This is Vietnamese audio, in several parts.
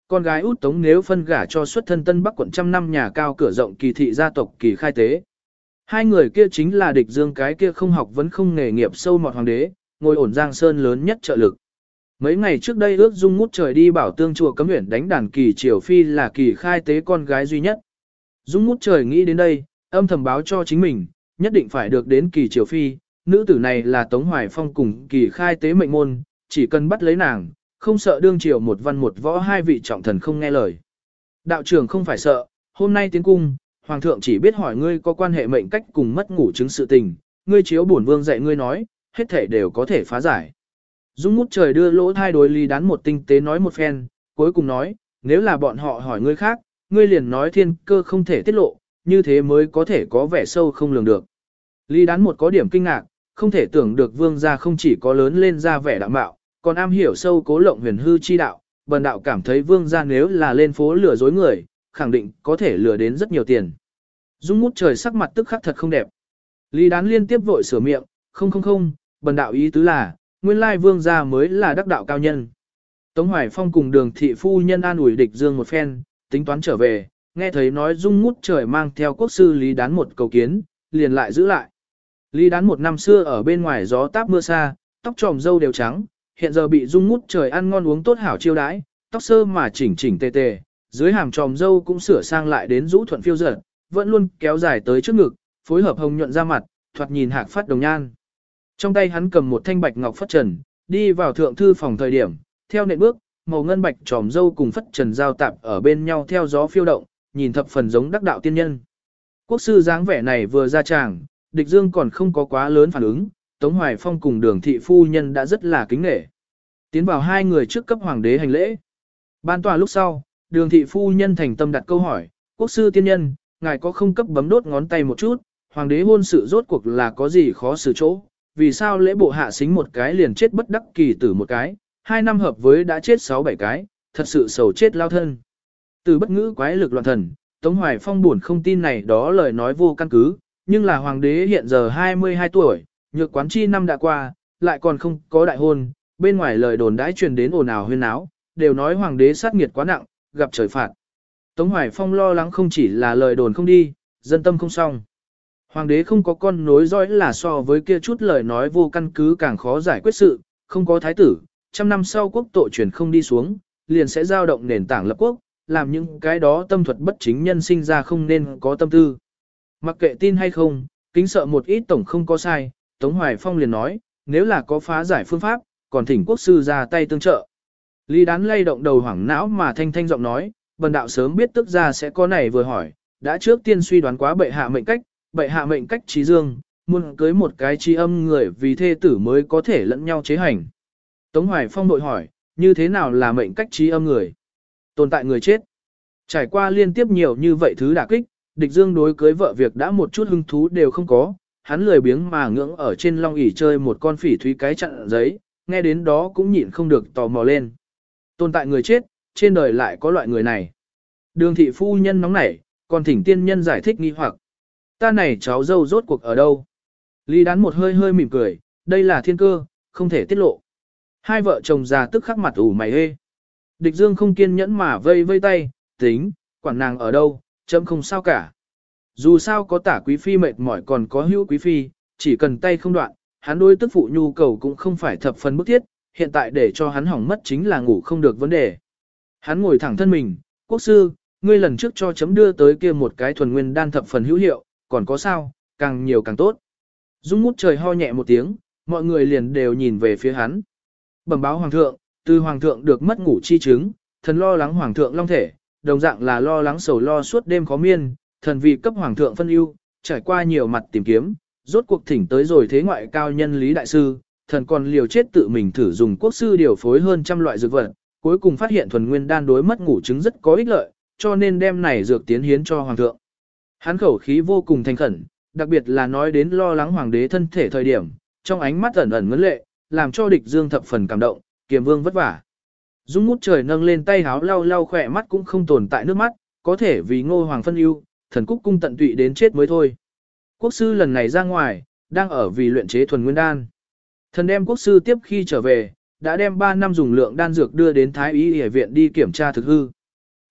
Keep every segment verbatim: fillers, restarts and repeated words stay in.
con gái út Tống nếu phân gả cho xuất thân Tân Bắc quận trăm năm nhà cao cửa rộng Kỳ thị gia tộc Kỳ khai tế. Hai người kia chính là địch dương cái kia không học vẫn không nghề nghiệp sâu mọt hoàng đế, ngồi ổn Giang Sơn lớn nhất trợ lực. Mấy ngày trước đây ước dung ngút trời đi bảo tương chùa cấm huyện đánh đàn Kỳ Triều Phi là Kỳ khai tế con gái duy nhất. Dung ngút trời nghĩ đến đây, âm thầm báo cho chính mình, nhất định phải được đến Kỳ Triều Phi, nữ tử này là Tống Hoài Phong cùng Kỳ khai tế mệnh môn, chỉ cần bắt lấy nàng, không sợ đương triều một văn một võ hai vị trọng thần không nghe lời. Đạo trưởng không phải sợ, hôm nay tiến cung, hoàng thượng chỉ biết hỏi ngươi có quan hệ mệnh cách cùng mất ngủ chứng sự tình, ngươi chiếu bổn vương dạy ngươi nói, hết thể đều có thể phá giải. Dung ngút trời đưa lỗ thai đối Lý Đán một tinh tế nói một phen, cuối cùng nói, nếu là bọn họ hỏi ngươi khác, ngươi liền nói thiên cơ không thể tiết lộ, như thế mới có thể có vẻ sâu không lường được. Lý Đán một có điểm kinh ngạc, không thể tưởng được vương gia không chỉ có lớn lên ra vẻ đạm bạo, còn am hiểu sâu cố lộng huyền hư chi đạo, bần đạo cảm thấy vương gia nếu là lên phố lừa dối người, khẳng định có thể lừa đến rất nhiều tiền. Dung ngút trời sắc mặt tức khắc thật không đẹp. Lý Đán liên tiếp vội sửa miệng, không không không, bần đạo ý tứ là, nguyên lai vương gia mới là đắc đạo cao nhân. Tống Hoài Phong cùng đường thị phu nhân an ủi địch dương một phen, tính toán trở về, nghe thấy nói Dung ngút trời mang theo quốc sư Lý Đán một cầu kiến, liền lại giữ lại. Lý Đán một năm xưa ở bên ngoài gió táp mưa xa, tóc tròm râu đều trắng, hiện giờ bị Dung ngút trời ăn ngon uống tốt hảo chiêu đãi, tóc sơ mà chỉnh chỉnh tề tề, dưới hàm tròm râu cũng sửa sang lại đến rũ thuận phiêu dật, vẫn luôn kéo dài tới trước ngực, phối hợp hồng nhuận ra mặt, thoạt nhìn hạc phát đồng nhan. Trong tay hắn cầm một thanh bạch ngọc phất trần, đi vào thượng thư phòng thời điểm, theo nện bước, màu ngân bạch tròm râu cùng phất trần giao tạp ở bên nhau theo gió phiêu động, nhìn thập phần giống đắc đạo tiên nhân. Quốc sư dáng vẻ này vừa ra tràng, địch dương còn không có quá lớn phản ứng, Tống Hoài Phong cùng đường thị phu nhân đã rất là kính nể. Tiến vào hai người trước cấp hoàng đế hành lễ. Ban tòa lúc sau, đường thị phu nhân thành tâm đặt câu hỏi, quốc sư tiên nhân, ngài có không cấp bấm đốt ngón tay một chút, hoàng đế hôn sự rốt cuộc là có gì khó xử chỗ, vì sao lễ bộ hạ xính một cái liền chết bất đắc kỳ tử một cái, hai năm hợp với đã chết sáu bảy cái, thật sự sầu chết lao thân. Từ bất ngữ quái lực loạn thần, Tống Hoài Phong buồn không tin này đó lời nói vô căn cứ, nhưng là hoàng đế hiện giờ hai mươi hai tuổi, nhược quán chi năm đã qua, lại còn không có đại hôn, bên ngoài lời đồn đãi truyền đến ồn ào huyên náo, đều nói hoàng đế sát nghiệt quá nặng, gặp trời phạt. Tống Hoài Phong lo lắng không chỉ là lời đồn không đi, dân tâm không xong. Hoàng đế không có con nối dõi là so với kia chút lời nói vô căn cứ càng khó giải quyết sự, không có thái tử, trăm năm sau quốc tội truyền không đi xuống, liền sẽ giao động nền tảng lập quốc, làm những cái đó tâm thuật bất chính nhân sinh ra không nên có tâm tư. Mặc kệ tin hay không, kính sợ một ít tổng không có sai, Tống Hoài Phong liền nói, nếu là có phá giải phương pháp, còn thỉnh quốc sư ra tay tương trợ. Lý Đán lay động đầu hoảng não mà thanh thanh giọng nói, bần đạo sớm biết tức ra sẽ có này vừa hỏi, đã trước tiên suy đoán quá bệ hạ mệnh cách, bệ hạ mệnh cách trí dương, muốn cưới một cái trí âm người vì thê tử mới có thể lẫn nhau chế hành. Tống Hoài Phong đội hỏi, như thế nào là mệnh cách trí âm người? Tồn tại người chết. Trải qua liên tiếp nhiều như vậy thứ đả kích, địch dương đối cưới vợ việc đã một chút hứng thú đều không có, hắn lười biếng mà ngưỡng ở trên long ỷ chơi một con phỉ thúy cái chặn giấy, nghe đến đó cũng nhịn không được tò mò lên. Tồn tại người chết, trên đời lại có loại người này. Đường thị phu nhân nóng nảy, còn thỉnh tiên nhân giải thích nghi hoặc. Ta này cháu dâu rốt cuộc ở đâu? Lý Đán một hơi hơi mỉm cười, đây là thiên cơ, không thể tiết lộ. Hai vợ chồng già tức khắc mặt ủ mày hê. Địch dương không kiên nhẫn mà vây vây tay, tính, quản nàng ở đâu, chấm không sao cả. Dù sao có tả quý phi mệt mỏi còn có hữu quý phi, chỉ cần tay không đoạn, hắn đối tức phụ nhu cầu cũng không phải thập phần bức thiết, hiện tại để cho hắn hỏng mất chính là ngủ không được vấn đề. Hắn ngồi thẳng thân mình, quốc sư, ngươi lần trước cho chấm đưa tới kia một cái thuần nguyên đan thập phần hữu hiệu, còn có sao, càng nhiều càng tốt. Dung ngút trời ho nhẹ một tiếng, mọi người liền đều nhìn về phía hắn. Bẩm báo hoàng thượng, từ hoàng thượng được mất ngủ chi chứng, thần lo lắng hoàng thượng long thể, đồng dạng là lo lắng sầu lo suốt đêm khó miên, thần vì cấp hoàng thượng phân ưu, trải qua nhiều mặt tìm kiếm, rốt cuộc thỉnh tới rồi thế ngoại cao nhân Lý Đại Sư, thần còn liều chết tự mình thử dùng quốc sư điều phối hơn trăm loại dược vật, cuối cùng phát hiện thuần nguyên đan đối mất ngủ chứng rất có ích lợi, cho nên đem này dược tiến hiến cho hoàng thượng. Hắn khẩu khí vô cùng thành khẩn, đặc biệt là nói đến lo lắng hoàng đế thân thể thời điểm, trong ánh mắt ẩn ẩn ngấn lệ, làm cho địch dương thập phần cảm động, kiềm vương vất vả. Dung ngút trời nâng lên tay háo lau lau khỏe mắt cũng không tồn tại nước mắt, có thể vì ngô hoàng phân ưu, thần cúc cung tận tụy đến chết mới thôi. Quốc sư lần này ra ngoài, đang ở vì luyện chế thuần nguyên đan. Thần đem quốc sư tiếp khi trở về, đã đem ba năm dùng lượng đan dược đưa đến Thái Y Y viện đi kiểm tra thực hư.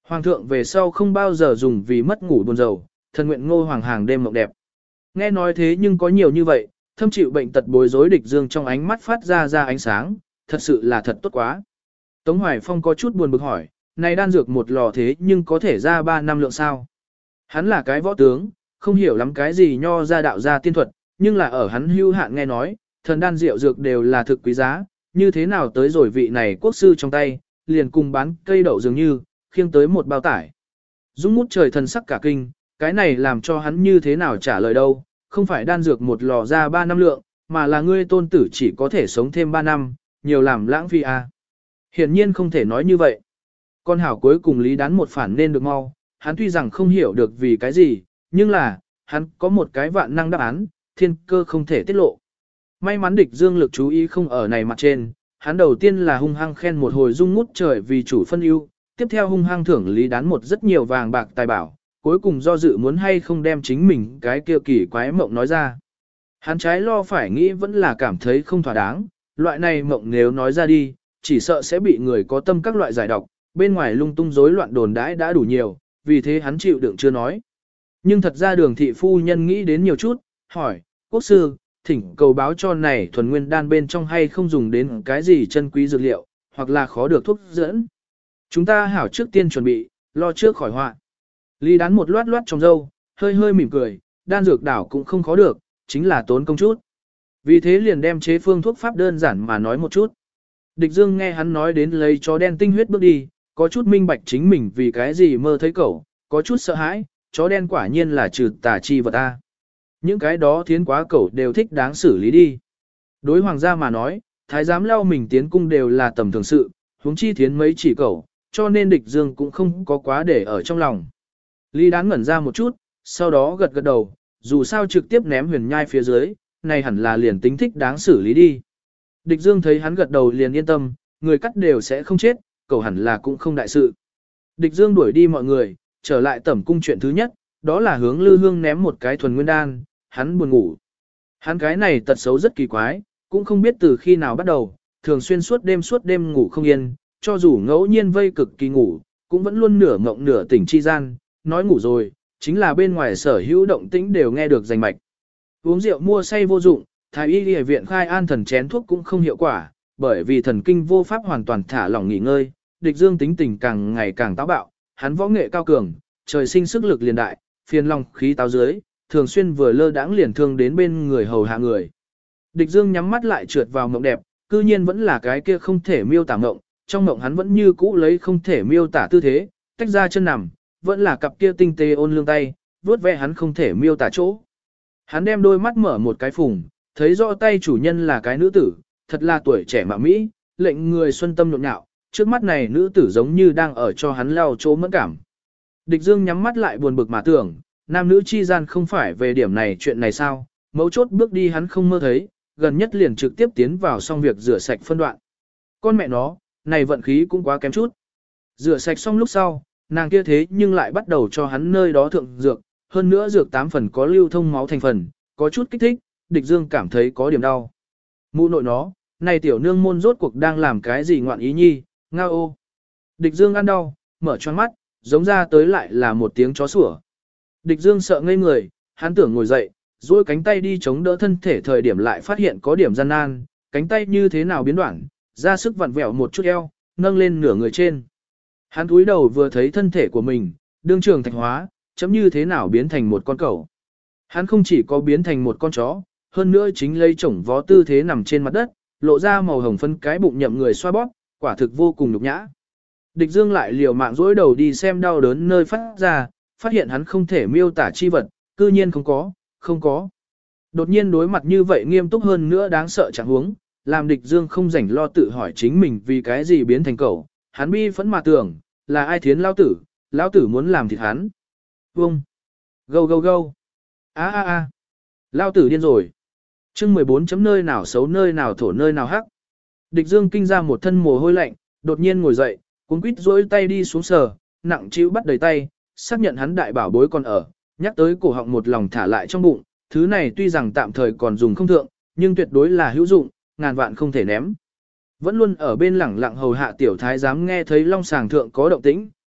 Hoàng thượng về sau không bao giờ dùng vì mất ngủ buồn rầu, thần nguyện ngô hoàng hàng đêm mộng đẹp. Nghe nói thế nhưng có nhiều như vậy, thâm chịu bệnh tật bối rối địch dương trong ánh mắt phát ra ra ánh sáng, thật sự là thật tốt quá. Tống Hoài Phong có chút buồn bực hỏi, này đan dược một lò thế nhưng có thể ra ba năm lượng sao. Hắn là cái võ tướng, không hiểu lắm cái gì nho ra đạo ra tiên thuật, nhưng là ở hắn hưu hạn nghe nói, thần đan rượu dược đều là thực quý giá, như thế nào tới rồi vị này quốc sư trong tay, liền cùng bán cây đậu dường như, khiêng tới một bao tải. Dũng mút trời thần sắc cả kinh, cái này làm cho hắn như thế nào trả lời đâu, không phải đan dược một lò ra ba năm lượng, mà là ngươi tôn tử chỉ có thể sống thêm ba năm, nhiều làm lãng phí à. Hiển nhiên không thể nói như vậy. Con hảo cuối cùng lý đán một phản nên được mau, hắn tuy rằng không hiểu được vì cái gì, nhưng là, hắn có một cái vạn năng đáp án, thiên cơ không thể tiết lộ. May mắn địch dương lực chú ý không ở này mặt trên, hắn đầu tiên là hung hăng khen một hồi dung ngút trời vì chủ phân ưu, tiếp theo hung hăng thưởng lý đán một rất nhiều vàng bạc tài bảo, cuối cùng do dự muốn hay không đem chính mình cái kia kỳ quái mộng nói ra. Hắn trái lo phải nghĩ vẫn là cảm thấy không thỏa đáng, loại này mộng nếu nói ra đi, chỉ sợ sẽ bị người có tâm các loại giải độc, bên ngoài lung tung rối loạn đồn đãi đã đủ nhiều, vì thế hắn chịu đựng chưa nói. Nhưng thật ra đường thị phu nhân nghĩ đến nhiều chút, hỏi, quốc sư, thỉnh cầu báo cho này thuần nguyên đan bên trong hay không dùng đến cái gì chân quý dược liệu, hoặc là khó được thuốc dẫn. Chúng ta hảo trước tiên chuẩn bị, lo trước khỏi họa. Lý đán một loát loát trong râu, hơi hơi mỉm cười, đan dược đảo cũng không khó được, chính là tốn công chút. Vì thế liền đem chế phương thuốc pháp đơn giản mà nói một chút. Địch Dương nghe hắn nói đến lấy chó đen tinh huyết bước đi, có chút minh bạch chính mình vì cái gì mơ thấy cẩu, có chút sợ hãi, chó đen quả nhiên là trừ tà chi vật ta. Những cái đó thiến quá cẩu đều thích đáng xử lý đi. Đối hoàng gia mà nói, thái giám lao mình tiến cung đều là tầm thường sự, huống chi thiến mấy chỉ cẩu, cho nên địch Dương cũng không có quá để ở trong lòng. Lý Đán ngẩn ra một chút, sau đó gật gật đầu, dù sao trực tiếp ném huyền nhai phía dưới, này hẳn là liền tính thích đáng xử lý đi. Địch Dương thấy hắn gật đầu liền yên tâm, người cắt đều sẽ không chết, cậu hẳn là cũng không đại sự. Địch Dương đuổi đi mọi người, trở lại tẩm cung chuyện thứ nhất, đó là hướng Lư Hương ném một cái thuần nguyên đan, hắn buồn ngủ. Hắn cái này tật xấu rất kỳ quái, cũng không biết từ khi nào bắt đầu, thường xuyên suốt đêm suốt đêm ngủ không yên, cho dù ngẫu nhiên vây cực kỳ ngủ, cũng vẫn luôn nửa ngộng nửa tỉnh chi gian, nói ngủ rồi, chính là bên ngoài sở hữu động tĩnh đều nghe được rành mạch. Uống rượu mua say vô dụng, thái y y viện khai an thần chén thuốc cũng không hiệu quả, bởi vì thần kinh vô pháp hoàn toàn thả lỏng nghỉ ngơi, địch Dương tính tình càng ngày càng táo bạo, hắn võ nghệ cao cường, trời sinh sức lực liền đại, phiền lòng khí táo dưới, thường xuyên vừa lơ đãng liền thương đến bên người hầu hạ người. Địch Dương nhắm mắt lại trượt vào mộng đẹp, cư nhiên vẫn là cái kia không thể miêu tả mộng, trong mộng hắn vẫn như cũ lấy không thể miêu tả tư thế, tách ra chân nằm, vẫn là cặp kia tinh tế ôn lương tay, vuốt ve hắn không thể miêu tả chỗ. Hắn đem đôi mắt mở một cái phùng, thấy rõ tay chủ nhân là cái nữ tử, thật là tuổi trẻ mà mỹ, lệnh người xuân tâm nhộn nhạo, trước mắt này nữ tử giống như đang ở cho hắn lao chỗ mẫn cảm. Địch Dương nhắm mắt lại buồn bực mà tưởng, nam nữ chi gian không phải về điểm này chuyện này sao, mấu chốt bước đi hắn không mơ thấy, gần nhất liền trực tiếp tiến vào xong việc rửa sạch phân đoạn. Con mẹ nó, này vận khí cũng quá kém chút. Rửa sạch xong lúc sau, nàng kia thế nhưng lại bắt đầu cho hắn nơi đó thượng dược, hơn nữa dược tám phần có lưu thông máu thành phần, có chút kích thích, Địch Dương cảm thấy có điểm đau. Mụ nội nó, này tiểu nương môn rốt cuộc đang làm cái gì ngoạn ý nhi, ngao ô. Địch Dương ăn đau, mở choáng mắt, giống ra tới lại là một tiếng chó sủa. Địch Dương sợ ngây người, hắn tưởng ngồi dậy, duỗi cánh tay đi chống đỡ thân thể thời điểm lại phát hiện có điểm gian nan, cánh tay như thế nào biến đoạn, ra sức vặn vẹo một chút eo, nâng lên nửa người trên. Hắn cúi đầu vừa thấy thân thể của mình, đương trường thạch hóa, chấm như thế nào biến thành một con cẩu. Hắn không chỉ có biến thành một con chó, hơn nữa chính lấy chổng vó tư thế nằm trên mặt đất, lộ ra màu hồng phân cái bụng nhậm người xoa bóp, quả thực vô cùng nhục nhã. Địch Dương lại liều mạng dỗi đầu đi xem đau đớn nơi phát ra, phát hiện hắn không thể miêu tả chi vật, cư nhiên không có, không có. Đột nhiên đối mặt như vậy nghiêm túc hơn nữa đáng sợ chẳng huống, làm Địch Dương không rảnh lo tự hỏi chính mình vì cái gì biến thành cẩu, hắn bi phẫn mà tưởng, là ai thiến lao tử, lão tử muốn làm thịt hắn. Vông, gâu gâu gâu, a a a, lao tử điên rồi. Chương mười bốn chấm nơi nào xấu nơi nào thổ nơi nào hắc. Địch Dương kinh ra một thân mồ hôi lạnh, đột nhiên ngồi dậy, cuống quýt duỗi tay đi xuống sờ, nặng chịu bắt đầy tay, xác nhận hắn đại bảo bối còn ở, nhắc tới cổ họng một lòng thả lại trong bụng, thứ này tuy rằng tạm thời còn dùng không thượng, nhưng tuyệt đối là hữu dụng, ngàn vạn không thể ném. Vẫn luôn ở bên lẳng lặng hầu hạ tiểu thái giám nghe thấy long sàng thượng có động tĩnh,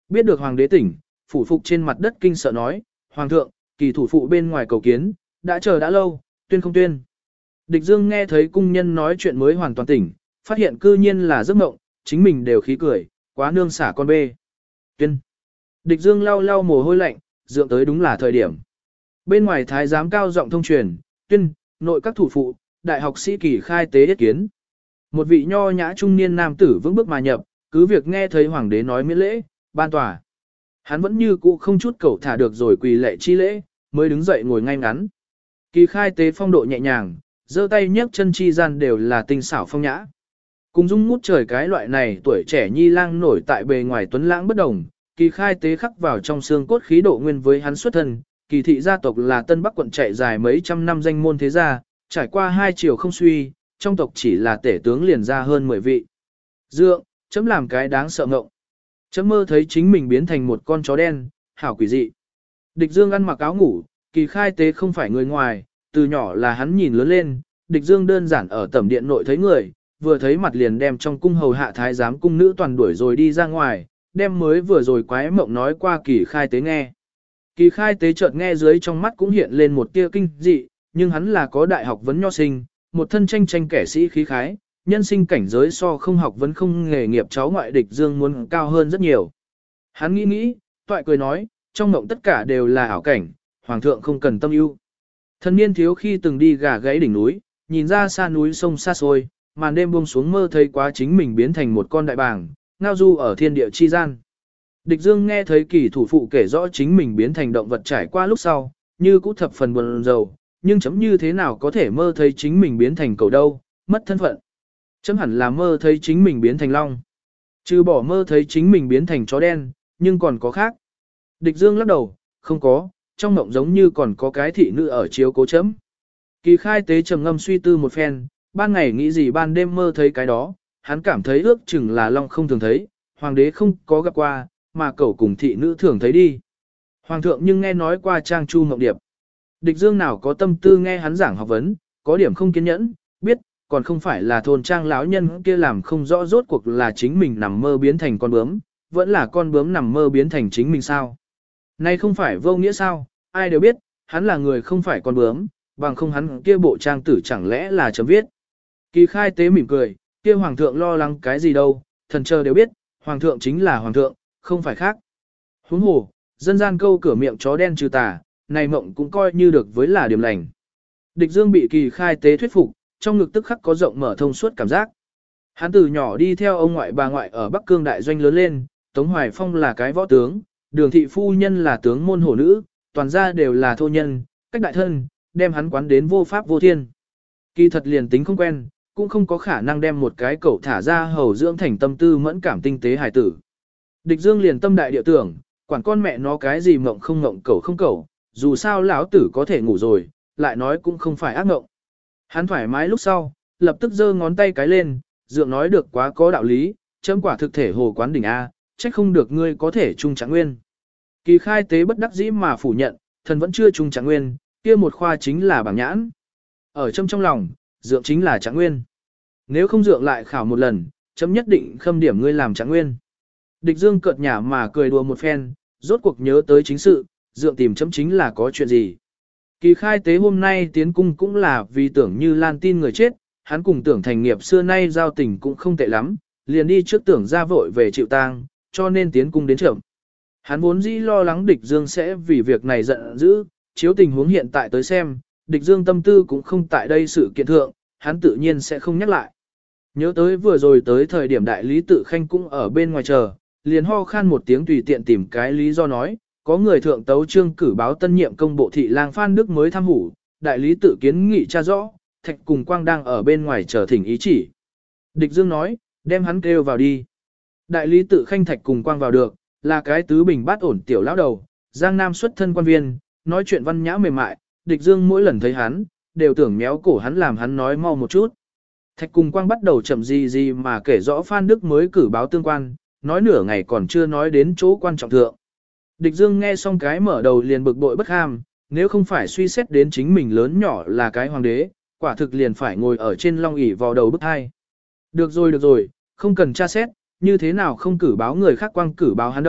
Biết được hoàng đế tỉnh, phủ phục trên mặt đất kinh sợ nói, hoàng thượng, kỳ thủ phụ bên ngoài cầu kiến, đã chờ đã lâu, tuyên không tuyên. Địch Dương nghe thấy cung nhân nói chuyện mới hoàn toàn tỉnh, phát hiện cư nhiên là giấc mộng, chính mình đều khí cười, quá nương xả con bê. Tuyên. Địch Dương lau lau mồ hôi lạnh, dượng tới đúng là thời điểm. Bên ngoài thái giám cao giọng thông truyền, tuyên, nội các thủ phụ, đại học sĩ kỳ khai tế yết kiến. Một vị nho nhã trung niên nam tử vững bước mà nhập, cứ việc nghe thấy hoàng đế nói miễn lễ, ban tòa. Hắn vẫn như cũ không chút cầu thả được rồi quỳ lệ chi lễ, mới đứng dậy ngồi ngay ngắn. Kỳ khai tế phong độ nhẹ nhàng, giơ tay nhấc chân chi gian đều là tinh xảo phong nhã. Cùng dung ngút trời cái loại này tuổi trẻ nhi lang nổi tại bề ngoài tuấn lãng bất đồng, kỳ khai tế khắc vào trong xương cốt khí độ nguyên với hắn xuất thân, kỳ thị gia tộc là Tân Bắc quận chạy dài mấy trăm năm danh môn thế gia, trải qua hai chiều không suy, trong tộc chỉ là tể tướng liền ra hơn mười vị. Dượng, chấm làm cái đáng sợ ngộng. Chấm mơ thấy chính mình biến thành một con chó đen, hảo quỷ dị. Địch Dương ăn mặc áo ngủ, kỳ khai tế không phải người ngoài, từ nhỏ là hắn nhìn lớn lên, địch Dương đơn giản ở tẩm điện nội thấy người, vừa thấy mặt liền đem trong cung hầu hạ thái giám cung nữ toàn đuổi rồi đi ra ngoài, đem mới vừa rồi quái mộng nói qua kỳ khai tế nghe. Kỳ khai tế chợt nghe dưới trong mắt cũng hiện lên một tia kinh dị, nhưng hắn là có đại học vấn nho sinh, một thân tranh tranh kẻ sĩ khí khái, nhân sinh cảnh giới so không học vấn không nghề nghiệp cháu ngoại địch Dương muốn cao hơn rất nhiều. Hắn nghĩ nghĩ, toại cười nói, trong mộng tất cả đều là ảo cảnh, hoàng thượng không cần tâm ưu. Thần niên thiếu khi từng đi gà gãy đỉnh núi, nhìn ra xa núi sông xa xôi, màn đêm buông xuống mơ thấy quá chính mình biến thành một con đại bàng, ngao du ở thiên địa chi gian. Địch Dương nghe thấy kỳ thủ phụ kể rõ chính mình biến thành động vật trải qua lúc sau, như cũ thập phần buồn rầu, nhưng chấm như thế nào có thể mơ thấy chính mình biến thành cầu đâu, mất thân phận. Chấm hẳn là mơ thấy chính mình biến thành long. Trừ bỏ mơ thấy chính mình biến thành chó đen, nhưng còn có khác. Địch Dương lắc đầu, không có, trong mộng giống như còn có cái thị nữ ở chiếu cố chấm. Kỳ khai tế trầm ngâm suy tư một phen, ban ngày nghĩ gì ban đêm mơ thấy cái đó, hắn cảm thấy ước chừng là long không thường thấy, hoàng đế không có gặp qua, mà cậu cùng thị nữ thường thấy đi. Hoàng thượng nhưng nghe nói qua trang chu mộng điệp. Địch Dương nào có tâm tư nghe hắn giảng học vấn, có điểm không kiên nhẫn, biết, còn không phải là thôn trang lão nhân kia làm không rõ rốt cuộc là chính mình nằm mơ biến thành con bướm, vẫn là con bướm nằm mơ biến thành chính mình sao. Này không phải vô nghĩa sao, ai đều biết, hắn là người không phải con bướm, bằng không hắn kia bộ trang tử chẳng lẽ là chấm viết. Kỳ khai tế mỉm cười, kia hoàng thượng lo lắng cái gì đâu, thần chờ đều biết, hoàng thượng chính là hoàng thượng, không phải khác. Huống hồ, dân gian câu cửa miệng chó đen trừ tà, này mộng cũng coi như được với là điểm lành. Địch Dương bị kỳ khai tế thuyết phục, trong ngực tức khắc có rộng mở thông suốt cảm giác. Hắn từ nhỏ đi theo ông ngoại bà ngoại ở Bắc Cương đại doanh lớn lên, Tống Hoài Phong là cái võ tướng, Đường thị phu nhân là tướng môn hổ nữ, toàn gia đều là thô nhân, cách đại thân, đem hắn quán đến vô pháp vô thiên. Kỳ thật liền tính không quen, cũng không có khả năng đem một cái cậu thả ra hầu dưỡng thành tâm tư mẫn cảm tinh tế hài tử. Địch Dương liền tâm đại địa tưởng, quản con mẹ nó cái gì mộng không mộng cậu không cậu, dù sao lão tử có thể ngủ rồi, lại nói cũng không phải ác mộng. Hắn thoải mái lúc sau, lập tức giơ ngón tay cái lên, dượng nói được quá có đạo lý, chấm quả thực thể hồ quán đỉnh A, trách không được ngươi có thể trung trạng nguyên. Kỳ khai tế bất đắc dĩ mà phủ nhận, thần vẫn chưa trung trạng nguyên, kia một khoa chính là bảng nhãn. Ở trong trong lòng, dượng chính là trạng nguyên. Nếu không dượng lại khảo một lần, chấm nhất định khâm điểm ngươi làm trạng nguyên. Địch Dương cợt nhả mà cười đùa một phen, rốt cuộc nhớ tới chính sự, dượng tìm chấm chính là có chuyện gì. Kỳ khai tế hôm nay tiến cung cũng là vì tưởng như Lan tin người chết, hắn cùng tưởng thành nghiệp xưa nay giao tình cũng không tệ lắm, liền đi trước tưởng ra vội về chịu tang, cho nên tiến cung đến chậm. Hắn vốn dĩ lo lắng địch Dương sẽ vì việc này giận dữ, chiếu tình huống hiện tại tới xem, địch Dương tâm tư cũng không tại đây sự kiện thượng, hắn tự nhiên sẽ không nhắc lại. Nhớ tới vừa rồi tới thời điểm đại lý tự khanh cũng ở bên ngoài chờ, liền ho khan một tiếng tùy tiện tìm cái lý do nói, có người thượng tấu trương cử báo tân nhiệm công bộ thị lang Phan Đức mới tham hủ, đại lý tự kiến nghị tra rõ, Thạch cùng Quang đang ở bên ngoài chờ thỉnh ý chỉ. Địch Dương nói, đem hắn kêu vào đi. Đại lý tự khanh Thạch cùng Quang vào được, là cái tứ bình bát ổn tiểu lão đầu, Giang Nam xuất thân quan viên, nói chuyện văn nhã mềm mại, Địch Dương mỗi lần thấy hắn, đều tưởng méo cổ hắn làm hắn nói mau một chút. Thạch cùng Quang bắt đầu chậm gì gì mà kể rõ Phan Đức mới cử báo tương quan, nói nửa ngày còn chưa nói đến chỗ quan trọng thượng. Địch Dương nghe xong cái mở đầu liền bực bội bất ham, nếu không phải suy xét đến chính mình lớn nhỏ là cái hoàng đế, quả thực liền phải ngồi ở trên long ỷ vào đầu bức hai. Được rồi được rồi, không cần tra xét, như thế nào không cử báo người khác quang cử báo hắn đâu,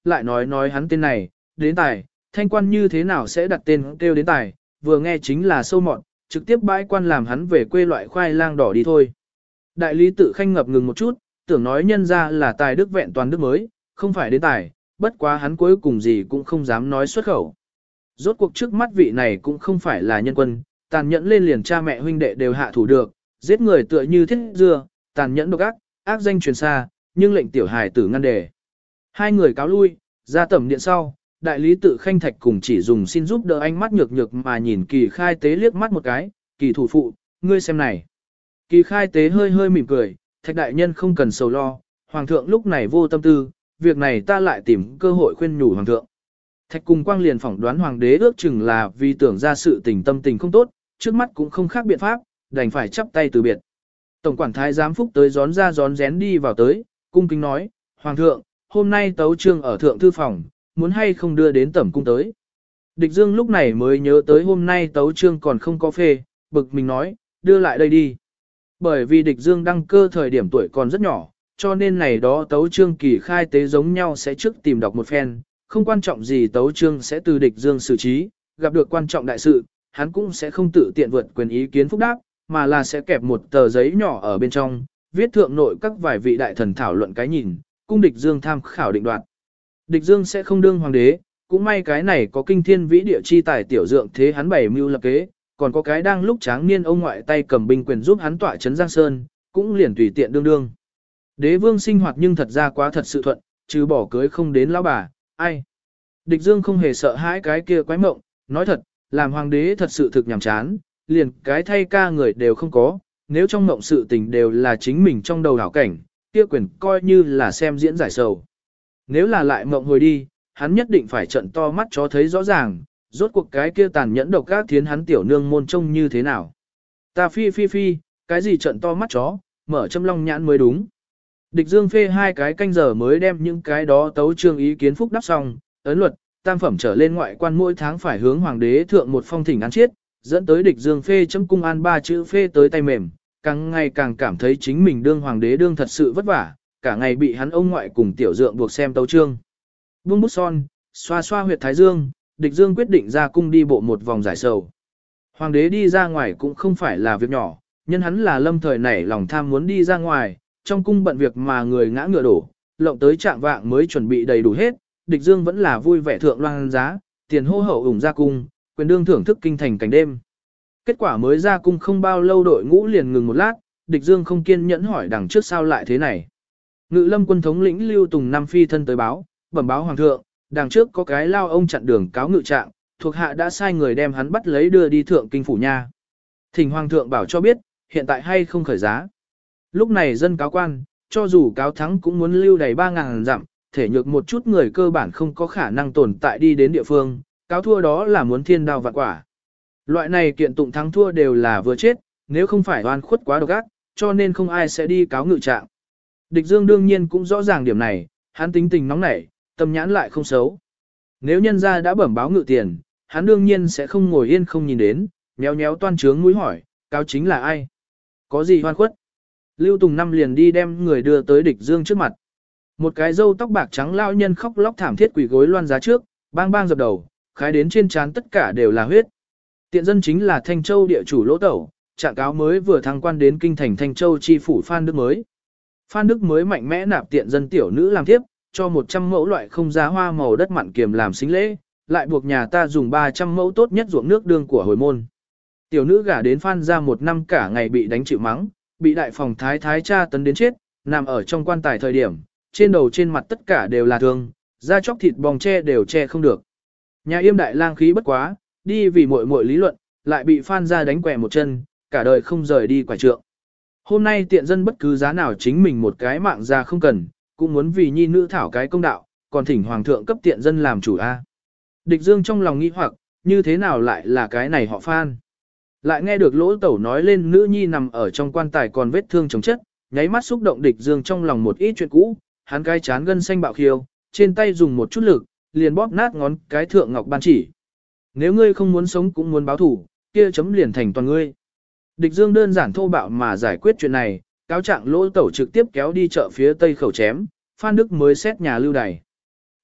lại nói nói hắn tên này, đến tài, thanh quan như thế nào sẽ đặt tên kêu đến tài, vừa nghe chính là sâu mọt, trực tiếp bãi quan làm hắn về quê loại khoai lang đỏ đi thôi. Đại lý tự khanh ngập ngừng một chút, tưởng nói nhân ra là tài đức vẹn toàn đức mới, không phải đến tài, bất quá hắn cuối cùng gì cũng không dám nói xuất khẩu. Rốt cuộc trước mắt vị này cũng không phải là nhân quân, tàn nhẫn lên liền cha mẹ huynh đệ đều hạ thủ được, giết người tựa như thiết dưa, tàn nhẫn độc ác, ác danh truyền xa, nhưng lệnh tiểu hài tử ngăn đề. Hai người cáo lui, ra tẩm điện sau, đại lý tự khanh thạch cùng chỉ dùng xin giúp đỡ ánh mắt nhược nhược mà nhìn kỳ khai tế liếc mắt một cái, kỳ thủ phụ, ngươi xem này. Kỳ khai tế hơi hơi mỉm cười, thạch đại nhân không cần sầu lo, hoàng thượng lúc này vô tâm tư, việc này ta lại tìm cơ hội khuyên nhủ hoàng thượng. Thạch cùng quang liền phỏng đoán hoàng đế ước chừng là vì tưởng ra sự tình tâm tình không tốt, trước mắt cũng không khác biện pháp, đành phải chắp tay từ biệt. Tổng quản thái giám phúc tới gión ra gión rén đi vào tới, cung kính nói, hoàng thượng, hôm nay tấu trương ở thượng thư phòng, muốn hay không đưa đến tẩm cung tới. Địch Dương lúc này mới nhớ tới hôm nay tấu trương còn không có phê, bực mình nói, đưa lại đây đi. Bởi vì địch Dương đăng cơ thời điểm tuổi còn rất nhỏ, cho nên này đó tấu trương kỳ khai tế giống nhau sẽ trước tìm đọc một phen, không quan trọng gì tấu trương sẽ từ địch Dương xử trí, gặp được quan trọng đại sự, hắn cũng sẽ không tự tiện vượt quyền ý kiến phúc đáp, mà là sẽ kẹp một tờ giấy nhỏ ở bên trong, viết thượng nội các vài vị đại thần thảo luận cái nhìn, cung địch Dương tham khảo định đoạt. Địch Dương sẽ không đương hoàng đế, cũng may cái này có kinh thiên vĩ địa chi tài tiểu dượng thế hắn bảy mưu lập kế, còn có cái đang lúc tráng niên ông ngoại tay cầm binh quyền giúp hắn tỏa chấn Giang Sơn, cũng liền tùy tiện đương đương. Đế vương sinh hoạt nhưng thật ra quá thật sự thuận, trừ bỏ cưới không đến lão bà, ai. Địch Dương không hề sợ hãi cái kia quái mộng, nói thật, làm hoàng đế thật sự thực nhàm chán, liền cái thay ca người đều không có, nếu trong mộng sự tình đều là chính mình trong đầu đảo cảnh, kia quyền coi như là xem diễn giải sầu. Nếu là lại mộng hồi đi, hắn nhất định phải trận to mắt cho thấy rõ ràng, rốt cuộc cái kia tàn nhẫn độc ác thiến hắn tiểu nương môn trông như thế nào. Ta phi phi phi, cái gì trận to mắt chó, mở châm long nhãn mới đúng. Địch Dương phê hai cái canh giờ mới đem những cái đó tấu trương ý kiến phúc đáp xong, ấn luật, tam phẩm trở lên ngoại quan mỗi tháng phải hướng hoàng đế thượng một phong thỉnh án chiết, dẫn tới địch Dương phê chấm cung an ba chữ phê tới tay mềm, càng ngày càng cảm thấy chính mình đương hoàng đế đương thật sự vất vả, cả ngày bị hắn ông ngoại cùng tiểu dượng buộc xem tấu trương. Buông bút son, xoa xoa huyệt thái dương, địch Dương quyết định ra cung đi bộ một vòng giải sầu. Hoàng đế đi ra ngoài cũng không phải là việc nhỏ, nhân hắn là lâm thời nảy lòng tham muốn đi ra ngoài, trong cung bận việc mà người ngã ngựa đổ, lộng tới trạng vạng mới chuẩn bị đầy đủ hết, địch Dương vẫn là vui vẻ thượng loan giá, tiền hô hậu ủng ra cung, quyền đương thưởng thức kinh thành cảnh đêm. Kết quả mới ra cung không bao lâu đội ngũ liền ngừng một lát, địch Dương không kiên nhẫn hỏi đằng trước sao lại thế này. Ngự lâm quân thống lĩnh Lưu Tùng Năm phi thân tới báo, bẩm báo hoàng thượng, đằng trước có cái lao ông chặn đường cáo ngự trạng, thuộc hạ đã sai người đem hắn bắt lấy đưa đi thượng kinh phủ nha. Thỉnh hoàng thượng bảo cho biết, hiện tại hay không khởi giá. Lúc này dân cáo quan, cho dù cáo thắng cũng muốn lưu đầy ba ngàn dặm, thể nhược một chút người cơ bản không có khả năng tồn tại đi đến địa phương, cáo thua đó là muốn thiên đao vạn quả. Loại này kiện tụng thắng thua đều là vừa chết, nếu không phải oan khuất quá độc ác, cho nên không ai sẽ đi cáo ngự trạng. Địch Dương đương nhiên cũng rõ ràng điểm này, hắn tính tình nóng nảy, tâm nhãn lại không xấu. Nếu nhân gia đã bẩm báo ngự tiền, hắn đương nhiên sẽ không ngồi yên không nhìn đến, nhéo nhéo toan trướng mũi hỏi, cáo chính là ai? Có gì oan khuất? Lưu Tùng Năm liền đi đem người đưa tới địch Dương trước mặt. Một cái râu tóc bạc trắng lao nhân khóc lóc thảm thiết quỳ gối loan giá trước, bang bang dập đầu, khái đến trên trán tất cả đều là huyết. Tiện dân chính là Thanh Châu địa chủ Lỗ Tẩu, trạng cáo mới vừa thăng quan đến kinh thành Thanh Châu chi phủ Phan Đức mới. Phan Đức mới mạnh mẽ nạp tiện dân tiểu nữ làm tiếp, cho một trăm mẫu loại không giá hoa màu đất mặn kiềm làm xính lễ, lại buộc nhà ta dùng ba trăm mẫu tốt nhất ruộng nước đương của hồi môn. Tiểu nữ gả đến Phan ra một năm cả ngày bị đánh chịu mắng, bị đại phòng thái thái cha tấn đến chết, nằm ở trong quan tài thời điểm, trên đầu trên mặt tất cả đều là thương, da chóc thịt bong che đều che không được. Nhà yêm đại lang khí bất quá, đi vì muội muội lý luận, lại bị Phan ra đánh quẻ một chân, cả đời không rời đi quả trượng. Hôm nay tiện dân bất cứ giá nào chính mình một cái mạng ra không cần, cũng muốn vì nhi nữ thảo cái công đạo, còn thỉnh hoàng thượng cấp tiện dân làm chủ a. Địch Dương trong lòng nghi hoặc, như thế nào lại là cái này họ Phan. Lại nghe được Lỗ Tẩu nói lên nữ nhi nằm ở trong quan tài còn vết thương chồng chất, nháy mắt xúc động Địch Dương trong lòng một ít chuyện cũ, hắn cái chán gân xanh bạo khiêu, trên tay dùng một chút lực, liền bóp nát ngón cái thượng ngọc ban chỉ. Nếu ngươi không muốn sống cũng muốn báo thủ, kia chấm liền thành toàn ngươi. Địch Dương đơn giản thô bạo mà giải quyết chuyện này, cáo trạng Lỗ Tẩu trực tiếp kéo đi chợ phía tây khẩu chém, Phan Đức mới xét nhà lưu đày.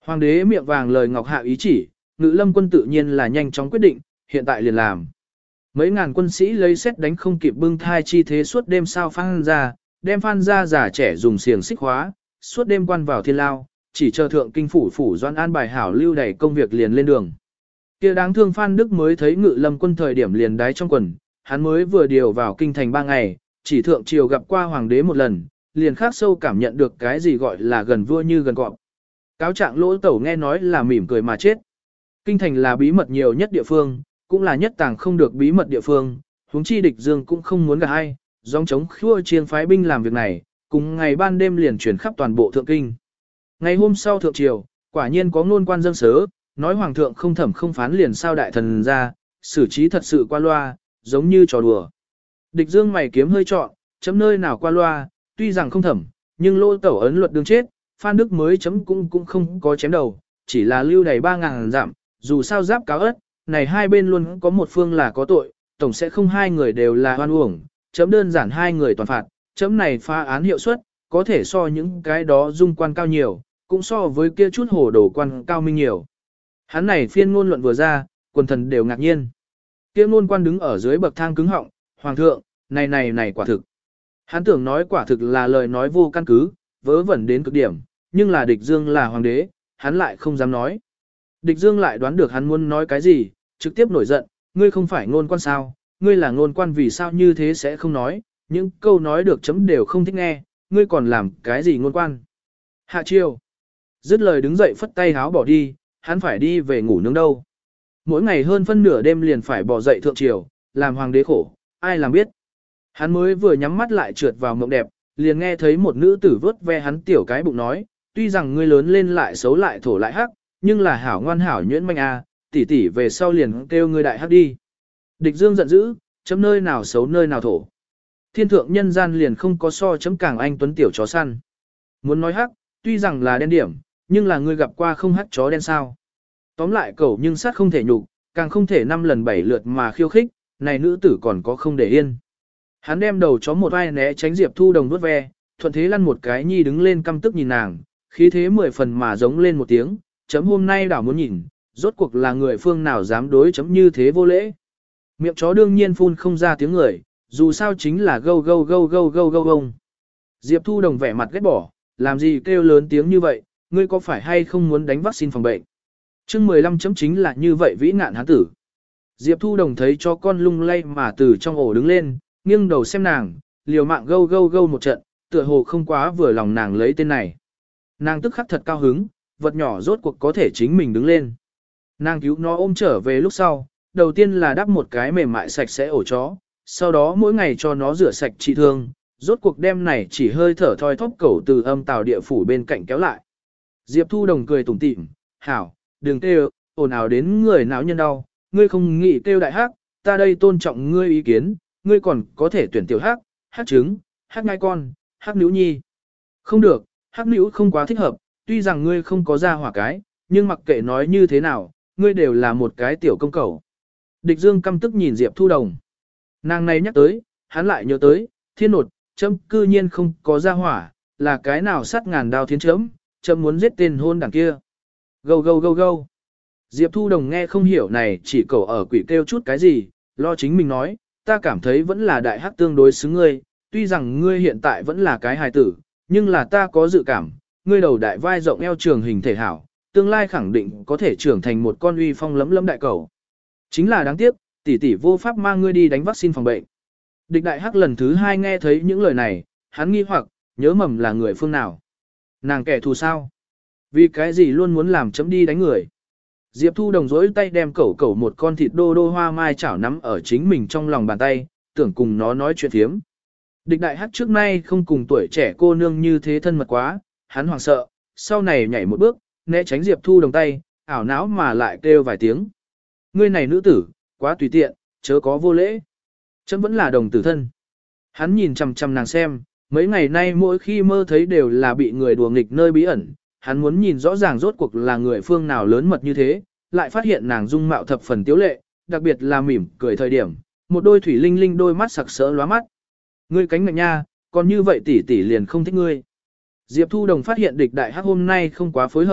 Hoàng đế miệng vàng lời ngọc hạ ý chỉ, Ngự Lâm quân tự nhiên là nhanh chóng quyết định, hiện tại liền làm. Mấy ngàn quân sĩ lấy xét đánh không kịp bưng thai chi thế suốt đêm sao Phan ra, đem Phan ra giả trẻ dùng xiềng xích hóa, suốt đêm quan vào thiên lao, chỉ chờ thượng kinh phủ phủ doan an bài hảo lưu đẩy công việc liền lên đường. Kia đáng thương Phan Đức mới thấy Ngự Lâm quân thời điểm liền đái trong quần, hắn mới vừa điều vào kinh thành ba ngày, chỉ thượng triều gặp qua hoàng đế một lần, liền khắc sâu cảm nhận được cái gì gọi là gần vua như gần cọp. Cáo trạng Lỗ Tẩu nghe nói là mỉm cười mà chết. Kinh thành là bí mật nhiều nhất địa phương, cũng là nhất tàng không được bí mật địa phương, huống chi địch dương cũng không muốn gặp ai, dòng chống khua chiên phái binh làm việc này, cùng ngày ban đêm liền chuyển khắp toàn bộ thượng kinh. Ngày hôm sau thượng triều, quả nhiên có ngôn quan dâng sớ, nói hoàng thượng không thẩm không phán liền sao đại thần ra, xử trí thật sự qua loa, giống như trò đùa. Địch dương mày kiếm hơi trọn, chấm nơi nào qua loa, tuy rằng không thẩm, nhưng Lỗ Tẩu ấn luật đương chết, Phan Đức mới chấm cũng cũng không có chém đầu, chỉ là lưu đầy ba ngàn giảm, dù sao giáp cáo ất, này hai bên luôn có một phương là có tội, tổng sẽ không hai người đều là hoan uổng, chấm đơn giản hai người toàn phạt, chấm này phá án hiệu suất, có thể so những cái đó dung quan cao nhiều, cũng so với kia chút hồ đồ quan cao minh nhiều. Hắn này phiên ngôn luận vừa ra, quần thần đều ngạc nhiên. Kia ngôn quan đứng ở dưới bậc thang cứng họng, hoàng thượng, này này này quả thực. Hắn tưởng nói quả thực là lời nói vô căn cứ, vớ vẩn đến cực điểm, nhưng là địch dương là hoàng đế, hắn lại không dám nói. Địch dương lại đoán được hắn muốn nói cái gì, trực tiếp nổi giận, ngươi không phải ngôn quan sao, ngươi là ngôn quan vì sao như thế sẽ không nói, những câu nói được chấm đều không thích nghe, ngươi còn làm cái gì ngôn quan. Hạ chiêu. Dứt lời đứng dậy phất tay háo bỏ đi, hắn phải đi về ngủ nướng đâu. Mỗi ngày hơn phân nửa đêm liền phải bỏ dậy thượng triều, làm hoàng đế khổ, ai làm biết. Hắn mới vừa nhắm mắt lại trượt vào mộng đẹp, liền nghe thấy một nữ tử vớt ve hắn tiểu cái bụng nói, tuy rằng ngươi lớn lên lại xấu lại thổ lại hắc, nhưng là hảo ngoan hảo nhuyễn manh a, tỷ tỷ về sau liền kêu ngươi đại hắc đi. Địch dương giận dữ, chấm nơi nào xấu nơi nào thổ. Thiên thượng nhân gian liền không có so chấm càng anh tuấn tiểu chó săn. Muốn nói hắc, tuy rằng là đen điểm, nhưng là ngươi gặp qua không hắc chó đen sao. Tóm lại cẩu nhưng sát không thể nhục, càng không thể năm lần bảy lượt mà khiêu khích, này nữ tử còn có không để yên. Hắn đem đầu chó một vai né tránh Diệp Thu Đồng vuốt ve, thuận thế lăn một cái nhi đứng lên căm tức nhìn nàng, khí thế mười phần mà giống lên một tiếng, chấm hôm nay đảo muốn nhìn, rốt cuộc là người phương nào dám đối chấm như thế vô lễ. Miệng chó đương nhiên phun không ra tiếng người, dù sao chính là gâu gâu gâu gâu gâu gâu gâu. Diệp Thu Đồng vẻ mặt ghét bỏ, làm gì kêu lớn tiếng như vậy, ngươi có phải hay không muốn đánh vaccine phòng bệnh. Chương mười lăm chấm chính là như vậy vĩ ngạn hán tử. Diệp Thu Đồng thấy cho con lung lay mà từ trong ổ đứng lên, nghiêng đầu xem nàng, liều mạng gâu gâu gâu một trận, tựa hồ không quá vừa lòng nàng lấy tên này. Nàng tức khắc thật cao hứng, vật nhỏ rốt cuộc có thể chính mình đứng lên. Nàng cứu nó ôm trở về lúc sau, đầu tiên là đắp một cái mềm mại sạch sẽ ổ chó, sau đó mỗi ngày cho nó rửa sạch trị thương, rốt cuộc đêm này chỉ hơi thở thoi thóp cẩu từ âm tào địa phủ bên cạnh kéo lại. Diệp Thu Đồng cười tủm tỉm, hảo, đừng kêu, ồn ào đến người não nhân đau, ngươi không nghĩ kêu đại hắc, ta đây tôn trọng ngươi ý kiến, ngươi còn có thể tuyển tiểu hắc, hắc trứng, hắc ngai con, hắc nữ nhi. Không được, hắc nữ không quá thích hợp, tuy rằng ngươi không có ra hỏa cái, nhưng mặc kệ nói như thế nào, ngươi đều là một cái tiểu công cẩu. Địch Dương căm tức nhìn Diệp Thu Đồng. Nàng này nhắc tới, hắn lại nhớ tới, thiên nột, châm cư nhiên không có ra hỏa, là cái nào sát ngàn đao thiên chấm, châm muốn giết tên hôn đảng kia. Gâu gâu gâu gâu. Diệp Thu Đồng nghe không hiểu này chỉ cẩu ở quỷ kêu chút cái gì, lo chính mình nói, ta cảm thấy vẫn là đại hắc tương đối xứng ngươi, tuy rằng ngươi hiện tại vẫn là cái hài tử, nhưng là ta có dự cảm, ngươi đầu đại vai rộng eo trường hình thể hảo, tương lai khẳng định có thể trưởng thành một con uy phong lấm lấm đại cẩu. Chính là đáng tiếc, tỷ tỷ vô pháp mang ngươi đi đánh vaccine phòng bệnh. Địch đại hắc lần thứ hai nghe thấy những lời này, hắn nghi hoặc, nhớ mầm là người phương nào. Nàng kẻ thù sao? Vì cái gì luôn muốn làm chấm đi đánh người? Diệp Thu Đồng dối tay đem cẩu cẩu một con thịt đô đô hoa mai chảo nắm ở chính mình trong lòng bàn tay, tưởng cùng nó nói chuyện thiếm. Địch đại hắc trước nay không cùng tuổi trẻ cô nương như thế thân mật quá, hắn hoảng sợ, sau này nhảy một bước, né tránh Diệp Thu Đồng tay, ảo não mà lại kêu vài tiếng. Ngươi này nữ tử, quá tùy tiện, chớ có vô lễ. Chấm vẫn là đồng tử thân. Hắn nhìn chằm chằm nàng xem, mấy ngày nay mỗi khi mơ thấy đều là bị người đùa nghịch nơi bí ẩn, hắn muốn nhìn rõ ràng rốt cuộc là người phương nào lớn mật như thế, lại phát hiện nàng dung mạo thập phần tiếu lệ, đặc biệt là mỉm cười thời điểm, một đôi thủy linh linh đôi mắt sặc sỡ lóa mắt. Ngươi cánh ngạch nha, còn như vậy tỷ tỷ liền không thích ngươi. Diệp Thu Đồng phát hiện địch đại hắc hôm nay không quá phối hợp,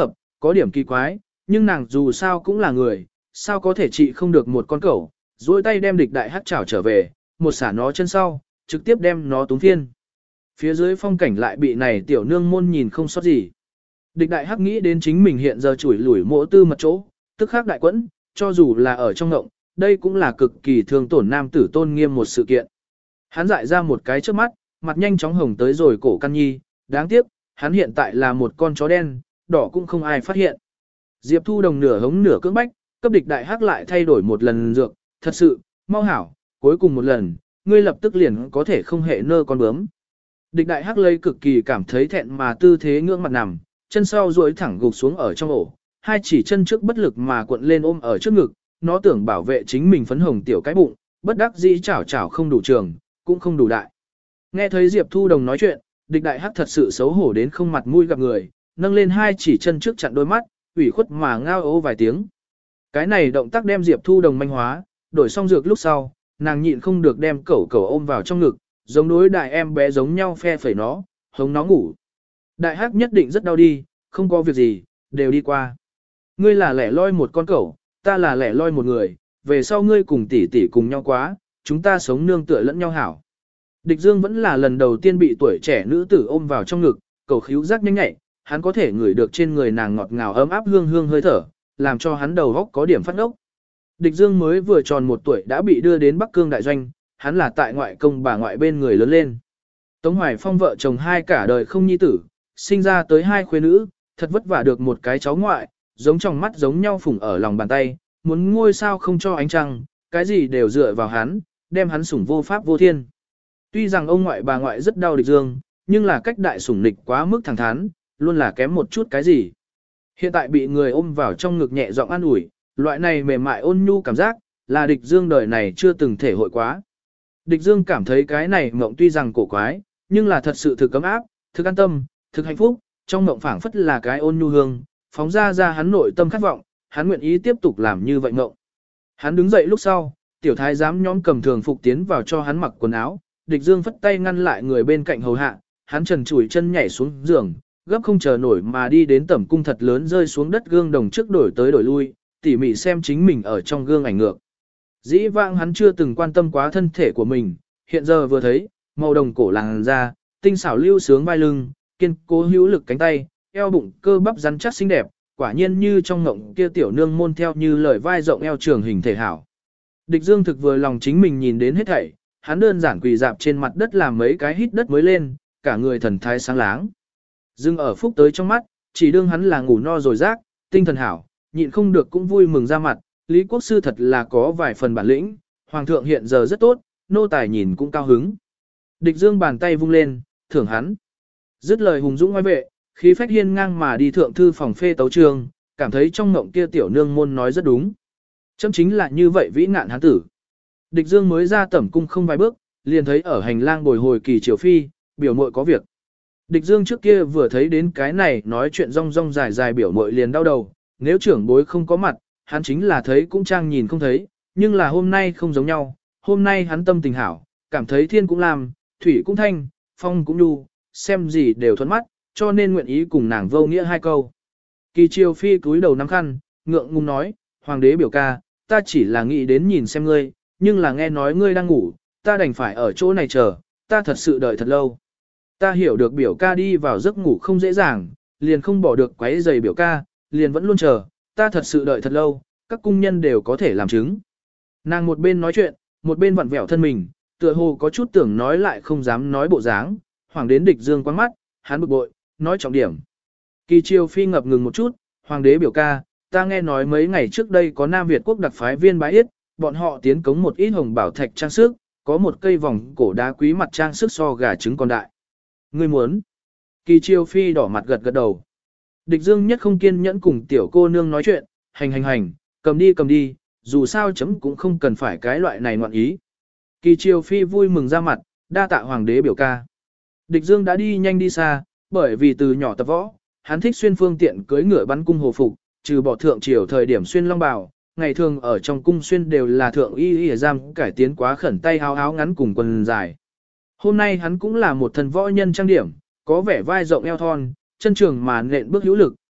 có điểm kỳ quái, nhưng nàng dù sao cũng là người, sao có thể trị không được một con cẩu, duỗi tay đem địch đại hắc chảo trở về, một xả nó chân sau, trực tiếp đem nó túng thiên. Phía dưới phong cảnh lại bị này tiểu nương môn nhìn không sót gì. Địch đại hắc nghĩ đến chính mình hiện giờ chủi lủi mỗ tư mật chỗ, tức khắc đại quẫn, cho dù là ở trong ngộng, đây cũng là cực kỳ thương tổn nam tử tôn nghiêm một sự kiện. Hắn dại ra một cái trước mắt, mặt nhanh chóng hồng tới rồi cổ căn nhi, đáng tiếc, hắn hiện tại là một con chó đen, đỏ cũng không ai phát hiện. Diệp Thu Đồng nửa hống nửa cưỡng bách, cấp địch đại hắc lại thay đổi một lần dược, thật sự, mau hảo, cuối cùng một lần, ngươi lập tức liền có thể không hệ nơ con bướm. Địch đại hắc lây cực kỳ cảm thấy thẹn mà tư thế ngưỡng mặt nằm, chân sau duỗi thẳng gục xuống ở trong ổ, hai chỉ chân trước bất lực mà cuộn lên ôm ở trước ngực, nó tưởng bảo vệ chính mình phấn hồng tiểu cái bụng, bất đắc dĩ chảo chảo không đủ trường, cũng không đủ đại. Nghe thấy Diệp Thu Đồng nói chuyện, địch đại hắc thật sự xấu hổ đến không mặt mũi gặp người, nâng lên hai chỉ chân trước chặn đôi mắt, ủy khuất mà ngao ố vài tiếng. Cái này động tác đem Diệp Thu Đồng manh hóa, đổi xong dược lúc sau, nàng nhịn không được đem cẩu cẩu ôm vào trong ngực, giống đối đại em bé giống nhau phe phẩy nó, hống nó ngủ. Đại hắc nhất định rất đau đi, không có việc gì, đều đi qua. Ngươi là lẻ loi một con cẩu, ta là lẻ loi một người, về sau ngươi cùng tỷ tỷ cùng nhau quá, chúng ta sống nương tựa lẫn nhau hảo. Địch Dương vẫn là lần đầu tiên bị tuổi trẻ nữ tử ôm vào trong ngực, cẩu khíu giác nhanh nhạy, hắn có thể ngửi được trên người nàng ngọt ngào ấm áp hương hương hơi thở, làm cho hắn đầu óc có điểm phát ốc. Địch Dương mới vừa tròn một tuổi đã bị đưa đến Bắc Cương đại doanh, hắn là tại ngoại công bà ngoại bên người lớn lên. Tống Hoài Phong vợ chồng hai cả đời không nhi tử, sinh ra tới hai khuê nữ, thật vất vả được một cái cháu ngoại, giống trong mắt giống nhau phủng ở lòng bàn tay, muốn ngôi sao không cho ánh trăng, cái gì đều dựa vào hắn, đem hắn sủng vô pháp vô thiên. Tuy rằng ông ngoại bà ngoại rất đau Địch Dương, nhưng là cách đại sủng nịch quá mức thẳng thắn, luôn là kém một chút cái gì. Hiện tại bị người ôm vào trong ngực nhẹ giọng an ủi, loại này mềm mại ôn nhu cảm giác, là Địch Dương đời này chưa từng thể hội quá. Địch Dương cảm thấy cái này mộng tuy rằng cổ quái, nhưng là thật sự thực cấm áp, thực an tâm, thực hạnh phúc, trong mộng phảng phất là cái ôn nhu hương, phóng ra ra hắn nội tâm khát vọng, hắn nguyện ý tiếp tục làm như vậy mộng. Hắn đứng dậy lúc sau, tiểu thái giám nhóm cầm thường phục tiến vào cho hắn mặc quần áo, Địch Dương phất tay ngăn lại người bên cạnh hầu hạ, hắn trần trụi chân nhảy xuống giường, gấp không chờ nổi mà đi đến tẩm cung thật lớn rơi xuống đất gương đồng trước đổi tới đổi lui, tỉ mỉ xem chính mình ở trong gương ảnh ngược. Dĩ vãng hắn chưa từng quan tâm quá thân thể của mình, hiện giờ vừa thấy, màu đồng cổ làn da, tinh xảo lưu sướng vai lưng, kiên cố hữu lực cánh tay, eo bụng cơ bắp rắn chắc xinh đẹp, quả nhiên như trong ngộng kia tiểu nương môn theo như lời vai rộng eo trường hình thể hảo. Địch Dương thực vừa lòng chính mình nhìn đến hết thảy, hắn đơn giản quỳ dạp trên mặt đất làm mấy cái hít đất mới lên, cả người thần thái sáng láng. Dương ở phúc tới trong mắt, chỉ đương hắn là ngủ no rồi rác, tinh thần hảo, nhịn không được cũng vui mừng ra mặt, Lý Quốc Sư thật là có vài phần bản lĩnh, Hoàng thượng hiện giờ rất tốt, nô tài nhìn cũng cao hứng. Địch Dương bàn tay vung lên, thưởng hắn. Dứt lời hùng dũng ngoài vệ, khí phách hiên ngang mà đi thượng thư phòng phê tấu trường, cảm thấy trong ngộng kia tiểu nương môn nói rất đúng. Chấm chính là như vậy vĩ nạn hắn tử. Địch Dương mới ra tẩm cung không vài bước, liền thấy ở hành lang bồi hồi Kỳ Triều Phi, biểu muội có việc. Địch Dương trước kia vừa thấy đến cái này nói chuyện rong rong dài dài biểu muội liền đau đầu, nếu trưởng bối không có mặt, hắn chính là thấy cũng trang nhìn không thấy, nhưng là hôm nay không giống nhau, hôm nay hắn tâm tình hảo, cảm thấy thiên cũng làm, thủy cũng thanh, phong cũng nhu, xem gì đều thuận mắt, cho nên nguyện ý cùng nàng vô nghĩa hai câu. Kỳ Triều Phi cúi đầu nắm khăn, ngượng ngùng nói, Hoàng đế biểu ca, ta chỉ là nghĩ đến nhìn xem ngươi, nhưng là nghe nói ngươi đang ngủ, ta đành phải ở chỗ này chờ, ta thật sự đợi thật lâu. Ta hiểu được biểu ca đi vào giấc ngủ không dễ dàng, liền không bỏ được quấy giày biểu ca, liền vẫn luôn chờ, ta thật sự đợi thật lâu, các cung nhân đều có thể làm chứng. Nàng một bên nói chuyện, một bên vặn vẹo thân mình, tựa hồ có chút tưởng nói lại không dám nói bộ dáng, Hoàng đến Địch Dương quán mắt, hắn bực bội, nói trọng điểm. Kỳ Triều Phi ngập ngừng một chút, Hoàng đế biểu ca, ta nghe nói mấy ngày trước đây có Nam Việt quốc đặc phái viên bái yết, bọn họ tiến cống một ít hồng bảo thạch trang sức, có một cây vòng cổ đá quý mặt trang sức so gà trứng còn đại. Ngươi muốn? Kỳ Triều Phi đỏ mặt gật gật đầu. Địch Dương nhất không kiên nhẫn cùng tiểu cô nương nói chuyện, hành hành hành, cầm đi cầm đi, dù sao chấm cũng không cần phải cái loại này ngoạn ý. Kỳ Triều Phi vui mừng ra mặt, đa tạ Hoàng đế biểu ca. Địch Dương đã đi nhanh đi xa, bởi vì từ nhỏ tập võ, hắn thích xuyên phương tiện cưới ngựa bắn cung hồ phục, trừ bỏ thượng triều thời điểm xuyên long bào, ngày thường ở trong cung xuyên đều là thượng y y giam cải tiến quá khẩn tay áo áo ngắn cùng quần dài. Hôm nay hắn cũng là một thần võ nhân trang điểm, có vẻ vai rộng eo thon, chân trường mà nện bước hữu lực,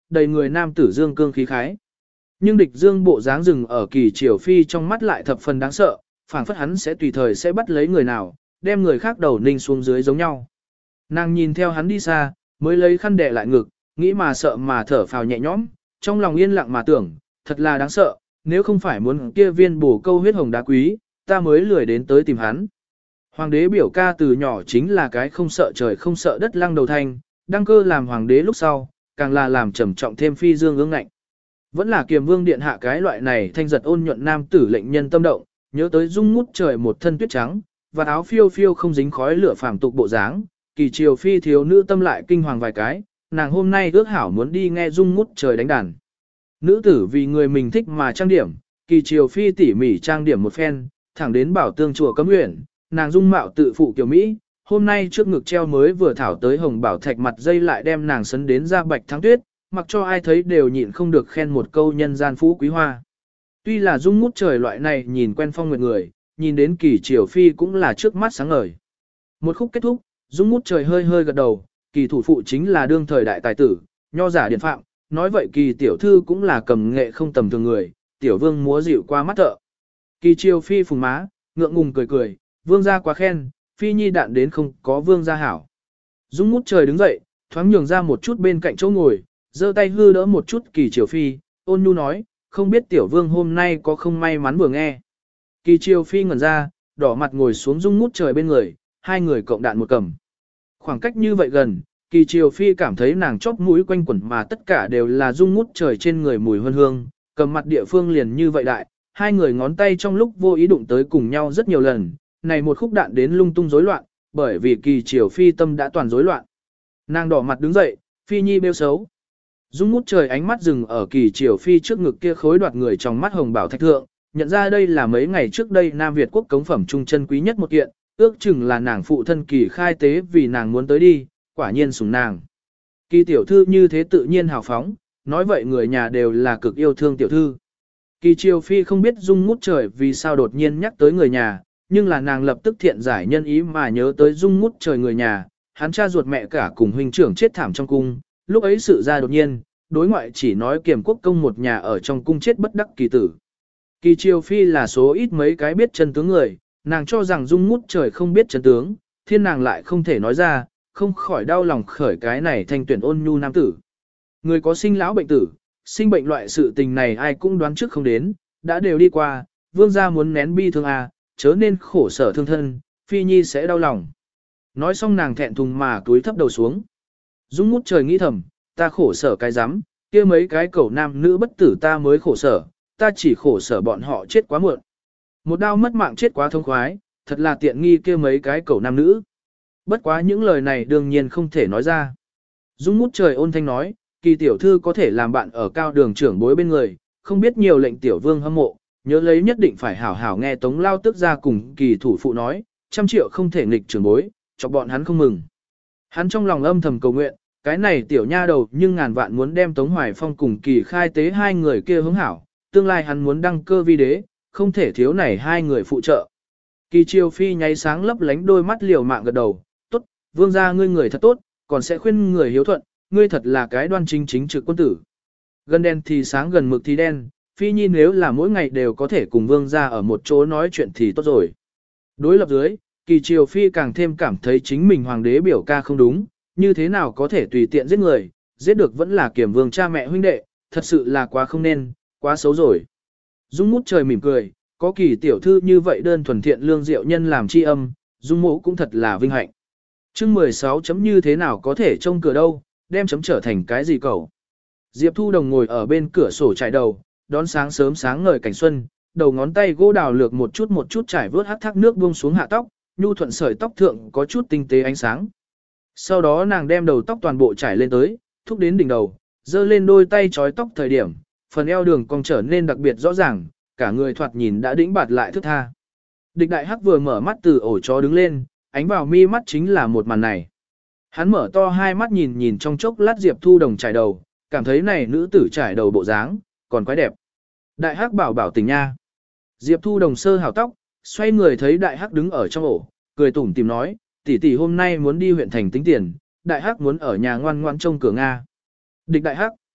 đầy người nam tử dương cương khí khái. Nhưng địch dương bộ dáng rừng ở Kỳ Triều Phi trong mắt lại thập phần đáng sợ, phảng phất hắn sẽ tùy thời sẽ bắt lấy người nào, đem người khác đầu ninh xuống dưới giống nhau. Nàng nhìn theo hắn đi xa, mới lấy khăn đè lại ngực, nghĩ mà sợ mà thở phào nhẹ nhõm, trong lòng yên lặng mà tưởng, thật là đáng sợ, nếu không phải muốn kia viên bổ câu huyết hồng đá quý, ta mới lười đến tới tìm hắn. Hoàng đế biểu ca từ nhỏ chính là cái không sợ trời không sợ đất lăng đầu thanh, đăng cơ làm hoàng đế lúc sau, càng là làm trầm trọng thêm phi dương ương ngạnh. Vẫn là kiềm vương điện hạ cái loại này thanh giật ôn nhuận nam tử lệnh nhân tâm động, nhớ tới dung ngút trời một thân tuyết trắng, và áo phiêu phiêu không dính khói lửa phàm tục bộ dáng, Kỳ Triều Phi thiếu nữ tâm lại kinh hoàng vài cái, nàng hôm nay ước hảo muốn đi nghe dung ngút trời đánh đàn. Nữ tử vì người mình thích mà trang điểm, Kỳ Triều Phi tỉ mỉ trang điểm một phen, thẳng đến bảo tương chùa cấm nguyện, nàng dung mạo tự phụ kiểu Mỹ, hôm nay trước ngực treo mới vừa thảo tới hồng bảo thạch mặt dây lại đem nàng sấn đến ra bạch thắng tuyết, mặc cho ai thấy đều nhịn không được khen một câu nhân gian phú quý hoa. Tuy là dung ngút trời loại này nhìn quen phong nguyệt người, nhìn đến Kỳ Triều Phi cũng là trước mắt sáng ngời. Một khúc kết thúc, dung ngút trời hơi hơi gật đầu, Kỳ thủ phụ chính là đương thời đại tài tử, nho giả điện phạm, nói vậy Kỳ tiểu thư cũng là cầm nghệ không tầm thường người, tiểu vương múa dịu qua mắt thợ. Kỳ Triều Phi phùng má, ngượng ngùng cười cười, vương gia quá khen, Phi nhi đạn đến không có vương gia hảo. Dung ngút trời đứng dậy, thoáng nhường ra một chút bên cạnh chỗ ngồi, giơ tay hư đỡ một chút Kỳ Triều Phi, ôn nhu nói, không biết tiểu vương hôm nay có không may mắn vừa nghe. Kỳ Triều Phi ngẩn ra, đỏ mặt ngồi xuống dung ngút trời bên người, hai người cộng đạn một cầm. Khoảng cách như vậy gần, Kỳ Triều Phi cảm thấy nàng chóp mũi quanh quẩn mà tất cả đều là dung ngút trời trên người mùi hương hương, cầm mặt địa phương liền như vậy đại, hai người ngón tay trong lúc vô ý đụng tới cùng nhau rất nhiều lần, này một khúc đạn đến lung tung rối loạn, bởi vì Kỳ Triều Phi tâm đã toàn rối loạn. Nàng đỏ mặt đứng dậy, Phi nhi bêu xấu. Dung ngút trời ánh mắt dừng ở Kỳ Triều Phi trước ngực kia khối đoạt người trong mắt hồng bảo thạch thượng, nhận ra đây là mấy ngày trước đây Nam Việt quốc cống phẩm trung chân quý nhất một kiện, ước chừng là nàng phụ thân Kỳ khai tế vì nàng muốn tới đi, quả nhiên sủng nàng. Kỳ tiểu thư như thế tự nhiên hào phóng, nói vậy người nhà đều là cực yêu thương tiểu thư. Kỳ Triều Phi không biết dung ngút trời vì sao đột nhiên nhắc tới người nhà, nhưng là nàng lập tức thiện giải nhân ý mà nhớ tới dung ngút trời người nhà, hắn cha ruột mẹ cả cùng huynh trưởng chết thảm trong cung, lúc ấy sự ra đột nhiên, đối ngoại chỉ nói Kiềm quốc công một nhà ở trong cung chết bất đắc kỳ tử. Kỳ Triều Phi là số ít mấy cái biết chân tướng người, nàng cho rằng dung ngút trời không biết chân tướng, thiên nàng lại không thể nói ra, không khỏi đau lòng khởi cái này thanh tuyển ôn nhu nam tử. Người có sinh lão bệnh tử, sinh bệnh loại sự tình này ai cũng đoán trước không đến, đã đều đi qua, vương gia muốn nén bi thương à, chớ nên khổ sở thương thân, Phi nhi sẽ đau lòng. Nói xong nàng thẹn thùng mà túi thấp đầu xuống. Dung ngút trời nghĩ thầm, ta khổ sở cái rắm, kia mấy cái cẩu nam nữ bất tử ta mới khổ sở, ta chỉ khổ sở bọn họ chết quá muộn. Một đau mất mạng chết quá thông khoái, thật là tiện nghi kia mấy cái cẩu nam nữ. Bất quá những lời này đương nhiên không thể nói ra. Dung ngút trời ôn thanh nói, Kỳ tiểu thư có thể làm bạn ở cao đường trưởng bối bên người, không biết nhiều lệnh tiểu vương hâm mộ, nhớ lấy nhất định phải hảo hảo nghe Tống Lao tức ra cùng Kỳ thủ phụ nói, trăm triệu không thể nghịch trưởng bối, cho bọn hắn không mừng. Hắn trong lòng âm thầm cầu nguyện, cái này tiểu nha đầu nhưng ngàn vạn muốn đem Tống Hoài Phong cùng Kỳ khai tế hai người kia hướng hảo, tương lai hắn muốn đăng cơ vi đế, không thể thiếu này hai người phụ trợ. Kỳ Triều Phi nháy sáng lấp lánh đôi mắt liều mạng gật đầu, tốt, vương gia ngươi người thật tốt, còn sẽ khuyên người hiếu thuận, ngươi thật là cái đoan chính chính trực quân tử. Gần đen thì sáng gần mực thì đen, Phi nhi nếu là mỗi ngày đều có thể cùng vương gia ở một chỗ nói chuyện thì tốt rồi. Đối lập dưới, Kỳ Triều Phi càng thêm cảm thấy chính mình hoàng đế biểu ca không đúng, như thế nào có thể tùy tiện giết người, giết được vẫn là Kiểm vương cha mẹ huynh đệ, thật sự là quá không nên, quá xấu rồi. Dung ngút trời mỉm cười, có Kỳ tiểu thư như vậy đơn thuần thiện lương diệu nhân làm tri âm, Dung mộ cũng thật là vinh hạnh. Chương mười sáu chấm như thế nào có thể trông cửa đâu, đem chấm trở thành cái gì cậu. Diệp Thu Đồng ngồi ở bên cửa sổ trải đầu, đón sáng sớm sáng ngời cảnh xuân, đầu ngón tay gỗ đào lược một chút một chút trải vớt hắc thác nước buông xuống hạ tóc, nhu thuận sợi tóc thượng có chút tinh tế ánh sáng. Sau đó nàng đem đầu tóc toàn bộ trải lên tới, thúc đến đỉnh đầu, giơ lên đôi tay trói tóc thời điểm, phần eo đường cong trở nên đặc biệt rõ ràng, cả người thoạt nhìn đã đĩnh bạt lại thức tha. Địch đại hắc vừa mở mắt từ ổ chó đứng lên, ánh vào mi mắt chính là một màn này. Hắn mở to hai mắt nhìn nhìn trong chốc lát Diệp Thu Đồng trải đầu, cảm thấy này nữ tử trải đầu bộ dáng, còn quái đẹp. Đại hắc bảo bảo tình nha. Diệp Thu Đồng sơ hào tóc, xoay người thấy đại hắc đứng ở trong ổ, cười tủm tìm nói, tỷ tỷ hôm nay muốn đi huyện thành tính tiền, đại hắc muốn ở nhà ngoan ngoan trông cửa Nga. Địch đại hắc.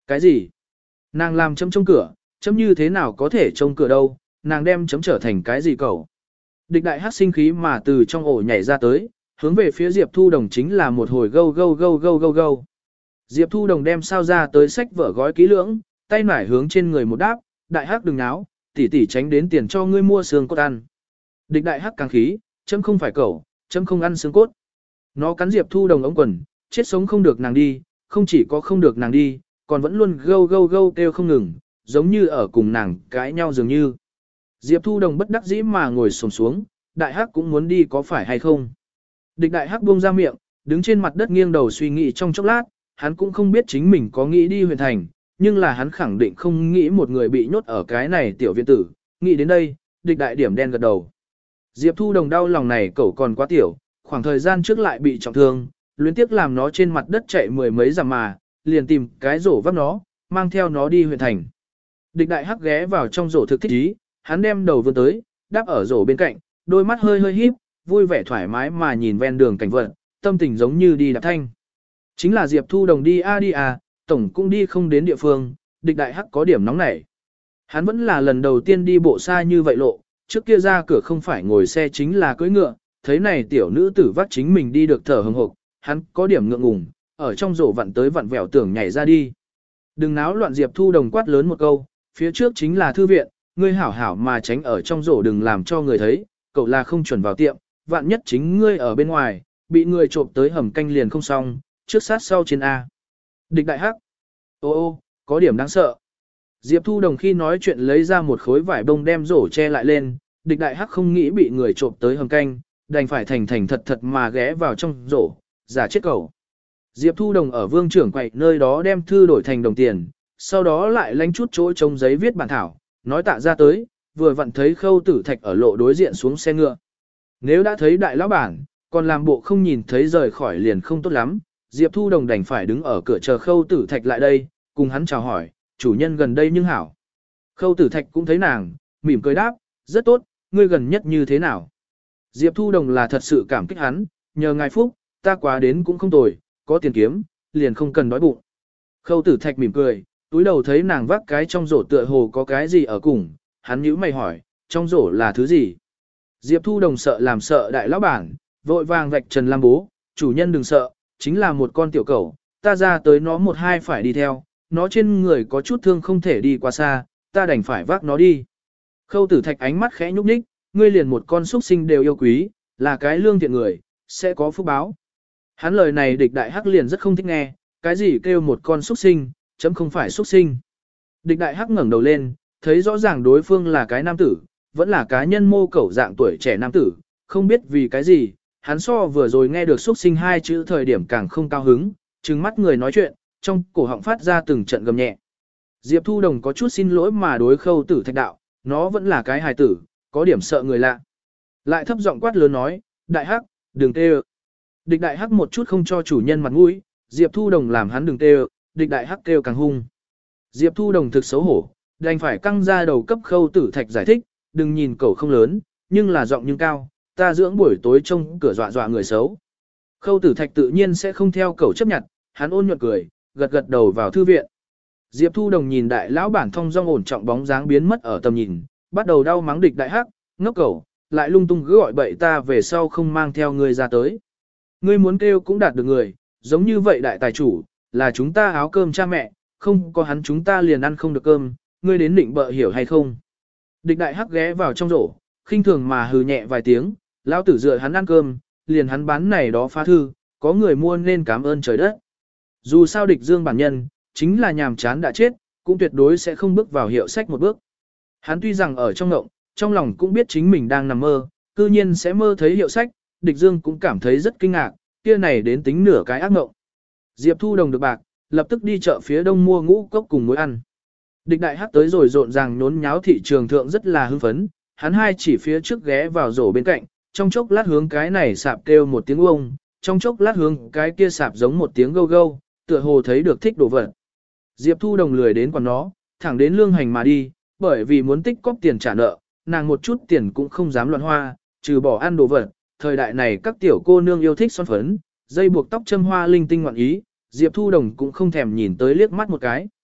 Cái gì? Nàng làm chấm trông cửa, chấm như thế nào có thể trông cửa đâu, nàng đem chấm trở thành cái gì cậu? Địch đại hắc sinh khí mà từ trong ổ nhảy ra tới, hướng về phía Diệp Thu Đồng chính là một hồi gâu gâu gâu gâu gâu gâu. Diệp Thu Đồng đem sao ra tới sách vở gói kỹ lưỡng, tay nải hướng trên người một đáp, đại hắc đừng náo, tỷ tỷ tránh đến tiền cho ngươi mua xương cốt ăn. Địch đại hắc càng khí, chấm không phải cậu, chấm không ăn xương cốt. Nó cắn Diệp Thu Đồng ống quần, chết sống không được nàng đi, không chỉ có không được nàng đi, còn vẫn luôn gâu gâu gâu kêu không ngừng, giống như ở cùng nàng cãi nhau dường như. Diệp Thu Đồng bất đắc dĩ mà ngồi xổm xuống, đại hắc cũng muốn đi có phải hay không. Địch đại hắc buông ra miệng, đứng trên mặt đất nghiêng đầu suy nghĩ trong chốc lát, hắn cũng không biết chính mình có nghĩ đi huyện thành, nhưng là hắn khẳng định không nghĩ một người bị nhốt ở cái này tiểu viện tử. Nghĩ đến đây, địch đại điểm đen gật đầu. Diệp Thu Đồng đau lòng này cậu còn quá tiểu, khoảng thời gian trước lại bị trọng thương, luyến tiếc làm nó trên mặt đất chạy mười mấy dặm mà, liền tìm cái rổ vắt nó, mang theo nó đi huyện thành. Địch đại hắc ghé vào trong rổ thực thích ý, hắn đem đầu vươn tới, đáp ở rổ bên cạnh, đôi mắt hơi hơi híp, vui vẻ thoải mái mà nhìn ven đường cảnh vật, tâm tình giống như đi đạp thanh. Chính là Diệp Thu Đồng đi a đi à, tổng cũng đi không đến địa phương, địch đại hắc có điểm nóng nảy. Hắn vẫn là lần đầu tiên đi bộ xa như vậy lộ, trước kia ra cửa không phải ngồi xe chính là cưỡi ngựa, thấy này tiểu nữ tử vắt chính mình đi được thở hừng hực, hắn có điểm ngượng ngùng, ở trong rổ vặn tới vặn vẹo tưởng nhảy ra đi. Đừng náo loạn, Diệp Thu Đồng quát lớn một câu, phía trước chính là thư viện, ngươi hảo hảo mà tránh ở trong rổ đừng làm cho người thấy, cậu là không chuẩn vào tiệm, vạn nhất chính ngươi ở bên ngoài, bị người trộm tới hầm canh liền không xong, trước sát sau trên A. Địch đại hắc. Ô ô, có điểm đáng sợ. Diệp Thu Đồng khi nói chuyện lấy ra một khối vải bông đem rổ che lại lên, địch đại hắc không nghĩ bị người trộm tới hầm canh, đành phải thành thành thật thật mà ghé vào trong rổ, giả chết cầu. Diệp Thu Đồng ở vương trưởng quậy nơi đó đem thư đổi thành đồng tiền, sau đó lại lánh chút chỗ trống giấy viết bản thảo, nói tạ ra tới, vừa vặn thấy Khâu Tử Thạch ở lộ đối diện xuống xe ngựa. Nếu đã thấy đại lão bản, còn làm bộ không nhìn thấy rời khỏi liền không tốt lắm, Diệp Thu Đồng đành phải đứng ở cửa chờ Khâu Tử Thạch lại đây, cùng hắn chào hỏi, chủ nhân gần đây nhưng hảo. Khâu Tử Thạch cũng thấy nàng, mỉm cười đáp, rất tốt, ngươi gần nhất như thế nào. Diệp Thu Đồng là thật sự cảm kích hắn, nhờ ngài phúc, ta quá đến cũng không tồi, có tiền kiếm, liền không cần đói bụng. Khâu Tử Thạch mỉm cười, túi đầu thấy nàng vác cái trong rổ tựa hồ có cái gì ở cùng, hắn nhíu mày hỏi, trong rổ là thứ gì? Diệp Thu Đồng sợ làm sợ đại lão bản, vội vàng vạch trần Lam bố, chủ nhân đừng sợ, chính là một con tiểu cẩu, ta ra tới nó một hai phải đi theo, nó trên người có chút thương không thể đi qua xa, ta đành phải vác nó đi. Khâu Tử Thạch ánh mắt khẽ nhúc nhích, ngươi liền một con xuất sinh đều yêu quý, là cái lương thiện người, sẽ có phúc báo. Hắn lời này địch đại hắc liền rất không thích nghe, cái gì kêu một con xuất sinh, chấm không phải xuất sinh. Địch đại hắc ngẩng đầu lên, thấy rõ ràng đối phương là cái nam tử, vẫn là cá nhân mô cẩu dạng tuổi trẻ nam tử, không biết vì cái gì, hắn so vừa rồi nghe được xuất sinh hai chữ thời điểm càng không cao hứng, trừng mắt người nói chuyện, trong cổ họng phát ra từng trận gầm nhẹ. Diệp Thu Đồng có chút xin lỗi mà đối Khâu Tử Thạch đạo, nó vẫn là cái hài tử, có điểm sợ người lạ. Lại thấp giọng quát lớn nói, đại hắc, đừng tê ơ. Địch đại hắc một chút không cho chủ nhân mặt mũi, Diệp Thu Đồng làm hắn đừng tê ơ, địch đại hắc kêu càng hung. Diệp Thu Đồng thực xấu hổ, đành phải căng ra đầu cấp Khâu Tử Thạch giải thích, đừng nhìn cậu không lớn, nhưng là giọng nhưng cao, ta dưỡng buổi tối trông cửa dọa dọa người xấu. Khâu Tử Thạch tự nhiên sẽ không theo cậu chấp nhận, hắn ôn nhuận cười, gật gật đầu vào thư viện. Diệp Thu Đồng nhìn đại lão bản thông dong ổn trọng bóng dáng biến mất ở tầm nhìn, bắt đầu đau mắng địch đại hắc, ngốc cẩu, lại lung tung cứ gọi bậy ta về sau không mang theo ngươi ra tới. Ngươi muốn kêu cũng đạt được người, giống như vậy đại tài chủ, là chúng ta áo cơm cha mẹ, không có hắn chúng ta liền ăn không được cơm, ngươi đến định bợ hiểu hay không. Địch đại hắc ghé vào trong rổ, khinh thường mà hừ nhẹ vài tiếng, lão tử dựa hắn ăn cơm, liền hắn bán này đó phá thư, có người mua nên cảm ơn trời đất. Dù sao địch dương bản nhân, chính là nhàm chán đã chết, cũng tuyệt đối sẽ không bước vào hiệu sách một bước. Hắn tuy rằng ở trong ngộng, trong lòng cũng biết chính mình đang nằm mơ, cư nhiên sẽ mơ thấy hiệu sách, địch dương cũng cảm thấy rất kinh ngạc, kia này đến tính nửa cái ác ngộng. Diệp Thu Đồng được bạc, lập tức đi chợ phía đông mua ngũ cốc cùng muối ăn. Địch đại hắc tới rồi rộn ràng nhốn nháo thị trường thượng rất là hưng phấn, hắn hai chỉ phía trước ghé vào rổ bên cạnh, trong chốc lát hướng cái này sạp kêu một tiếng ông, trong chốc lát hướng cái kia sạp giống một tiếng gâu gâu, tựa hồ thấy được thích đồ vật. Diệp Thu Đồng lười đến quán nó, thẳng đến lương hành mà đi, bởi vì muốn tích cóp tiền trả nợ, nàng một chút tiền cũng không dám loạn hoa, trừ bỏ ăn đồ vật. Thời đại này các tiểu cô nương yêu thích son phấn, dây buộc tóc châm hoa linh tinh ngoạn ý, Diệp Thu Đồng cũng không thèm nhìn tới liếc mắt một cái.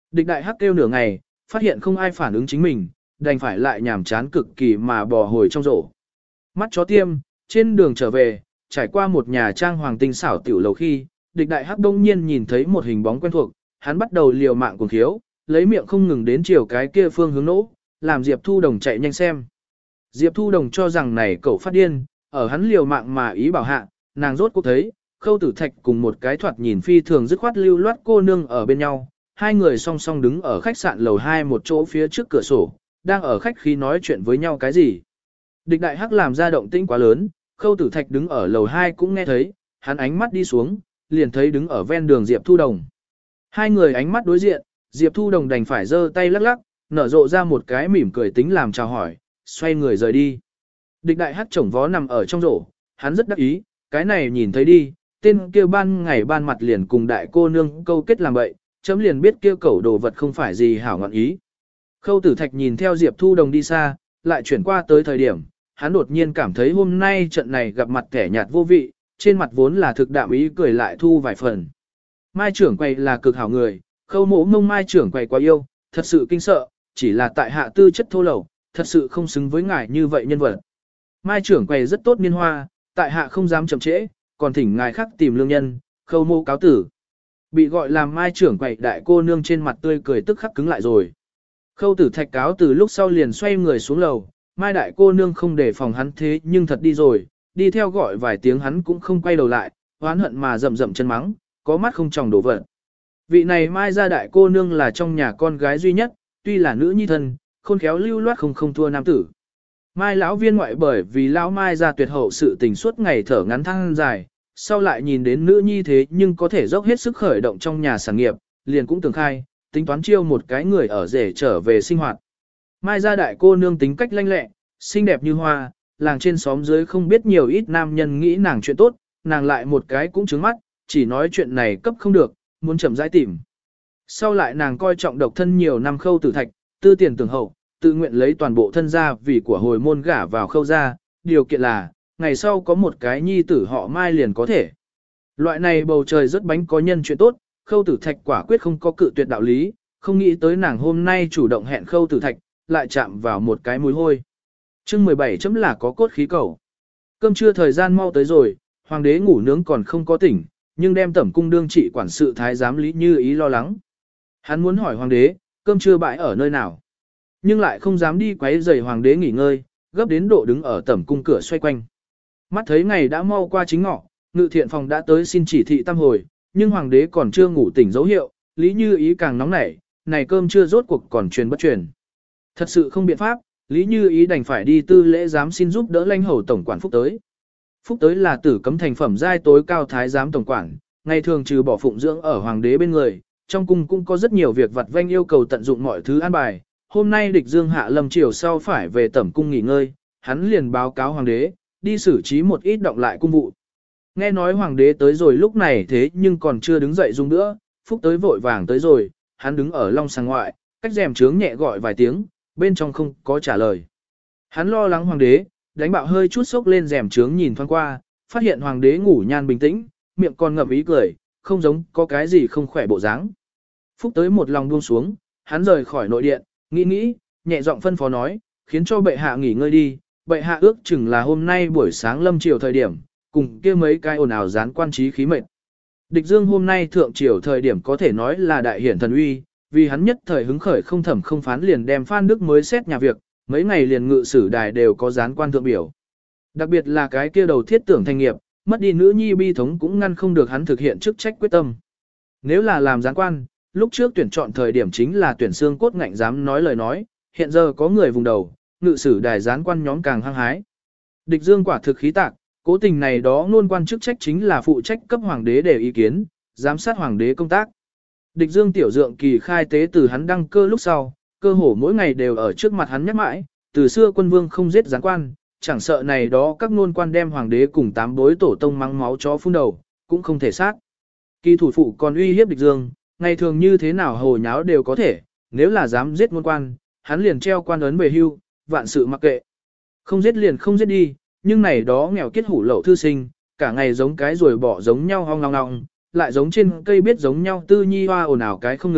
Địch đại hắc kêu nửa ngày, phát hiện không ai phản ứng chính mình, đành phải lại nhảm chán cực kỳ mà bò hồi trong rổ. Mắt chó tiêm, trên đường trở về, trải qua một nhà trang hoàng tinh xảo tiểu lầu khi, địch đại hắc đông nhiên nhìn thấy một hình bóng quen thuộc, hắn bắt đầu liều mạng cuồng khiếu, lấy miệng không ngừng đến chiều cái kia phương hướng nỗ, làm Diệp Thu Đồng chạy nhanh xem. Diệp Thu Đồng cho rằng này cậu phát điên, ở hắn liều mạng mà ý bảo hạ, nàng rốt cuộc thấy, Khâu Tử Thạch cùng một cái thoạt nhìn phi thường dứt khoát lưu loát cô nương ở bên nhau, hai người song song đứng ở khách sạn lầu hai một chỗ phía trước cửa sổ, đang ở khách khí nói chuyện với nhau cái gì. Địch đại hắc làm ra động tĩnh quá lớn, Khâu Tử Thạch đứng ở lầu hai cũng nghe thấy, hắn ánh mắt đi xuống, liền thấy đứng ở ven đường Diệp Thu Đồng. Hai người ánh mắt đối diện, Diệp Thu Đồng đành phải giơ tay lắc lắc, nở rộ ra một cái mỉm cười tính làm chào hỏi, xoay người rời đi. Địch đại hắc chổng vó nằm ở trong rổ, hắn rất đắc ý, cái này nhìn thấy đi, tên kia ban ngày ban mặt liền cùng đại cô nương câu kết làm bậy, chấm liền biết kia cẩu đồ vật không phải gì hảo ngọn ý. Khâu Tử Thạch nhìn theo Diệp Thu Đồng đi xa, lại chuyển qua tới thời điểm, hắn đột nhiên cảm thấy hôm nay trận này gặp mặt kẻ nhạt vô vị, trên mặt vốn là thực đạm ý cười lại thu vài phần. Mai trưởng quầy là cực hảo người, Khâu mỗ mông Mai trưởng quầy quá yêu, thật sự kinh sợ, chỉ là tại hạ tư chất thô lẩu, thật sự không xứng với ngài như vậy nhân vật. Mai trưởng quầy rất tốt niên hoa, tại hạ không dám chậm trễ, còn thỉnh ngài khác tìm lương nhân, Khâu mô cáo tử. Bị gọi là Mai trưởng quầy đại cô nương trên mặt tươi cười tức khắc cứng lại rồi. Khâu Tử Thạch cáo từ lúc sau liền xoay người xuống lầu, Mai đại cô nương không để phòng hắn thế nhưng thật đi rồi, đi theo gọi vài tiếng hắn cũng không quay đầu lại, oán hận mà rậm rậm chân mắng, có mắt không tròng đổ vật. Vị này Mai gia đại cô nương là trong nhà con gái duy nhất, tuy là nữ nhi thân, khôn khéo lưu loát không không thua nam tử. Mai lão viên ngoại bởi vì lão Mai gia tuyệt hậu sự tình suốt ngày thở ngắn thăng dài, sau lại nhìn đến nữ nhi thế nhưng có thể dốc hết sức khởi động trong nhà sản nghiệp, liền cũng tưởng khai, tính toán chiêu một cái người ở rể trở về sinh hoạt. Mai gia đại cô nương tính cách lanh lẹ, xinh đẹp như hoa, làng trên xóm dưới không biết nhiều ít nam nhân nghĩ nàng chuyện tốt, nàng lại một cái cũng trứng mắt, chỉ nói chuyện này cấp không được, muốn chậm rãi tìm. Sau lại nàng coi trọng độc thân nhiều năm Khâu Tử Thạch, tư tiền tưởng hậu, tự nguyện lấy toàn bộ thân gia vì của hồi môn gả vào Khâu gia, điều kiện là, ngày sau có một cái nhi tử họ Mai liền có thể. Loại này bầu trời rất bánh có nhân chuyện tốt, Khâu Tử Thạch quả quyết không có cự tuyệt đạo lý, không nghĩ tới nàng hôm nay chủ động hẹn Khâu Tử Thạch, lại chạm vào một cái mùi hôi. Chương mười bảy chấm là có cốt khí cầu. Cơm trưa thời gian mau tới rồi, hoàng đế ngủ nướng còn không có tỉnh, nhưng đem tẩm cung đương trị quản sự thái giám Lý Như Ý lo lắng. Hắn muốn hỏi hoàng đế, cơm trưa bãi ở nơi nào, nhưng lại không dám đi quấy rầy hoàng đế nghỉ ngơi, gấp đến độ đứng ở tẩm cung cửa xoay quanh. Mắt thấy ngày đã mau qua chính ngọ, ngự thiện phòng đã tới xin chỉ thị tam hồi, nhưng hoàng đế còn chưa ngủ tỉnh dấu hiệu, Lý Như Ý càng nóng nảy, này cơm chưa rốt cuộc còn truyền bất truyền. Thật sự không biện pháp, Lý Như Ý đành phải đi tư lễ giám xin giúp đỡ lãnh hầu tổng quản Phúc Tới. Phúc Tới là tử cấm thành phẩm giai tối cao thái giám tổng quản, ngày thường trừ bỏ phụng dưỡng ở hoàng đế bên người, trong cung cũng có rất nhiều việc vặt vanh yêu cầu tận dụng mọi thứ an bài. Hôm nay địch dương hạ lâm chiều sau phải về tẩm cung nghỉ ngơi, hắn liền báo cáo hoàng đế, đi xử trí một ít động lại cung vụ. Nghe nói hoàng đế tới rồi lúc này thế nhưng còn chưa đứng dậy dung nữa, Phúc Tới vội vàng tới rồi, hắn đứng ở long sàng ngoại, cách rèm trướng nhẹ gọi vài tiếng, bên trong không có trả lời. Hắn lo lắng hoàng đế, đánh bạo hơi chút sốc lên rèm trướng nhìn thoáng qua, phát hiện hoàng đế ngủ nhan bình tĩnh, miệng còn ngậm ý cười, không giống có cái gì không khỏe bộ dáng. Phúc Tới một lòng buông xuống, hắn rời khỏi nội điện, nghĩ nghĩ, nhẹ giọng phân phó nói, khiến cho bệ hạ nghỉ ngơi đi, bệ hạ ước chừng là hôm nay buổi sáng lâm chiều thời điểm, cùng kia mấy cái ồn ào gián quan trí khí mệt. Địch Dương hôm nay thượng triều thời điểm có thể nói là đại hiển thần uy, vì hắn nhất thời hứng khởi không thẩm không phán liền đem Phan Đức mới xét nhà việc, mấy ngày liền ngự sử đài đều có gián quan thượng biểu. Đặc biệt là cái kia đầu thiết tưởng thành nghiệp, mất đi nữ nhi bi thống cũng ngăn không được hắn thực hiện chức trách quyết tâm. Nếu là làm gián quan, lúc trước tuyển chọn thời điểm chính là tuyển xương cốt ngạnh dám nói lời nói, hiện giờ có người vùng đầu, ngự sử đài gián quan nhóm càng hăng hái. Địch Dương quả thực khí tạc, cố tình này đó luôn quan chức trách chính là phụ trách cấp hoàng đế để ý kiến, giám sát hoàng đế công tác. Địch Dương tiểu dượng kỳ khai tế từ hắn đăng cơ lúc sau, cơ hồ mỗi ngày đều ở trước mặt hắn nhắc mãi, từ xưa quân vương không giết gián quan, chẳng sợ này đó các nôn quan đem hoàng đế cùng tám bối tổ tông mắng máu chó phun đầu, cũng không thể sát. Kỳ thủ phụ còn uy hiếp Địch Dương, ngày thường như thế nào hồ nháo đều có thể, nếu là dám giết nôn quan, hắn liền treo quan ấn về hưu, vạn sự mặc kệ. Không giết liền không giết đi, nhưng này đó nghèo kiết hủ lậu thư sinh, cả ngày giống cái rồi bỏ giống nhau hong long long, lại giống trên cây biết giống nhau tư nhi hoa ồn ào cái không ngừng,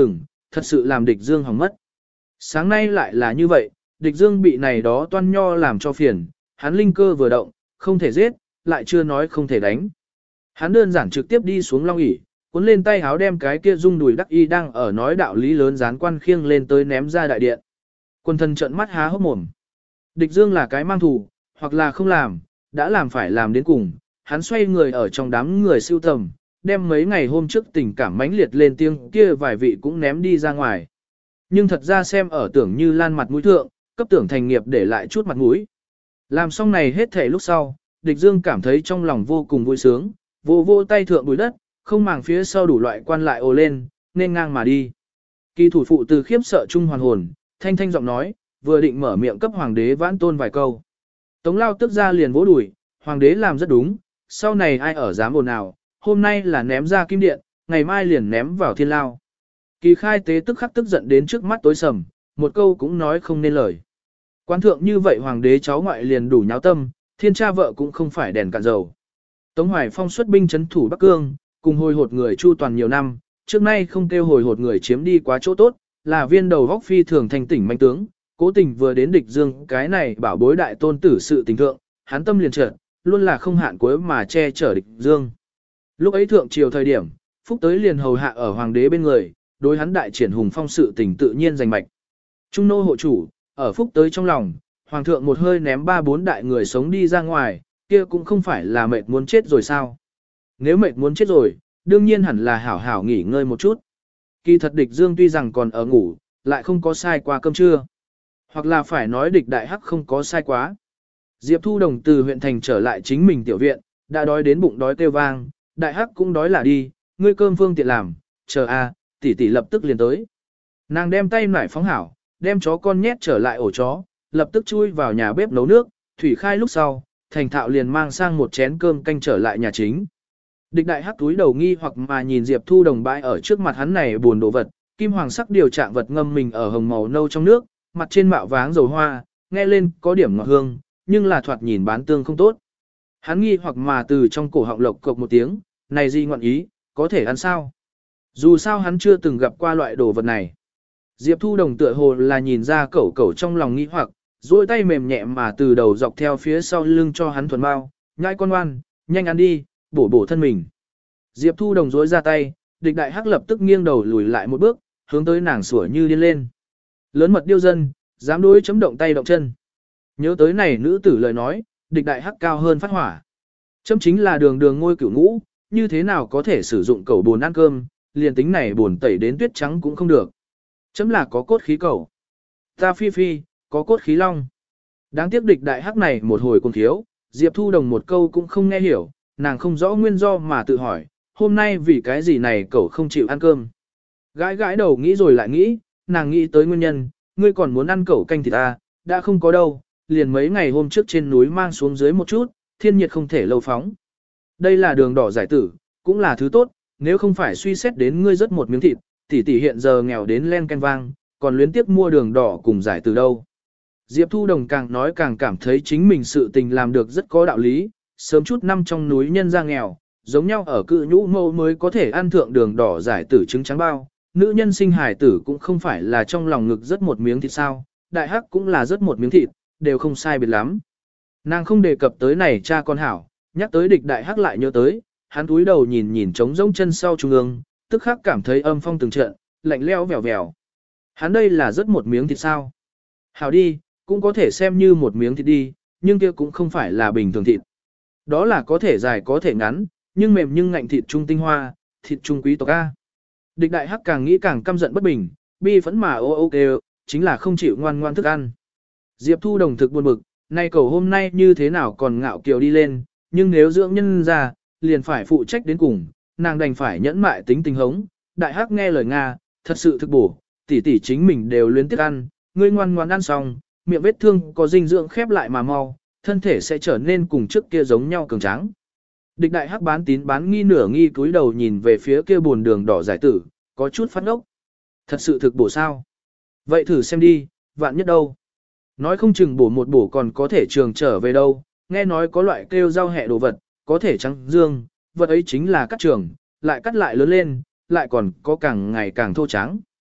thật sự làm địch dương hỏng mất. Sáng nay lại là như vậy, địch dương bị này đó toan nho làm cho phiền, hắn linh cơ vừa động, không thể giết, lại chưa nói không thể đánh. Hắn đơn giản trực tiếp đi xuống long ỷ, cuốn lên tay háo đem cái kia dung đùi đắc y đang ở nói đạo lý lớn dán quan khiêng lên tới ném ra đại điện. Quân thân trợn mắt há hốc mồm. Địch dương là cái mang thù, hoặc là không làm, đã làm phải làm đến cùng. Hắn xoay người ở trong đám người siêu tầm, đem mấy ngày hôm trước tình cảm mãnh liệt lên tiếng kia vài vị cũng ném đi ra ngoài. Nhưng thật ra xem ở tưởng như lan mặt mũi thượng, cấp tưởng thành nghiệp để lại chút mặt mũi. Làm xong này hết thể lúc sau, địch dương cảm thấy trong lòng vô cùng vui sướng, vô vô tay thượng bùi đất, không màng phía sau đủ loại quan lại ồ lên, nên ngang mà đi. Kỳ thủ phụ từ khiếp sợ trung hoàn hồn, thanh thanh giọng nói, vừa định mở miệng cấp hoàng đế vãn tôn vài câu. Tống lao tức ra liền vỗ đùi, hoàng đế làm rất đúng, sau này ai ở dám ồn nào, hôm nay là ném ra kim điện, ngày mai liền ném vào thiên lao. Kỳ khai tế tức khắc tức giận đến trước mắt tối sầm, một câu cũng nói không nên lời. Quan thượng như vậy hoàng đế cháu ngoại liền đủ nháo tâm, thiên cha vợ cũng không phải đèn cạn dầu. Tống Hoài Phong xuất binh chấn thủ Bắc Cương, cùng hồi hột người chu toàn nhiều năm, trước nay không kêu hồi hột người chiếm đi quá chỗ tốt, là viên đầu góc phi thường thành tỉnh manh tướng, cố tình vừa đến địch dương cái này bảo bối đại tôn tử sự tình thượng, hắn tâm liền trợn, luôn là không hạn cuối mà che chở địch dương. Lúc ấy thượng triều thời điểm, Phúc tới liền hầu hạ ở hoàng đế bên người, đối hắn đại triển hùng phong sự tình tự nhiên giành mạch. Trung nô hộ chủ, ở Phúc tới trong lòng, hoàng thượng một hơi ném ba bốn đại người sống đi ra ngoài, kia cũng không phải là mệt muốn chết rồi sao. Nếu mệt muốn chết rồi, đương nhiên hẳn là hảo hảo nghỉ ngơi một chút. Kỳ thật địch dương tuy rằng còn ở ngủ, lại không có sai qua cơm trưa. Hoặc là phải nói địch đại hắc không có sai quá. Diệp Thu Đồng từ huyện thành trở lại chính mình tiểu viện, đã đói đến bụng đói kêu vang, đại hắc cũng đói là đi, ngươi cơm phương tiện làm, chờ a, tỷ tỷ lập tức liền tới. Nàng đem tay nải phóng hảo, đem chó con nhét trở lại ổ chó, lập tức chui vào nhà bếp nấu nước, thủy khai lúc sau, thành thạo liền mang sang một chén cơm canh trở lại nhà chính. Địch đại hắc túi đầu nghi hoặc mà nhìn Diệp Thu Đồng bãi ở trước mặt hắn này buồn đồ vật, kim hoàng sắc điều trạng vật ngâm mình ở hồng màu nâu trong nước, mặt trên mạo váng dầu hoa, nghe lên có điểm ngọt hương, nhưng là thoạt nhìn bán tương không tốt. Hắn nghi hoặc mà từ trong cổ họng lộc cộc một tiếng, này gì ngọn ý, có thể ăn sao? Dù sao hắn chưa từng gặp qua loại đồ vật này. Diệp Thu Đồng tựa hồ là nhìn ra cẩu cẩu trong lòng nghi hoặc, duỗi tay mềm nhẹ mà từ đầu dọc theo phía sau lưng cho hắn thuần bao, nhai con ngoan, nhanh ăn đi, bổ bổ thân mình. Diệp Thu Đồng duỗi ra tay, địch đại hắc lập tức nghiêng đầu lùi lại một bước, hướng tới nàng sủa như điên lên. Lớn mật điêu dân, dám đối chấm động tay động chân. Nhớ tới này nữ tử lời nói, địch đại hắc cao hơn phát hỏa. Chấm chính là đường đường ngôi cửu ngũ, như thế nào có thể sử dụng cẩu bồn ăn cơm, liền tính này bồn tẩy đến tuyết trắng cũng không được. Chấm là có cốt khí cẩu. Ta phi phi, có cốt khí long. Đáng tiếc địch đại hắc này một hồi cùng thiếu, Diệp Thu Đồng một câu cũng không nghe hiểu, nàng không rõ nguyên do mà tự hỏi, hôm nay vì cái gì này cậu không chịu ăn cơm. Gãi gãi đầu nghĩ rồi lại nghĩ, nàng nghĩ tới nguyên nhân, ngươi còn muốn ăn cậu canh thịt ta, đã không có đâu, liền mấy ngày hôm trước trên núi mang xuống dưới một chút, thiên nhiệt không thể lâu phóng. Đây là đường đỏ giải tử, cũng là thứ tốt, nếu không phải suy xét đến ngươi rất một miếng thịt, tỷ tỷ hiện giờ nghèo đến len canh vang, còn luyến tiếp mua đường đỏ cùng giải tử đâu. Diệp Thu Đồng càng nói càng cảm thấy chính mình sự tình làm được rất có đạo lý, sớm chút năm trong núi nhân ra nghèo, giống nhau ở cự nhũ mâu mới có thể ăn thượng đường đỏ giải tử trứng trắng bao, nữ nhân sinh hải tử cũng không phải là trong lòng ngực rất một miếng thịt sao, đại hắc cũng là rất một miếng thịt, đều không sai biệt lắm. Nàng không đề cập tới này cha con hảo, nhắc tới địch đại hắc lại nhớ tới, hắn túi đầu nhìn nhìn trống rỗng chân sau trung ương, tức khắc cảm thấy âm phong từng trận, lạnh lẽo vèo vèo. Hắn đây là rất một miếng thịt sao? Hảo đi, cũng có thể xem như một miếng thịt đi, nhưng kia cũng không phải là bình thường thịt. Đó là có thể dài có thể ngắn, nhưng mềm nhưng ngạnh thịt trung tinh hoa, thịt trung quý tộc A. Địch đại hắc càng nghĩ càng căm giận bất bình, bi phẫn mà ô ô kêu, chính là không chịu ngoan ngoan thức ăn. Diệp Thu Đồng thực buồn bực, nay cầu hôm nay như thế nào còn ngạo kiều đi lên, nhưng nếu dưỡng nhân ra, liền phải phụ trách đến cùng, nàng đành phải nhẫn mại tính tình hống. Đại hắc nghe lời Nga, thật sự thực bổ, tỷ tỷ chính mình đều luyến tiếc ăn, ngươi ngoan ngoan ăn xong, miệng vết thương có dinh dưỡng khép lại mà mau, thân thể sẽ trở nên cùng trước kia giống nhau cường tráng. Địch đại hắc bán tín bán nghi nửa nghi cúi đầu nhìn về phía kia buồn đường đỏ giải tử, có chút phát ốc. Thật sự thực bổ sao? Vậy thử xem đi, vạn nhất đâu. Nói không chừng bổ một bổ còn có thể trường trở về đâu, nghe nói có loại kêu rau hẹ đồ vật, có thể trắng dương, vật ấy chính là cắt trường, lại cắt lại lớn lên, lại còn có càng ngày càng thô trắng.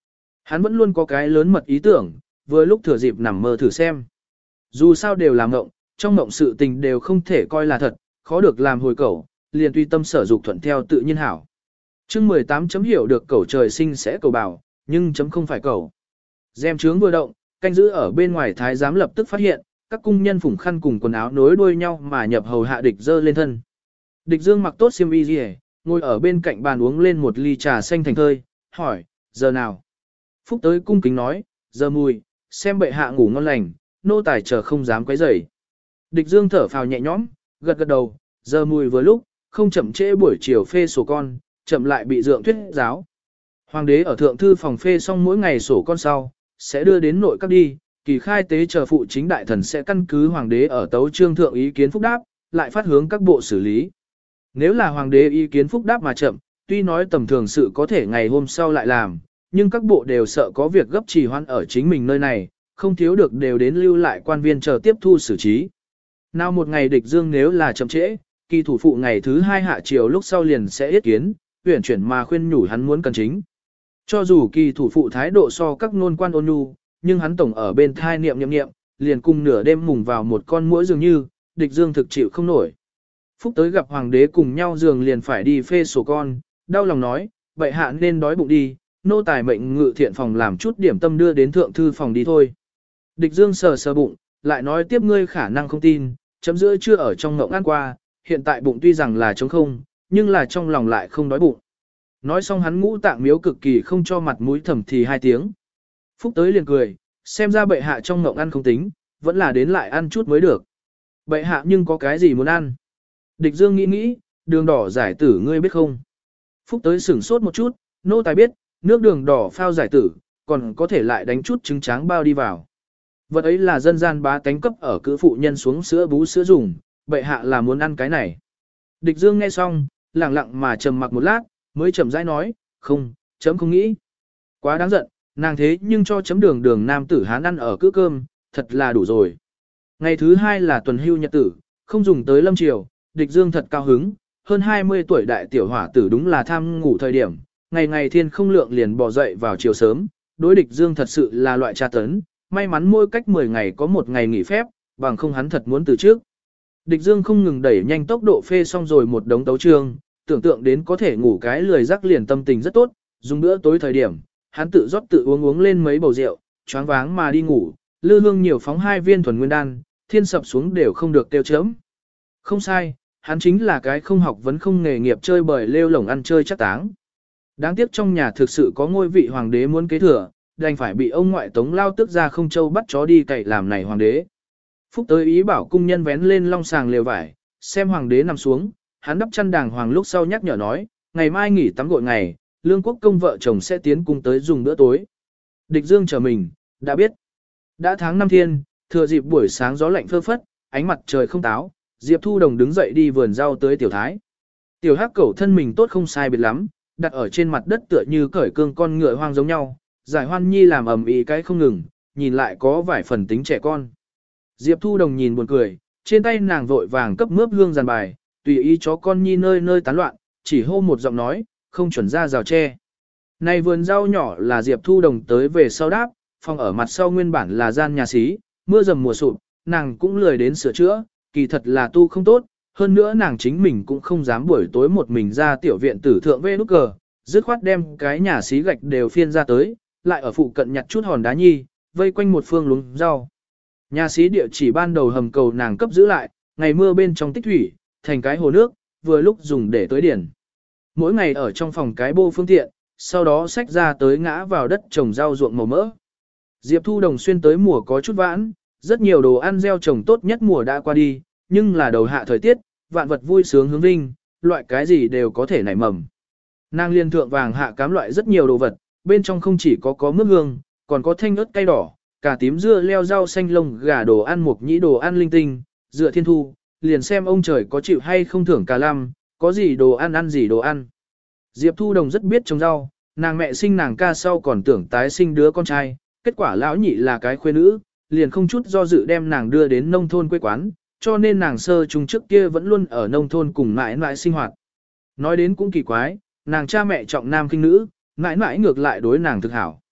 Hắn vẫn luôn có cái lớn mật ý tưởng, vừa lúc thừa dịp nằm mơ thử xem. Dù sao đều là mộng, trong mộng sự tình đều không thể coi là thật, khó được làm hồi cẩu, liền tùy tâm sở dục thuận theo tự nhiên hảo. Chương mười tám chấm hiểu được cẩu trời sinh sẽ cầu bảo, nhưng chấm không phải cẩu. Dèm trướng vừa động, canh giữ ở bên ngoài thái giám lập tức phát hiện, các cung nhân phủng khăn cùng quần áo nối đuôi nhau mà nhập hầu hạ địch dơ lên thân. Địch Dương mặc tốt xiêm y rìa, ngồi ở bên cạnh bàn uống lên một ly trà xanh thành thơi, hỏi, giờ nào? Phúc tới cung kính nói, giờ mùi, xem bệ hạ ngủ ngon lành, nô tài chờ không dám quấy rầy. Địch Dương thở phào nhẹ nhõm, gật gật đầu, giờ mùi vừa lúc, không chậm trễ buổi chiều phê sổ con, chậm lại bị dượng thuyết giáo. Hoàng đế ở thượng thư phòng phê xong mỗi ngày sổ con sau, sẽ đưa đến nội các đi, kỳ khai tế chờ phụ chính đại thần sẽ căn cứ hoàng đế ở tấu trương thượng ý kiến phúc đáp, lại phát hướng các bộ xử lý. Nếu là hoàng đế ý kiến phúc đáp mà chậm, tuy nói tầm thường sự có thể ngày hôm sau lại làm, nhưng các bộ đều sợ có việc gấp trì hoãn ở chính mình nơi này, không thiếu được đều đến lưu lại quan viên chờ tiếp thu xử trí. Nào một ngày địch dương nếu là chậm trễ, kỳ thủ phụ ngày thứ hai hạ chiều lúc sau liền sẽ yết kiến, tuyển chuyển mà khuyên nhủ hắn muốn cần chính. Cho dù kỳ thủ phụ thái độ so các nôn quan ôn nhu, nhưng hắn tổng ở bên thai niệm niệm niệm, liền cùng nửa đêm mùng vào một con muỗi dường như, địch dương thực chịu không nổi. Phúc tới gặp hoàng đế cùng nhau giường liền phải đi phê sổ con, đau lòng nói, vậy hạ nên đói bụng đi, nô tài mệnh ngự thiện phòng làm chút điểm tâm đưa đến thượng thư phòng đi thôi. Địch dương sờ sờ bụng, lại nói tiếp ngươi khả năng không tin, chấm giữa chưa ở trong ngộng ăn qua, hiện tại bụng tuy rằng là trống không, nhưng là trong lòng lại không đói bụng. Nói xong hắn ngũ tạng miếu cực kỳ không cho mặt mũi thầm thì hai tiếng. Phúc tới liền cười, xem ra bệ hạ trong ngộng ăn không tính, vẫn là đến lại ăn chút mới được. Bệ hạ nhưng có cái gì muốn ăn? Địch Dương nghĩ nghĩ, đường đỏ giải tử ngươi biết không? Phúc tới sửng sốt một chút, nô tài biết, nước đường đỏ phao giải tử, còn có thể lại đánh chút trứng tráng bao đi vào. Vật ấy là dân gian bá tánh cấp ở cữ phụ nhân xuống sữa bú sữa dùng, bệ hạ là muốn ăn cái này. Địch Dương nghe xong, lặng lặng mà trầm mặc một lát, mới chậm rãi nói, không, chấm không nghĩ. Quá đáng giận, nàng thế nhưng cho chấm đường đường nam tử hán ăn ở cữ cơm, thật là đủ rồi. Ngày thứ hai là tuần hưu nhật tử, không dùng tới lâm triều, địch dương thật cao hứng, hơn hai mươi tuổi đại tiểu hỏa tử đúng là tham ngủ thời điểm, ngày ngày thiên không lượng liền bỏ dậy vào chiều sớm, đối địch dương thật sự là loại tra tấn, may mắn mỗi cách mười ngày có một ngày nghỉ phép, bằng không hắn thật muốn từ trước. Địch dương không ngừng đẩy nhanh tốc độ phê xong rồi một đống tấu chương, tưởng tượng đến có thể ngủ cái lười rắc liền tâm tình rất tốt, dùng bữa tối thời điểm, hắn tự rót tự uống uống lên mấy bầu rượu, choáng váng mà đi ngủ, lư hương nhiều phóng hai viên thuần nguyên đan, thiên sập xuống đều không được tiêu chớm. Không sai, hắn chính là cái không học vấn không nghề nghiệp chơi bời lêu lổng ăn chơi chắc táng. Đáng tiếc trong nhà thực sự có ngôi vị hoàng đế muốn kế thừa, đành phải bị ông ngoại Tống lao tức ra không châu bắt chó đi cậy làm này hoàng đế. Phúc tới ý bảo cung nhân vén lên long sàng lều vải, xem hoàng đế nằm xuống, hắn đắp chăn đàng hoàng lúc sau nhắc nhở nói, ngày mai nghỉ tắm gội ngày, lương quốc công vợ chồng sẽ tiến cung tới dùng bữa tối. Địch Dương chờ mình, đã biết. Đã tháng năm thiên, thừa dịp buổi sáng gió lạnh phơ phất, ánh mặt trời không táo, Diệp Thu Đồng đứng dậy đi vườn rau tới tiểu thái. Tiểu hắc cẩu thân mình tốt không sai biệt lắm, đặt ở trên mặt đất tựa như cởi cương con ngựa hoang giống nhau, giải hoan nhi làm ầm ĩ cái không ngừng, nhìn lại có vài phần tính trẻ con. Diệp Thu Đồng nhìn buồn cười, trên tay nàng vội vàng cấp mướp hương giàn bài, tùy ý chó con nhi nơi nơi tán loạn, chỉ hô một giọng nói, không chuẩn ra rào tre. Này vườn rau nhỏ là Diệp Thu Đồng tới về sau đáp, phòng ở mặt sau nguyên bản là gian nhà xí, mưa dầm mùa sụp, nàng cũng lười đến sửa chữa, kỳ thật là tu không tốt, hơn nữa nàng chính mình cũng không dám buổi tối một mình ra tiểu viện tử thượng vê nút cờ, dứt khoát đem cái nhà xí gạch đều phiên ra tới, lại ở phụ cận nhặt chút hòn đá nhi, vây quanh một phương luống rau. Nhà xí địa chỉ ban đầu hầm cầu nàng cấp giữ lại, ngày mưa bên trong tích thủy, thành cái hồ nước, vừa lúc dùng để tưới điển. Mỗi ngày ở trong phòng cái bô phương tiện, sau đó xách ra tới ngã vào đất trồng rau ruộng màu mỡ. Diệp Thu Đồng xuyên tới mùa có chút vãn, rất nhiều đồ ăn gieo trồng tốt nhất mùa đã qua đi, nhưng là đầu hạ thời tiết, vạn vật vui sướng hướng vinh, loại cái gì đều có thể nảy mầm. Nàng liên thượng vàng hạ cám loại rất nhiều đồ vật, bên trong không chỉ có có mướp hương, còn có thanh ớt cay đỏ, cà tím dưa leo rau xanh lông gà đồ ăn mục nhĩ đồ ăn linh tinh, dựa thiên thu, liền xem ông trời có chịu hay không thưởng cà lăm, có gì đồ ăn ăn gì đồ ăn. Diệp Thu Đồng rất biết trồng rau, nàng mẹ sinh nàng ca sau còn tưởng tái sinh đứa con trai, kết quả lão nhị là cái khuê nữ, liền không chút do dự đem nàng đưa đến nông thôn quê quán, cho nên nàng sơ trung trước kia vẫn luôn ở nông thôn cùng mãi mãi sinh hoạt. Nói đến cũng kỳ quái, nàng cha mẹ trọng nam khinh nữ, mãi mãi ngược lại đối nàng thực hảo.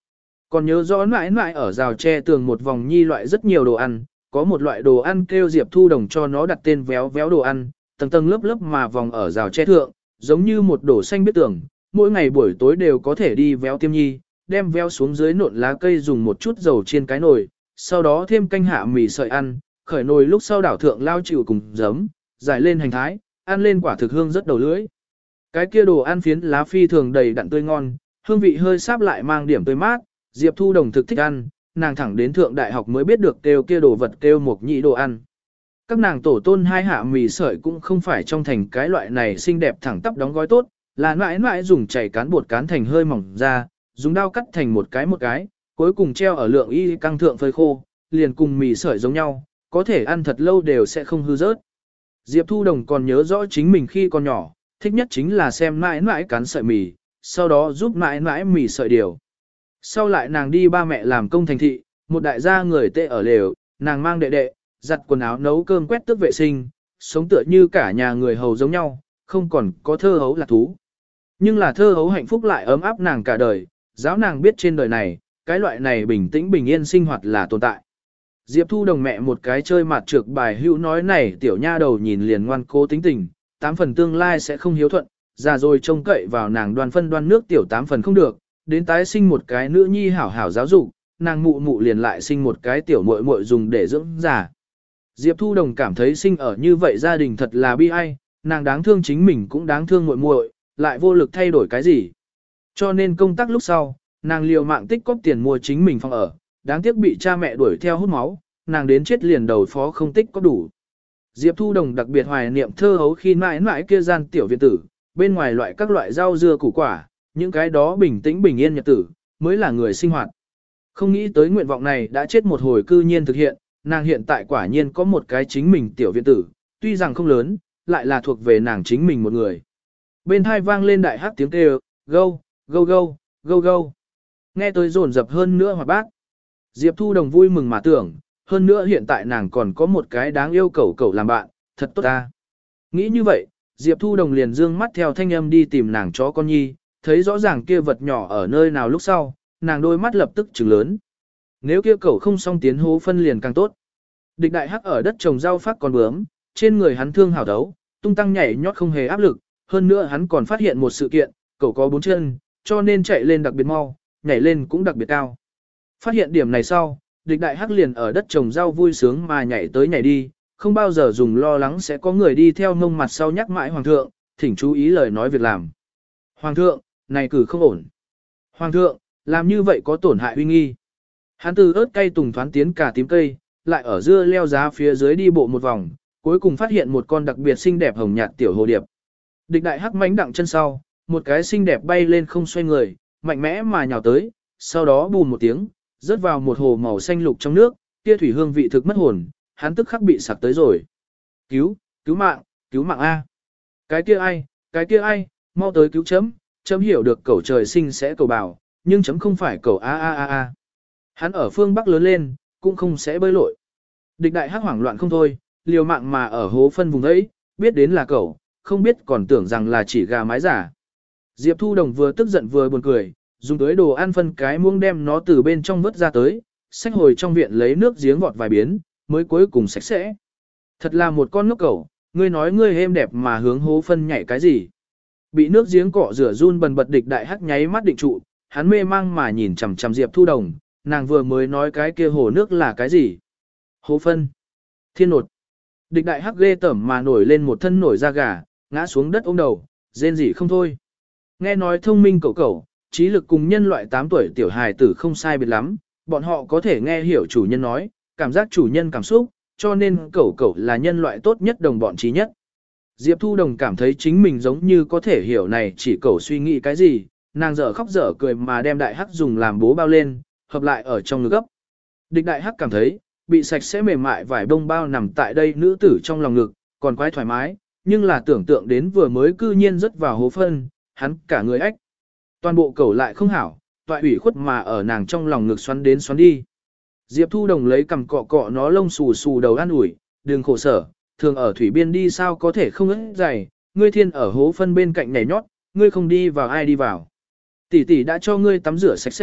Còn nhớ rõ mãi mãi ở rào tre tường một vòng nhi loại rất nhiều đồ ăn, có một loại đồ ăn kêu Diệp Thu Đồng cho nó đặt tên véo véo đồ ăn, tầng tầng lớp lớp mà vòng ở rào tre thượng, giống như một đổ xanh biết tường, mỗi ngày buổi tối đều có thể đi véo tiêm nhi, đem véo xuống dưới nộn lá cây dùng một chút dầu chiên cái nồi, sau đó thêm canh hạ mì sợi ăn, khởi nồi lúc sau đảo thượng lao chịu cùng giấm, giải lên hành thái, ăn lên quả thực hương rất đầu lưỡi. Cái kia đồ ăn phiến lá phi thường đầy đặn tươi ngon, hương vị hơi sáp lại mang điểm tươi mát, Diệp Thu Đồng thực thích ăn, nàng thẳng đến thượng đại học mới biết được kêu kia đồ vật kêu một nhị đồ ăn. Các nàng tổ tôn hai hạ mì sợi cũng không phải trong thành cái loại này xinh đẹp thẳng tắp đóng gói tốt, là mãi mãi dùng chảy cán bột cán thành hơi mỏng ra, dùng dao cắt thành một cái một cái, cuối cùng treo ở lượng y căng thượng phơi khô, liền cùng mì sợi giống nhau, có thể ăn thật lâu đều sẽ không hư rớt. Diệp Thu Đồng còn nhớ rõ chính mình khi còn nhỏ, thích nhất chính là xem mãi mãi cán sợi mì, sau đó giúp mãi mãi mì sợi điều. Sau lại nàng đi ba mẹ làm công thành thị, một đại gia người tệ ở lều, nàng mang đệ đệ, giặt quần áo nấu cơm quét tước vệ sinh, sống tựa như cả nhà người hầu giống nhau, không còn có thơ hấu là thú. Nhưng là thơ hấu hạnh phúc lại ấm áp nàng cả đời, giáo nàng biết trên đời này, cái loại này bình tĩnh bình yên sinh hoạt là tồn tại. Diệp Thu Đồng mẹ một cái chơi mặt trược bài hữu nói này tiểu nha đầu nhìn liền ngoan cố tính tình, tám phần tương lai sẽ không hiếu thuận, già rồi trông cậy vào nàng đoan phân đoan nước tiểu tám phần không được, đến tái sinh một cái nữ nhi hảo hảo giáo dục, nàng mụ mụ liền lại sinh một cái tiểu muội muội dùng để dưỡng già. Diệp Thu Đồng cảm thấy sinh ở như vậy gia đình thật là bi ai, nàng đáng thương chính mình cũng đáng thương muội muội, lại vô lực thay đổi cái gì. Cho nên công tác lúc sau, nàng liều mạng tích cóp tiền mua chính mình phòng ở, đáng tiếc bị cha mẹ đuổi theo hút máu, nàng đến chết liền đầu phó không tích có đủ. Diệp Thu Đồng đặc biệt hoài niệm thơ hấu khi mãi mãi kia gian tiểu viện tử, bên ngoài loại các loại rau dưa củ quả, những cái đó bình tĩnh bình yên nhật tử, mới là người sinh hoạt. Không nghĩ tới nguyện vọng này đã chết một hồi cư nhiên thực hiện, nàng hiện tại quả nhiên có một cái chính mình tiểu viện tử, tuy rằng không lớn, lại là thuộc về nàng chính mình một người. Bên hai vang lên đại hát tiếng kêu, gâu, gâu gâu, gâu gâu. Nghe tới rồn rập hơn nữa hoạt bát. Diệp Thu Đồng vui mừng mà tưởng, hơn nữa hiện tại nàng còn có một cái đáng yêu cẩu cẩu làm bạn, thật tốt ta. Nghĩ như vậy, Diệp Thu Đồng liền dương mắt theo thanh âm đi tìm nàng chó con nhi, thấy rõ ràng kia vật nhỏ ở nơi nào lúc sau, nàng đôi mắt lập tức trừng lớn. Nếu kia cẩu không xong tiến hố phân liền càng tốt. Địch đại hắc ở đất trồng rau phát còn bướm, trên người hắn thương hảo đấu, tung tăng nhảy nhót không hề áp lực, hơn nữa hắn còn phát hiện một sự kiện, cẩu có bốn chân, cho nên chạy lên đặc biệt mau, nhảy lên cũng đặc biệt cao. Phát hiện điểm này sau, địch đại hắc liền ở đất trồng rau vui sướng mà nhảy tới nhảy đi, không bao giờ dùng lo lắng sẽ có người đi theo mông mặt sau nhắc mãi hoàng thượng, thỉnh chú ý lời nói việc làm. Hoàng thượng, này cử không ổn. Hoàng thượng, làm như vậy có tổn hại uy nghi. Hắn từ ớt cây tùng thoán tiến cả tím cây, lại ở dưa leo giá phía dưới đi bộ một vòng, cuối cùng phát hiện một con đặc biệt xinh đẹp hồng nhạt tiểu hồ điệp. Địch đại hắc mánh đặng chân sau, một cái xinh đẹp bay lên không xoay người, mạnh mẽ mà nhào tới, sau đó bùm một tiếng, rớt vào một hồ màu xanh lục trong nước, kia thủy hương vị thực mất hồn, hắn tức khắc bị sặc tới rồi. Cứu, cứu mạng, cứu mạng A. Cái kia ai, cái kia ai, mau tới cứu chấm, chấm hiểu được cẩu trời sinh sẽ cầu bảo, nhưng chấm không phải cẩu A A A A. Hắn ở phương Bắc lớn lên, cũng không sẽ bơi lội. Địch đại hắc hoảng loạn không thôi, liều mạng mà ở hố phân vùng ấy, biết đến là cẩu, không biết còn tưởng rằng là chỉ gà mái giả. Diệp Thu Đồng vừa tức giận vừa buồn cười, dùng tới đồ ăn phân cái muỗng đem nó từ bên trong vớt ra tới, xách hồi trong viện lấy nước giếng vọt vài biến, mới cuối cùng sạch sẽ. Thật là một con ngốc cẩu, ngươi nói ngươi êm đẹp mà hướng hố phân nhảy cái gì. Bị nước giếng cọ rửa run bần bật địch đại hắc nháy mắt định trụ, hắn mê mang mà nhìn chằm chằm Diệp Thu Đồng, nàng vừa mới nói cái kia hồ nước là cái gì. Hố phân. Thiên nột. Địch đại hắc ghê tởm mà nổi lên một thân nổi da gà, ngã xuống đất ôm đầu, rên rỉ không thôi. Nghe nói thông minh cẩu cẩu, trí lực cùng nhân loại tám tuổi tiểu hài tử không sai biệt lắm, bọn họ có thể nghe hiểu chủ nhân nói, cảm giác chủ nhân cảm xúc, cho nên cẩu cẩu là nhân loại tốt nhất đồng bọn trí nhất. Diệp Thu Đồng cảm thấy chính mình giống như có thể hiểu này chỉ cẩu suy nghĩ cái gì, nàng dở khóc dở cười mà đem đại hắc dùng làm bố bao lên, hợp lại ở trong ngực gấp. Địch đại hắc cảm thấy, bị sạch sẽ mềm mại vải bông bao nằm tại đây nữ tử trong lòng ngực, còn quái thoải mái, nhưng là tưởng tượng đến vừa mới cư nhiên rớt vào hố phân, hắn cả người ách. Toàn bộ cẩu lại không hảo, toại ủy khuất mà ở nàng trong lòng ngực xoắn đến xoắn đi. Diệp Thu Đồng lấy cầm cọ cọ nó lông xù xù đầu an ủi, đừng khổ sở, thường ở thủy biên đi sao có thể không ướt dày, ngươi thiên ở hố phân bên cạnh nhảy nhót, ngươi không đi vào ai đi vào. Tỷ tỷ đã cho ngươi tắm rửa sạch sẽ,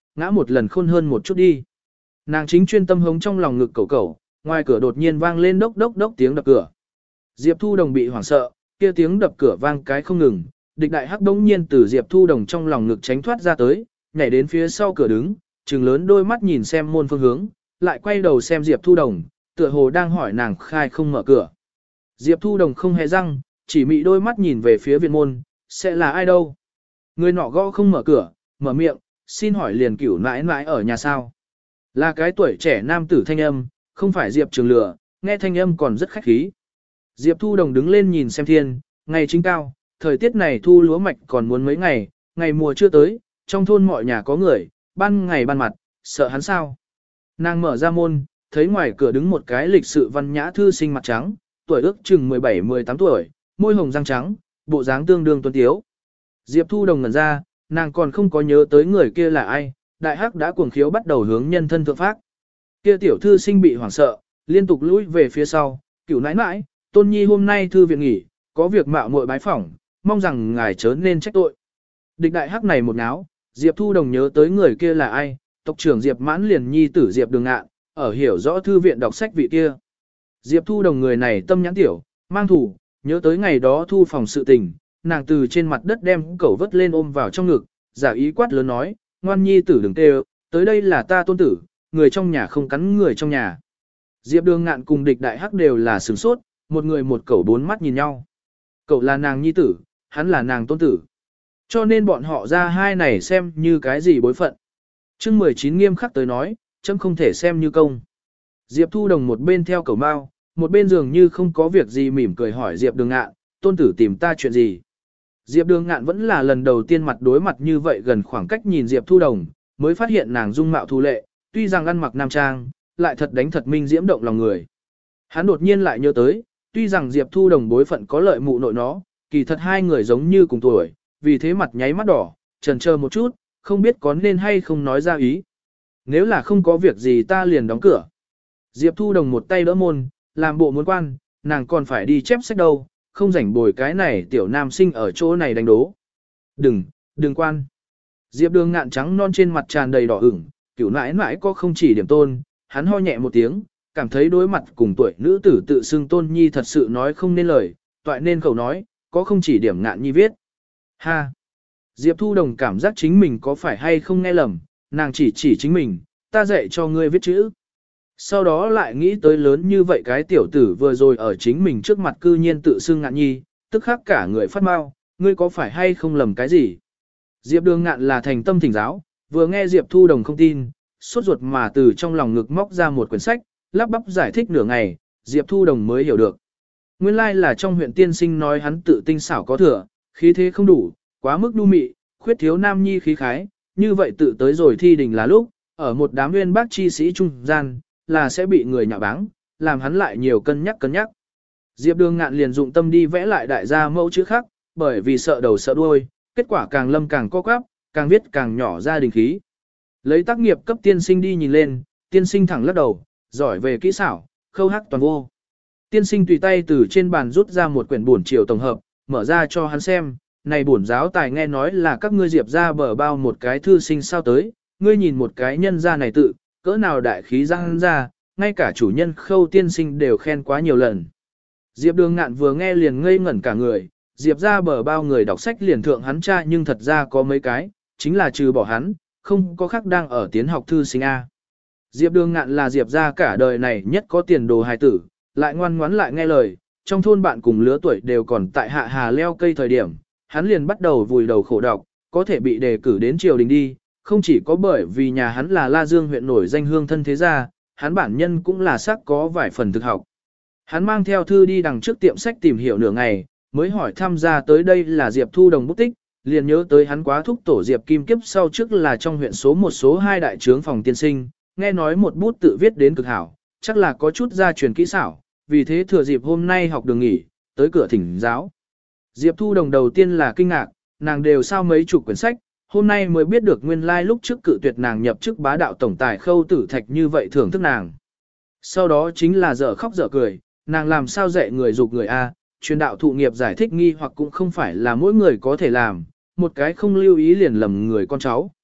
ngã một lần khôn hơn một chút đi. Nàng chính chuyên tâm hống trong lòng ngực cẩu cẩu, ngoài cửa đột nhiên vang lên đốc đốc đốc tiếng đập cửa. Diệp Thu Đồng bị hoảng sợ, kia tiếng đập cửa vang cái không ngừng, địch đại hắc đống nhiên từ Diệp Thu Đồng trong lòng ngực tránh thoát ra tới, nhảy đến phía sau cửa đứng, trừng lớn đôi mắt nhìn xem môn phương hướng, lại quay đầu xem Diệp Thu Đồng, tựa hồ đang hỏi nàng khai không mở cửa. Diệp Thu Đồng không hề răng, chỉ mị đôi mắt nhìn về phía viện môn, sẽ là ai đâu. Người nọ gõ không mở cửa, mở miệng, xin hỏi liền cửu nãi nãi ở nhà sao. Là cái tuổi trẻ nam tử thanh âm, không phải Diệp Trường lừa, nghe thanh âm còn rất khách khí. Diệp Thu Đồng đứng lên nhìn xem thiên, ngày chính cao, thời tiết này thu lúa mạch còn muốn mấy ngày, ngày mùa chưa tới, trong thôn mọi nhà có người, ban ngày ban mặt, sợ hắn sao. Nàng mở ra môn, thấy ngoài cửa đứng một cái lịch sự văn nhã thư sinh mặt trắng, tuổi ước chừng mười bảy mười tám tuổi, môi hồng răng trắng, bộ dáng tương đương tuấn tiếu. Diệp Thu Đồng ngẩn ra, nàng còn không có nhớ tới người kia là ai, đại hắc đã cuồng khiếu bắt đầu hướng nhân thân thượng phát. Kia tiểu thư sinh bị hoảng sợ, liên tục lùi về phía sau, cửu nãi nãi, tôn nhi hôm nay thư viện nghỉ, có việc mạo muội bái phỏng, mong rằng ngài chớ nên trách tội. Địch đại hắc này một náo, Diệp Thu Đồng nhớ tới người kia là ai, tộc trưởng Diệp Mãn liền nhi tử Diệp Đường Ngạn, ở hiểu rõ thư viện đọc sách vị kia. Diệp Thu Đồng người này tâm nhãn tiểu, mang thủ, nhớ tới ngày đó thu phòng sự tình, nàng từ trên mặt đất đem cẩu vớt lên ôm vào trong ngực, giả ý quát lớn nói, ngoan nhi tử đừng kêu, tới đây là ta tôn tử, người trong nhà không cắn người trong nhà. Diệp Đường Ngạn cùng địch đại hắc đều là sửng sốt, một người một cẩu bốn mắt nhìn nhau. Cậu là nàng nhi tử, hắn là nàng tôn tử. Cho nên bọn họ ra hai này xem như cái gì bối phận. Chương mười chín nghiêm khắc tới nói, chấm không thể xem như công. Diệp Thu Đồng một bên theo cẩu mao, một bên dường như không có việc gì mỉm cười hỏi Diệp Đường Ngạn, tôn tử tìm ta chuyện gì. Diệp Đường Ngạn vẫn là lần đầu tiên mặt đối mặt như vậy gần khoảng cách nhìn Diệp Thu Đồng, mới phát hiện nàng dung mạo thu lệ, tuy rằng ăn mặc nam trang, lại thật đánh thật minh diễm động lòng người. Hắn đột nhiên lại nhớ tới, tuy rằng Diệp Thu Đồng bối phận có lợi mụ nội nó, kỳ thật hai người giống như cùng tuổi, vì thế mặt nháy mắt đỏ, chần chờ một chút, không biết có nên hay không nói ra ý. Nếu là không có việc gì ta liền đóng cửa. Diệp Thu Đồng một tay đỡ môn, làm bộ muốn quan, nàng còn phải đi chép sách đâu, không rảnh bồi cái này tiểu nam sinh ở chỗ này đánh đố. Đừng, đừng quan. Diệp Đường Ngạn trắng non trên mặt tràn đầy đỏ ửng, cửu nãi nãi có không chỉ điểm tôn, hắn ho nhẹ một tiếng, cảm thấy đối mặt cùng tuổi nữ tử tự xưng tôn nhi thật sự nói không nên lời, toại nên khẩu nói, có không chỉ điểm Ngạn nhi viết. Ha! Diệp Thu Đồng cảm giác chính mình có phải hay không nghe lầm, nàng chỉ chỉ chính mình, ta dạy cho ngươi viết chữ. Sau đó lại nghĩ tới lớn như vậy cái tiểu tử vừa rồi ở chính mình trước mặt cư nhiên tự xưng Ngạn nhi, tức khắc cả người phát mau, ngươi có phải hay không lầm cái gì. Diệp Đường Ngạn là thành tâm thỉnh giáo, vừa nghe Diệp Thu Đồng không tin, sốt ruột mà từ trong lòng ngực móc ra một quyển sách, lắp bắp giải thích nửa ngày, Diệp Thu Đồng mới hiểu được. Nguyên lai like là trong huyện tiên sinh nói hắn tự tinh xảo có thừa, khí thế không đủ, quá mức nhu mị, khuyết thiếu nam nhi khí khái, như vậy tự tới rồi thi đình là lúc, ở một đám nguyên bác chi sĩ trung gian, là sẽ bị người nhạo báng, làm hắn lại nhiều cân nhắc cân nhắc. Diệp Đường Ngạn liền dụng tâm đi vẽ lại đại gia mẫu chữ khác, bởi vì sợ đầu sợ đuôi, kết quả càng lâm càng co quắp, càng viết càng nhỏ ra đình khí. Lấy tác nghiệp cấp tiên sinh đi nhìn lên, tiên sinh thẳng lắc đầu, giỏi về kỹ xảo, khâu hắc toàn vô. Tiên sinh tùy tay từ trên bàn rút ra một quyển bổn triều tổng hợp, mở ra cho hắn xem, này bổn giáo tài nghe nói là các ngươi Diệp ra bờ bao một cái thư sinh sao tới, ngươi nhìn một cái nhân ra này tự, cỡ nào đại khí răng ra, ngay cả chủ nhân khâu tiên sinh đều khen quá nhiều lần. Diệp Đường Ngạn vừa nghe liền ngây ngẩn cả người, Diệp ra bờ bao người đọc sách liền thượng hắn cha nhưng thật ra có mấy cái, chính là trừ bỏ hắn, không có khác đang ở tiến học thư sinh A. Diệp Đường Ngạn là Diệp ra cả đời này nhất có tiền đồ hài tử, lại ngoan ngoãn lại nghe lời, trong thôn bạn cùng lứa tuổi đều còn tại hạ hà leo cây thời điểm, hắn liền bắt đầu vùi đầu khổ đọc, có thể bị đề cử đến triều đình đi, không chỉ có bởi vì nhà hắn là La Dương huyện nổi danh hương thân thế gia, hắn bản nhân cũng là sắc có vài phần thực học. Hắn mang theo thư đi đằng trước tiệm sách tìm hiểu nửa ngày, mới hỏi tham gia tới đây là Diệp Thu Đồng bút tích, liền nhớ tới hắn quá thúc tổ Diệp Kim Kiếp sau trước là trong huyện số một số hai đại trướng phòng tiên sinh, nghe nói một bút tự viết đến cực hảo, chắc là có chút gia truyền kỹ xảo, vì thế thừa dịp hôm nay học đường nghỉ, tới cửa thỉnh giáo. Diệp Thu Đồng đầu tiên là kinh ngạc, nàng đều sao mấy chục quyển sách, hôm nay mới biết được nguyên lai like lúc trước cự tuyệt nàng nhập chức bá đạo tổng tài Khâu Tử Thạch như vậy thưởng thức nàng. Sau đó chính là dở khóc dở cười, nàng làm sao dạy người dục người A, truyền đạo thụ nghiệp giải thích nghi hoặc cũng không phải là mỗi người có thể làm, một cái không lưu ý liền lầm người con cháu.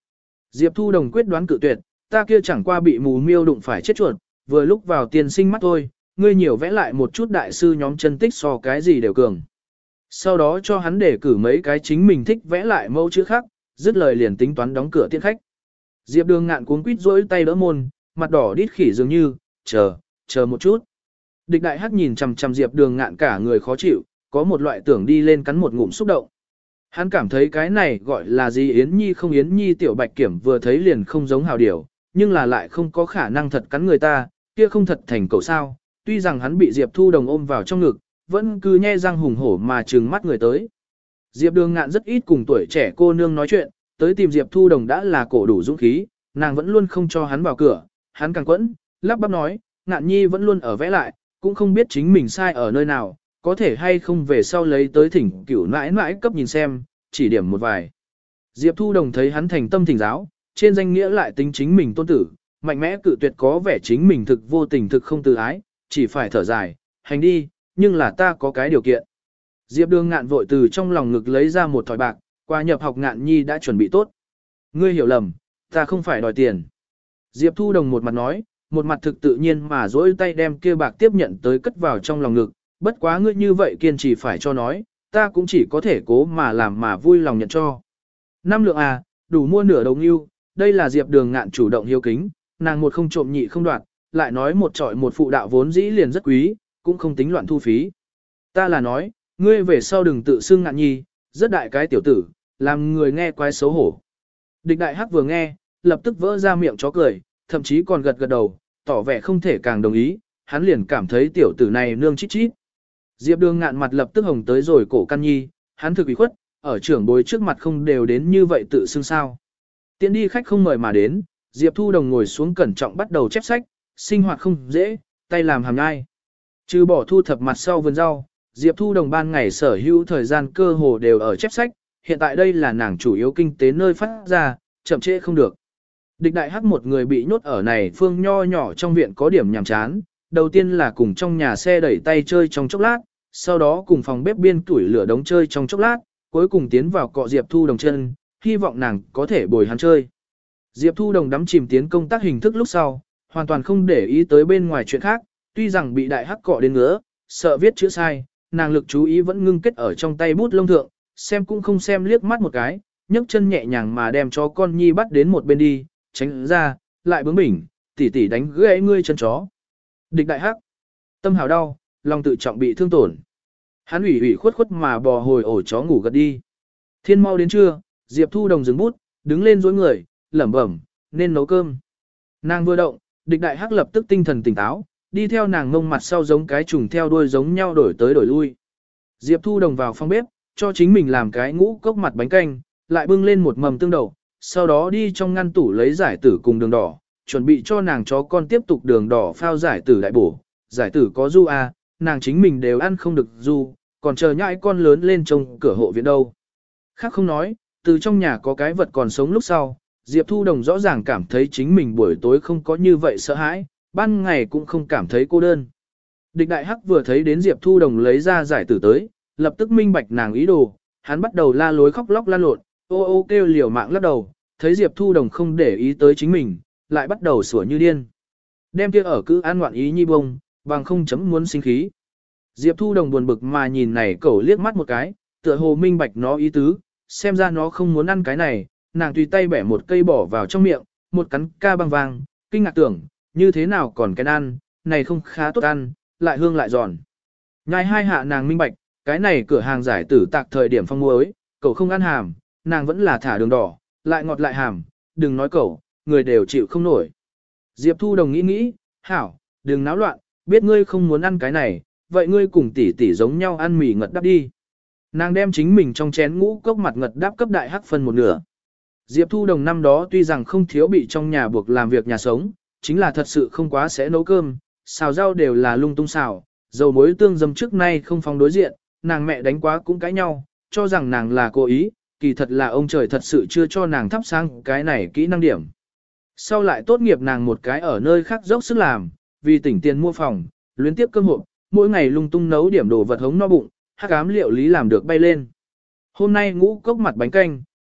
Diệp Thu Đồng quyết đoán cự tuyệt, ta kia chẳng qua bị mù miêu đụng phải chết chuột, vừa lúc vào tiên sinh mắt thôi, ngươi nhiều vẽ lại một chút đại sư nhóm chân tích so cái gì đều cường. Sau đó cho hắn để cử mấy cái chính mình thích vẽ lại mẫu chữ khác, dứt lời liền tính toán đóng cửa tiễn khách. Diệp Đường Ngạn cuống quýt rỗi tay đỡ môn, mặt đỏ đít khỉ dường như, chờ, chờ một chút. Địch Đại Hắc nhìn chằm chằm Diệp Đường Ngạn cả người khó chịu, có một loại tưởng đi lên cắn một ngụm xúc động. Hắn cảm thấy cái này gọi là gì Yến Nhi không Yến Nhi tiểu bạch kiểm vừa thấy liền không giống hào điểu, nhưng là lại không có khả năng thật cắn người ta, kia không thật thành cậu sao. Tuy rằng hắn bị Diệp Thu Đồng ôm vào trong ngực, vẫn cứ nhe răng hùng hổ mà trừng mắt người tới. Diệp Đường Ngạn rất ít cùng tuổi trẻ cô nương nói chuyện, tới tìm Diệp Thu Đồng đã là cổ đủ dũng khí, nàng vẫn luôn không cho hắn vào cửa, hắn càng quẫn, lắp bắp nói, Ngạn Nhi vẫn luôn ở vẽ lại, cũng không biết chính mình sai ở nơi nào, có thể hay không về sau lấy tới thỉnh cửu nãi nãi cấp nhìn xem, chỉ điểm một vài. Diệp Thu Đồng thấy hắn thành tâm thỉnh giáo, trên danh nghĩa lại tính chính mình tôn tử, mạnh mẽ cự tuyệt có vẻ chính mình thực vô tình thực không tự ái, chỉ phải thở dài, hành đi, nhưng là ta có cái điều kiện. Diệp Đường Ngạn vội từ trong lòng ngực lấy ra một thỏi bạc, qua nhập học Ngạn Nhi đã chuẩn bị tốt. Ngươi hiểu lầm, ta không phải đòi tiền. Diệp Thu Đồng một mặt nói, một mặt thực tự nhiên mà dỗi tay đem kia bạc tiếp nhận tới cất vào trong lòng ngực, bất quá ngươi như vậy kiên trì phải cho nói, ta cũng chỉ có thể cố mà làm mà vui lòng nhận cho. Năm lượng à, đủ mua nửa đồng yêu, đây là Diệp Đường Ngạn chủ động hiếu kính, nàng một không trộm nhị không đoạt, lại nói một trọi một phụ đạo vốn dĩ liền rất quý, cũng không tính loạn thu phí. Ta là nói, ngươi về sau đừng tự xưng Ngạn Nhi, rất đại cái tiểu tử, làm người nghe quái xấu hổ. Địch Đại Hắc vừa nghe, lập tức vỡ ra miệng chó cười, thậm chí còn gật gật đầu, tỏ vẻ không thể càng đồng ý, hắn liền cảm thấy tiểu tử này nương chít chít. Diệp Đường Ngạn mặt lập tức hồng tới rồi cổ căn nhi, hắn thực ủy khuất, ở trưởng bối trước mặt không đều đến như vậy tự xưng sao. Tiễn đi khách không mời mà đến, Diệp Thu Đồng ngồi xuống cẩn trọng bắt đầu chép sách, sinh hoạt không dễ, tay làm hàm nhai. Trừ bỏ thu thập mặt sau vườn rau, Diệp Thu Đồng ban ngày sở hữu thời gian cơ hồ đều ở chép sách, hiện tại đây là nàng chủ yếu kinh tế nơi phát ra, chậm trễ không được. Địch Đại Hắc một người bị nhốt ở này phương nho nhỏ trong viện có điểm nhàm chán, đầu tiên là cùng trong nhà xe đẩy tay chơi trong chốc lát, sau đó cùng phòng bếp biên tuổi lửa đống chơi trong chốc lát, cuối cùng tiến vào cọ Diệp Thu Đồng chân, hy vọng nàng có thể bồi hắn chơi. Diệp Thu Đồng đắm chìm tiến công tác hình thức lúc sau, hoàn toàn không để ý tới bên ngoài chuyện khác, tuy rằng bị Đại Hắc cọ đến ngứa, sợ viết chữ sai, nàng lực chú ý vẫn ngưng kết ở trong tay bút lông thượng, xem cũng không xem liếc mắt một cái, nhấc chân nhẹ nhàng mà đem chó con nhi bắt đến một bên đi, tránh ra, lại bướng bỉnh, tỉ tỉ đánh gãy ngươi chân chó. Địch Đại Hắc, tâm hào đau, lòng tự trọng bị thương tổn. Hắn ủy ủy khuất khuất mà bò hồi ổ chó ngủ gật đi. Thiên mau đến trưa, Diệp Thu Đồng dừng bút, đứng lên dối người, lẩm bẩm, nên nấu cơm. Nàng vừa động, Địch Đại Hắc lập tức tinh thần tỉnh táo, đi theo nàng ngông mặt sau giống cái trùng theo đuôi giống nhau đổi tới đổi lui. Diệp Thu Đồng vào phòng bếp, cho chính mình làm cái ngũ cốc mặt bánh canh, lại bưng lên một mầm tương đậu, sau đó đi trong ngăn tủ lấy giải tử cùng đường đỏ, chuẩn bị cho nàng chó con tiếp tục đường đỏ phao giải tử đại bổ. Giải tử có du à, nàng chính mình đều ăn không được du, còn chờ nhãi con lớn lên trông cửa hộ viện đâu. Khác không nói, từ trong nhà có cái vật còn sống lúc sau, Diệp Thu Đồng rõ ràng cảm thấy chính mình buổi tối không có như vậy sợ hãi, ban ngày cũng không cảm thấy cô đơn. Địch Đại Hắc vừa thấy đến Diệp Thu Đồng lấy ra giải tử tới, lập tức minh bạch nàng ý đồ, hắn bắt đầu la lối khóc lóc lan lộn, ô ô kêu liều mạng lắc đầu, thấy Diệp Thu Đồng không để ý tới chính mình, lại bắt đầu sủa như điên. Đem kia ở cứ an ngoạn ý nhi bông, bằng không chấm muốn sinh khí. Diệp Thu Đồng buồn bực mà nhìn này cẩu liếc mắt một cái, tựa hồ minh bạch nó ý tứ, xem ra nó không muốn ăn cái này, nàng tùy tay bẻ một cây bỏ vào trong miệng, một cắn ca băng vàng, kinh ngạc tưởng, như thế nào còn cái ăn, này không khá tốt ăn, lại hương lại giòn. Nhai hai hạ nàng minh bạch, cái này cửa hàng giải tử tạc thời điểm phong muối, cậu không ăn hàm, nàng vẫn là thả đường đỏ, lại ngọt lại hàm, đừng nói cậu, người đều chịu không nổi. Diệp Thu Đồng nghĩ nghĩ, hảo, đừng náo loạn, biết ngươi không muốn ăn cái này, vậy ngươi cùng tỷ tỷ giống nhau ăn mì ngật đắp đi. Nàng đem chính mình trong chén ngũ cốc mặt ngật đắp cấp Đại Hắc phân một nửa. Diệp Thu Đồng năm đó tuy rằng không thiếu bị trong nhà buộc làm việc nhà sống, chính là thật sự không quá sẽ nấu cơm, xào rau đều là lung tung xào, dầu muối tương dầm trước nay không phong đối diện, nàng mẹ đánh quá cũng cãi nhau, cho rằng nàng là cố ý, kỳ thật là ông trời thật sự chưa cho nàng thắp sang cái này kỹ năng điểm. Sau lại tốt nghiệp nàng một cái ở nơi khác dốc sức làm, vì tỉnh tiền mua phòng, luyến tiếp cơm hộp, mỗi ngày lung tung nấu điểm đồ vật hống no bụng, hắc ám liệu lý làm được bay lên. Hôm nay ngũ cốc mặt bánh canh,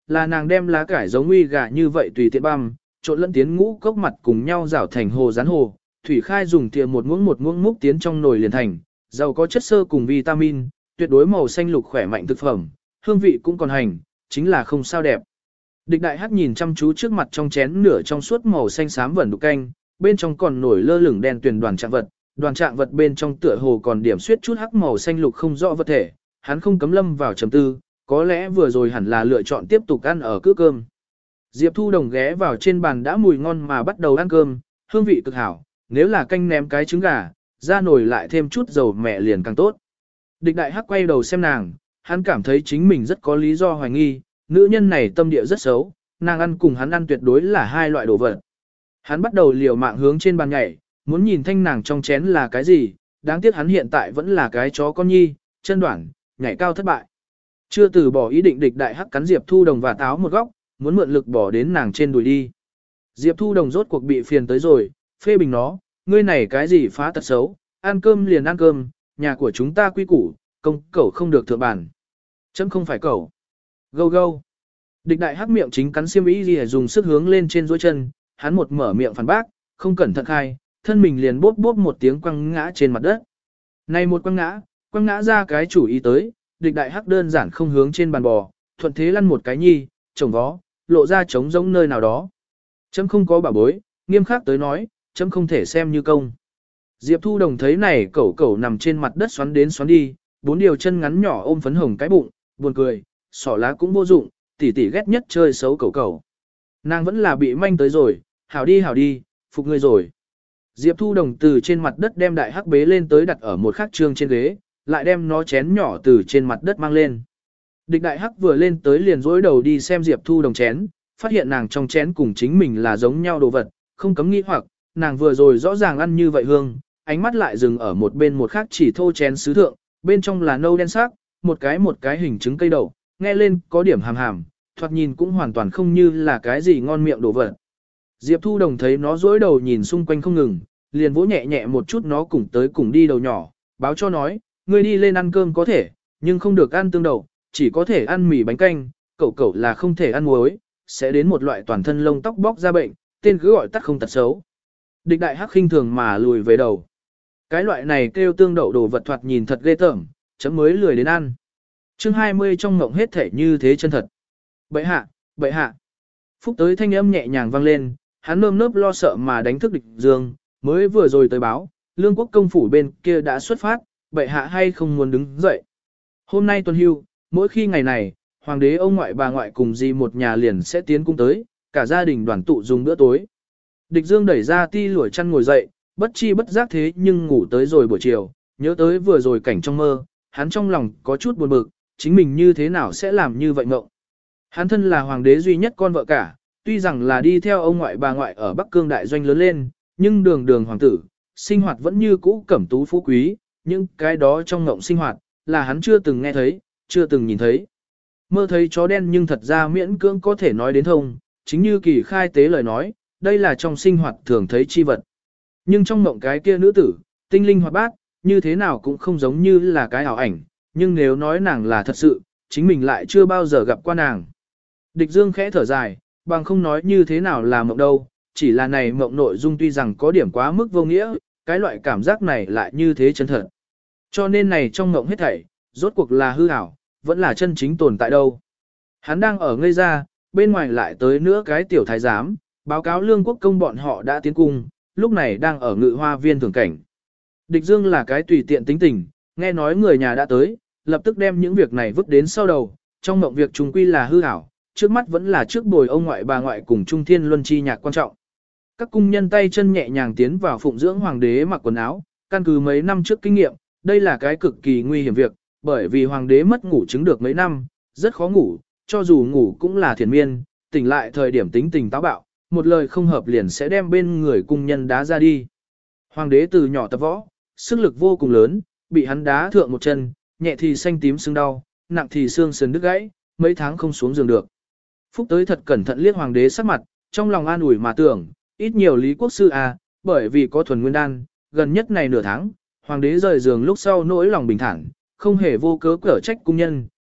là nàng đem lá cải giống uy gà như vậy tùy tiện băm, trộn lẫn tiến ngũ cốc mặt cùng nhau rảo thành hồ rán hồ, thủy khai dùng thìa một muỗng một muỗng múc tiến trong nồi liền thành, giàu có chất xơ cùng vitamin, tuyệt đối màu xanh lục khỏe mạnh thực phẩm, hương vị cũng còn hành, chính là không sao đẹp. Địch đại hắc nhìn chăm chú trước mặt trong chén nửa trong suốt màu xanh xám vẩn đục canh, bên trong còn nổi lơ lửng đen tuyền đoàn trạng vật, đoàn trạng vật bên trong tựa hồ còn điểm xuyết chút hắc màu xanh lục không rõ vật thể, hắn không cấm lâm vào trầm tư, có lẽ vừa rồi hẳn là lựa chọn tiếp tục ăn ở cữ cơm. Diệp Thu Đồng ghé vào trên bàn đã mùi ngon mà bắt đầu ăn cơm, hương vị cực hảo, nếu là canh ném cái trứng gà, ra nồi lại thêm chút dầu mẹ liền càng tốt. Địch đại hắc quay đầu xem nàng, hắn cảm thấy chính mình rất có lý do hoài nghi, nữ nhân này tâm địa rất xấu, nàng ăn cùng hắn ăn tuyệt đối là hai loại đồ vật. Hắn bắt đầu liều mạng hướng trên bàn nhảy, muốn nhìn thanh nàng trong chén là cái gì, đáng tiếc hắn hiện tại vẫn là cái chó con nhi, chân đoạn, nhảy cao thất bại. Chưa từ bỏ ý định, địch đại hắc cắn Diệp Thu Đồng và táo một góc, muốn mượn lực bỏ đến nàng trên đùi đi. Diệp Thu Đồng rốt cuộc bị phiền tới rồi, phê bình nó, ngươi này cái gì phá tật xấu, ăn cơm liền ăn cơm, nhà của chúng ta quy củ, công cẩu không được thượng bản. Chấm không phải cẩu. Gâu gâu. Địch đại hắc miệng chính cắn xiêm y gì dùng sức hướng lên trên dối chân, hắn một mở miệng phản bác, không cẩn thận khai, thân mình liền bốp bốp một tiếng quăng ngã trên mặt đất. Này một quăng ngã, quăng ngã ra cái chủ ý tới, địch đại hắc đơn giản không hướng trên bàn bò, thuận thế lăn một cái nhi, chồng vó, lộ ra trống rỗng nơi nào đó. Chấm không có bảo bối, nghiêm khắc tới nói, chấm không thể xem như công. Diệp Thu Đồng thấy này cẩu cẩu nằm trên mặt đất xoắn đến xoắn đi, bốn điều chân ngắn nhỏ ôm phấn hồng cái bụng, buồn cười, sỏ lá cũng vô dụng, tỉ tỉ ghét nhất chơi xấu cẩu cẩu. Nàng vẫn là bị manh tới rồi, hảo đi hảo đi, phục ngươi rồi. Diệp Thu Đồng từ trên mặt đất đem đại hắc bế lên tới đặt ở một khắc trương trên ghế, lại đem nó chén nhỏ từ trên mặt đất mang lên. Địch đại hắc vừa lên tới liền dối đầu đi xem Diệp Thu Đồng chén, phát hiện nàng trong chén cùng chính mình là giống nhau đồ vật, không cấm nghĩ hoặc, nàng vừa rồi rõ ràng ăn như vậy hương, ánh mắt lại dừng ở một bên một khắc chỉ thô chén sứ thượng, bên trong là nâu đen sắc, một cái một cái hình trứng cây đậu, nghe lên có điểm hàm hàm, thoạt nhìn cũng hoàn toàn không như là cái gì ngon miệng đồ vật. Diệp Thu Đồng thấy nó dối đầu nhìn xung quanh không ngừng, liền vỗ nhẹ nhẹ một chút nó cùng tới cùng đi đầu nhỏ, báo cho nói, ngươi đi lên ăn cơm có thể, nhưng không được ăn tương đậu, chỉ có thể ăn mì bánh canh, cậu cậu là không thể ăn muối, sẽ đến một loại toàn thân lông tóc bóc ra bệnh, tên cứ gọi tắt không tật xấu. Địch đại hắc khinh thường mà lùi về đầu. Cái loại này kêu tương đậu đồ vật thoạt nhìn thật ghê tởm, chấm mới lười đến ăn. Chương hai mươi trong ngộng hết thể như thế chân thật. Bậy hạ, bậy hạ. Phúc tới thanh âm nhẹ nhàng vang lên, hắn nơm nớp lo sợ mà đánh thức địch dương, mới vừa rồi tới báo, lương quốc công phủ bên kia đã xuất phát, bậy hạ hay không muốn đứng dậy. Hôm nay tuần hưu, mỗi khi ngày này, hoàng đế ông ngoại bà ngoại cùng gì một nhà liền sẽ tiến cung tới, cả gia đình đoàn tụ dùng bữa tối. Địch dương đẩy ra ti lũi chăn ngồi dậy, bất chi bất giác thế nhưng ngủ tới rồi buổi chiều, nhớ tới vừa rồi cảnh trong mơ, hắn trong lòng có chút buồn bực, chính mình như thế nào sẽ làm như vậy ngộng. Hắn thân là hoàng đế duy nhất con vợ cả, tuy rằng là đi theo ông ngoại bà ngoại ở Bắc Cương đại doanh lớn lên, nhưng đường đường hoàng tử, sinh hoạt vẫn như cũ cẩm tú phú quý, những cái đó trong ngộng sinh hoạt, là hắn chưa từng nghe thấy, chưa từng nhìn thấy. Mơ thấy chó đen nhưng thật ra miễn cưỡng có thể nói đến thông, chính như kỳ khai tế lời nói, đây là trong sinh hoạt thường thấy chi vật. Nhưng trong mộng cái kia nữ tử, tinh linh hoạt bát, như thế nào cũng không giống như là cái ảo ảnh, nhưng nếu nói nàng là thật sự, chính mình lại chưa bao giờ gặp qua nàng. Địch Dương khẽ thở dài, bằng không nói như thế nào là mộng đâu, chỉ là này mộng nội dung tuy rằng có điểm quá mức vô nghĩa, cái loại cảm giác này lại như thế chân thật. Cho nên này trong mộng hết thảy, rốt cuộc là hư ảo, vẫn là chân chính tồn tại đâu. Hắn đang ở ngây ra, bên ngoài lại tới nữa cái tiểu thái giám, báo cáo lương quốc công bọn họ đã tiến cung, lúc này đang ở ngự hoa viên thưởng cảnh. Địch Dương là cái tùy tiện tính tình, nghe nói người nhà đã tới, lập tức đem những việc này vứt đến sau đầu, trong mộng việc trùng quy là hư ảo, trước mắt vẫn là trước bồi ông ngoại bà ngoại cùng Trung Thiên Luân chi nhạc quan trọng. Các cung nhân tay chân nhẹ nhàng tiến vào phụng dưỡng hoàng đế mặc quần áo, căn cứ mấy năm trước kinh nghiệm, đây là cái cực kỳ nguy hiểm việc, bởi vì hoàng đế mất ngủ chứng được mấy năm, rất khó ngủ, cho dù ngủ cũng là thiền miên, tỉnh lại thời điểm tính tình táo bạo, một lời không hợp liền sẽ đem bên người cung nhân đá ra đi. Hoàng đế từ nhỏ tập võ, sức lực vô cùng lớn, bị hắn đá thượng một chân, nhẹ thì xanh tím sưng đau, nặng thì xương sườn đứt gãy, mấy tháng không xuống giường được. Phúc tới thật cẩn thận liếc hoàng đế sắc mặt, trong lòng an ủi mà tưởng, ít nhiều Lý Quốc sư à, bởi vì có thuần nguyên đan, gần nhất này nửa tháng, hoàng đế rời giường lúc sau nỗi lòng bình thản, không hề vô cớ cở trách cung nhân,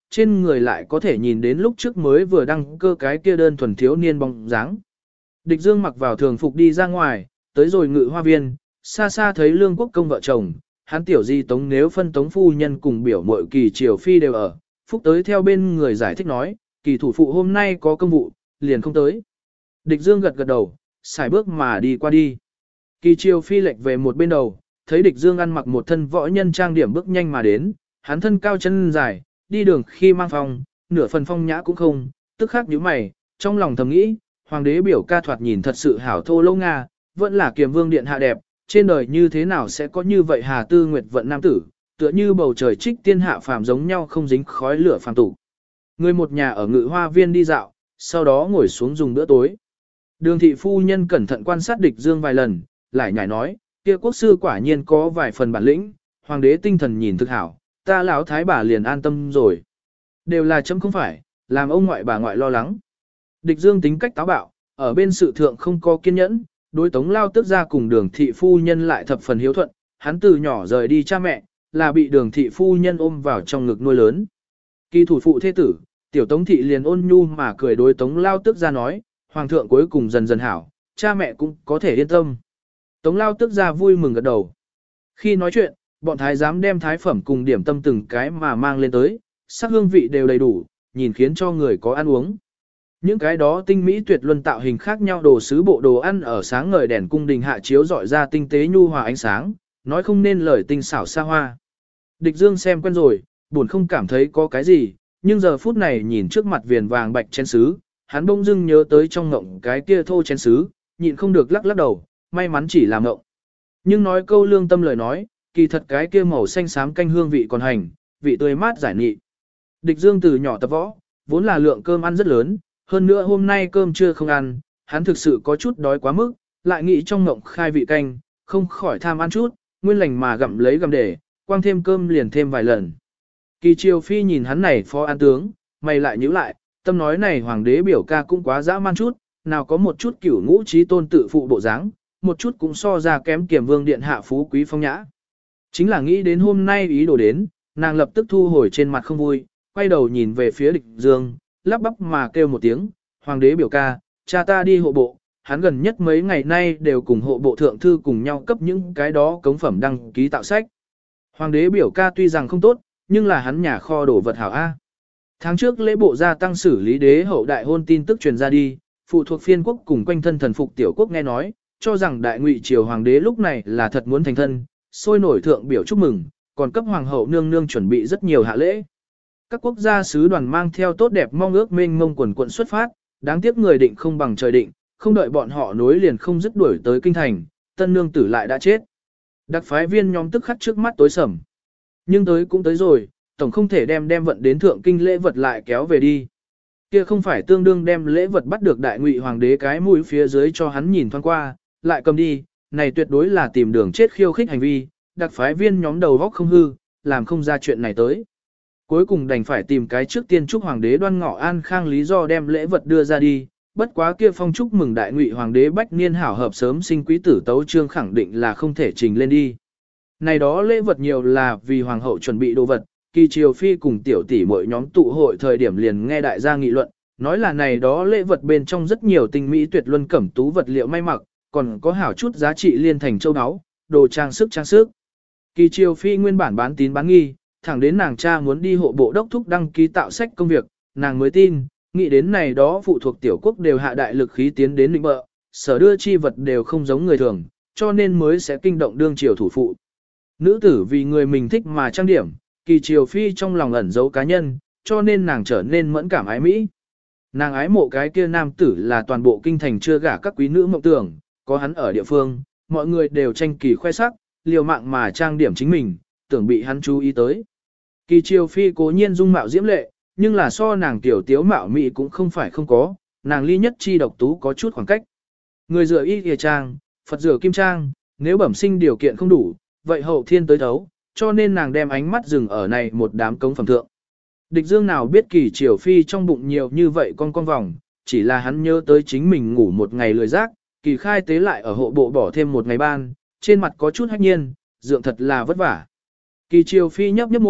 trên người lại có thể nhìn đến lúc trước mới vừa đăng cơ cái kia đơn thuần thiếu niên bóng dáng. Địch Dương mặc vào thường phục đi ra ngoài, tới rồi ngự hoa viên, xa xa thấy Lương Quốc Công vợ chồng, hắn tiểu di tống nếu phân tống phu nhân cùng biểu muội Kỳ Triều Phi đều ở, phúc tới theo bên người giải thích nói, Kỳ thủ phụ hôm nay có công vụ, liền không tới. Địch Dương gật gật đầu, xài bước mà đi qua đi. Kỳ Triều Phi lệch về một bên đầu, thấy Địch Dương ăn mặc một thân võ nhân trang điểm bước nhanh mà đến, hắn thân cao chân dài, đi đường khi mang phong, nửa phần phong nhã cũng không, tức khắc nhíu mày, trong lòng thầm nghĩ, hoàng đế biểu ca thoạt nhìn thật sự hảo thô lỗ nga, vẫn là Kiềm Vương điện hạ đẹp, trên đời như thế nào sẽ có như vậy Hà Tư Nguyệt vận nam tử, tựa như bầu trời trích tiên hạ phàm giống nhau không dính khói lửa phàm tục. Người một nhà ở ngự hoa viên đi dạo, sau đó ngồi xuống dùng bữa tối. Đường thị phu nhân cẩn thận quan sát Địch Dương vài lần, lại nhảy nói, kia quốc sư quả nhiên có vài phần bản lĩnh, hoàng đế tinh thần nhìn thực hảo, ta lão thái bà liền an tâm rồi. Đều là chấm không phải, làm ông ngoại bà ngoại lo lắng. Địch Dương tính cách táo bạo, ở bên sự thượng không có kiên nhẫn, đối Tống Lao Tước gia cùng Đường thị phu nhân lại thập phần hiếu thuận, hắn từ nhỏ rời đi cha mẹ, là bị Đường thị phu nhân ôm vào trong ngực nuôi lớn. Kỳ thủ phụ thế tử, tiểu Tống thị liền ôn nhu mà cười đối Tống Lao Tước gia nói, hoàng thượng cuối cùng dần dần hảo, cha mẹ cũng có thể yên tâm. Tống Lao Tước gia vui mừng gật đầu. Khi nói chuyện, bọn thái giám đem thái phẩm cùng điểm tâm từng cái mà mang lên tới, sắc hương vị đều đầy đủ, nhìn khiến cho người có ăn uống. Những cái đó tinh mỹ tuyệt luân tạo hình khác nhau đồ sứ bộ đồ ăn ở sáng ngời đèn cung đình hạ chiếu dọi ra tinh tế nhu hòa ánh sáng, nói không nên lời tinh xảo xa hoa. Địch Dương xem quen rồi, buồn không cảm thấy có cái gì, nhưng giờ phút này nhìn trước mặt viền vàng bạch chén sứ, hắn bỗng dưng nhớ tới trong ngộng cái kia thô chén sứ, nhịn không được lắc lắc đầu, may mắn chỉ là ngộng. Nhưng nói câu lương tâm lời nói, kỳ thật cái kia màu xanh xám canh hương vị còn hành, vị tươi mát giải nghị. Địch Dương từ nhỏ tập võ, vốn là lượng cơm ăn rất lớn, hơn nữa hôm nay cơm trưa không ăn, hắn thực sự có chút đói quá mức, lại nghĩ trong ngộng khai vị canh, không khỏi tham ăn chút, nguyên lành mà gặm lấy gặm để, quang thêm cơm liền thêm vài lần. Kỳ Triều Phi nhìn hắn này phó an tướng, mày lại nhíu lại, tâm nói này hoàng đế biểu ca cũng quá dã man chút, nào có một chút cửu ngũ trí tôn tự phụ bộ dáng, một chút cũng so ra kém Kiềm Vương điện hạ phú quý phong nhã. Chính là nghĩ đến hôm nay ý đồ đến, nàng lập tức thu hồi trên mặt không vui, quay đầu nhìn về phía Địch Dương, lắp bắp mà kêu một tiếng, hoàng đế biểu ca, cha ta đi hộ bộ, hắn gần nhất mấy ngày nay đều cùng hộ bộ thượng thư cùng nhau cấp những cái đó cống phẩm đăng ký tạo sách. Hoàng đế biểu ca tuy rằng không tốt, nhưng là hắn nhà kho đồ vật hảo A. Tháng trước lễ bộ gia tăng xử lý đế hậu đại hôn tin tức truyền ra đi, phụ thuộc phiên quốc cùng quanh thân thần phục tiểu quốc nghe nói, cho rằng đại ngụy triều hoàng đế lúc này là thật muốn thành thân, sôi nổi thượng biểu chúc mừng, còn cấp hoàng hậu nương nương chuẩn bị rất nhiều hạ lễ. Các quốc gia sứ đoàn mang theo tốt đẹp mong ước mênh mông quần quận xuất phát, đáng tiếc người định không bằng trời định, không đợi bọn họ nối liền không dứt đuổi tới kinh thành, tân nương tử lại đã chết. Đặc phái viên nhóm tức khắc trước mắt tối sầm. Nhưng tới cũng tới rồi, tổng không thể đem đem vận đến thượng kinh lễ vật lại kéo về đi. Kia không phải tương đương đem lễ vật bắt được đại ngụy hoàng đế cái mũi phía dưới cho hắn nhìn thoáng qua, lại cầm đi, này tuyệt đối là tìm đường chết khiêu khích hành vi, đặc phái viên nhóm đầu góc không hư, làm không ra chuyện này tới. Cuối cùng đành phải tìm cái trước tiên chúc hoàng đế Đoan Ngọ An Khang lý do đem lễ vật đưa ra đi, bất quá kia phong chúc mừng đại ngụy hoàng đế bách niên hảo hợp sớm sinh quý tử tấu trương khẳng định là không thể trình lên đi. Này đó lễ vật nhiều là vì hoàng hậu chuẩn bị đồ vật, Kỳ Triều Phi cùng tiểu tỷ mỗi nhóm tụ hội thời điểm liền nghe đại gia nghị luận, nói là này đó lễ vật bên trong rất nhiều tinh mỹ tuyệt luân cẩm tú vật liệu may mặc, còn có hảo chút giá trị liên thành châu áo, đồ trang sức trang sức. Kỳ Triều Phi nguyên bản bán tín bán nghi, thẳng đến nàng cha muốn đi hộ bộ đốc thúc đăng ký tạo sách công việc, nàng mới tin, nghĩ đến này đó phụ thuộc tiểu quốc đều hạ đại lực khí tiến đến lĩnh bợ, sở đưa chi vật đều không giống người thường, cho nên mới sẽ kinh động đương triều thủ phụ. Nữ tử vì người mình thích mà trang điểm, Kỳ Triều Phi trong lòng ẩn giấu cá nhân, cho nên nàng trở nên mẫn cảm ái mỹ. Nàng ái mộ cái kia nam tử là toàn bộ kinh thành chưa gả các quý nữ mộng tưởng, có hắn ở địa phương, mọi người đều tranh kỳ khoe sắc, liều mạng mà trang điểm chính mình, tưởng bị hắn chú ý tới. Kỳ Triều Phi cố nhiên dung mạo diễm lệ, nhưng là so nàng tiểu tiếu mạo mỹ cũng không phải không có, nàng ly nhất chi độc tú có chút khoảng cách. Người rửa y kìa trang, Phật rửa kim trang, nếu bẩm sinh điều kiện không đủ, vậy hậu thiên tới thấu, cho nên nàng đem ánh mắt dừng ở này một đám cống phẩm thượng. Địch Dương nào biết Kỳ Triều Phi trong bụng nhiều như vậy con con vòng, chỉ là hắn nhớ tới chính mình ngủ một ngày lười giác, Kỳ khai tế lại ở hộ bộ bỏ thêm một ngày ban, trên mặt có chút hách nhiên, dượng thật là vất vả. Kỳ Triều Phi nhấp nhấp môi,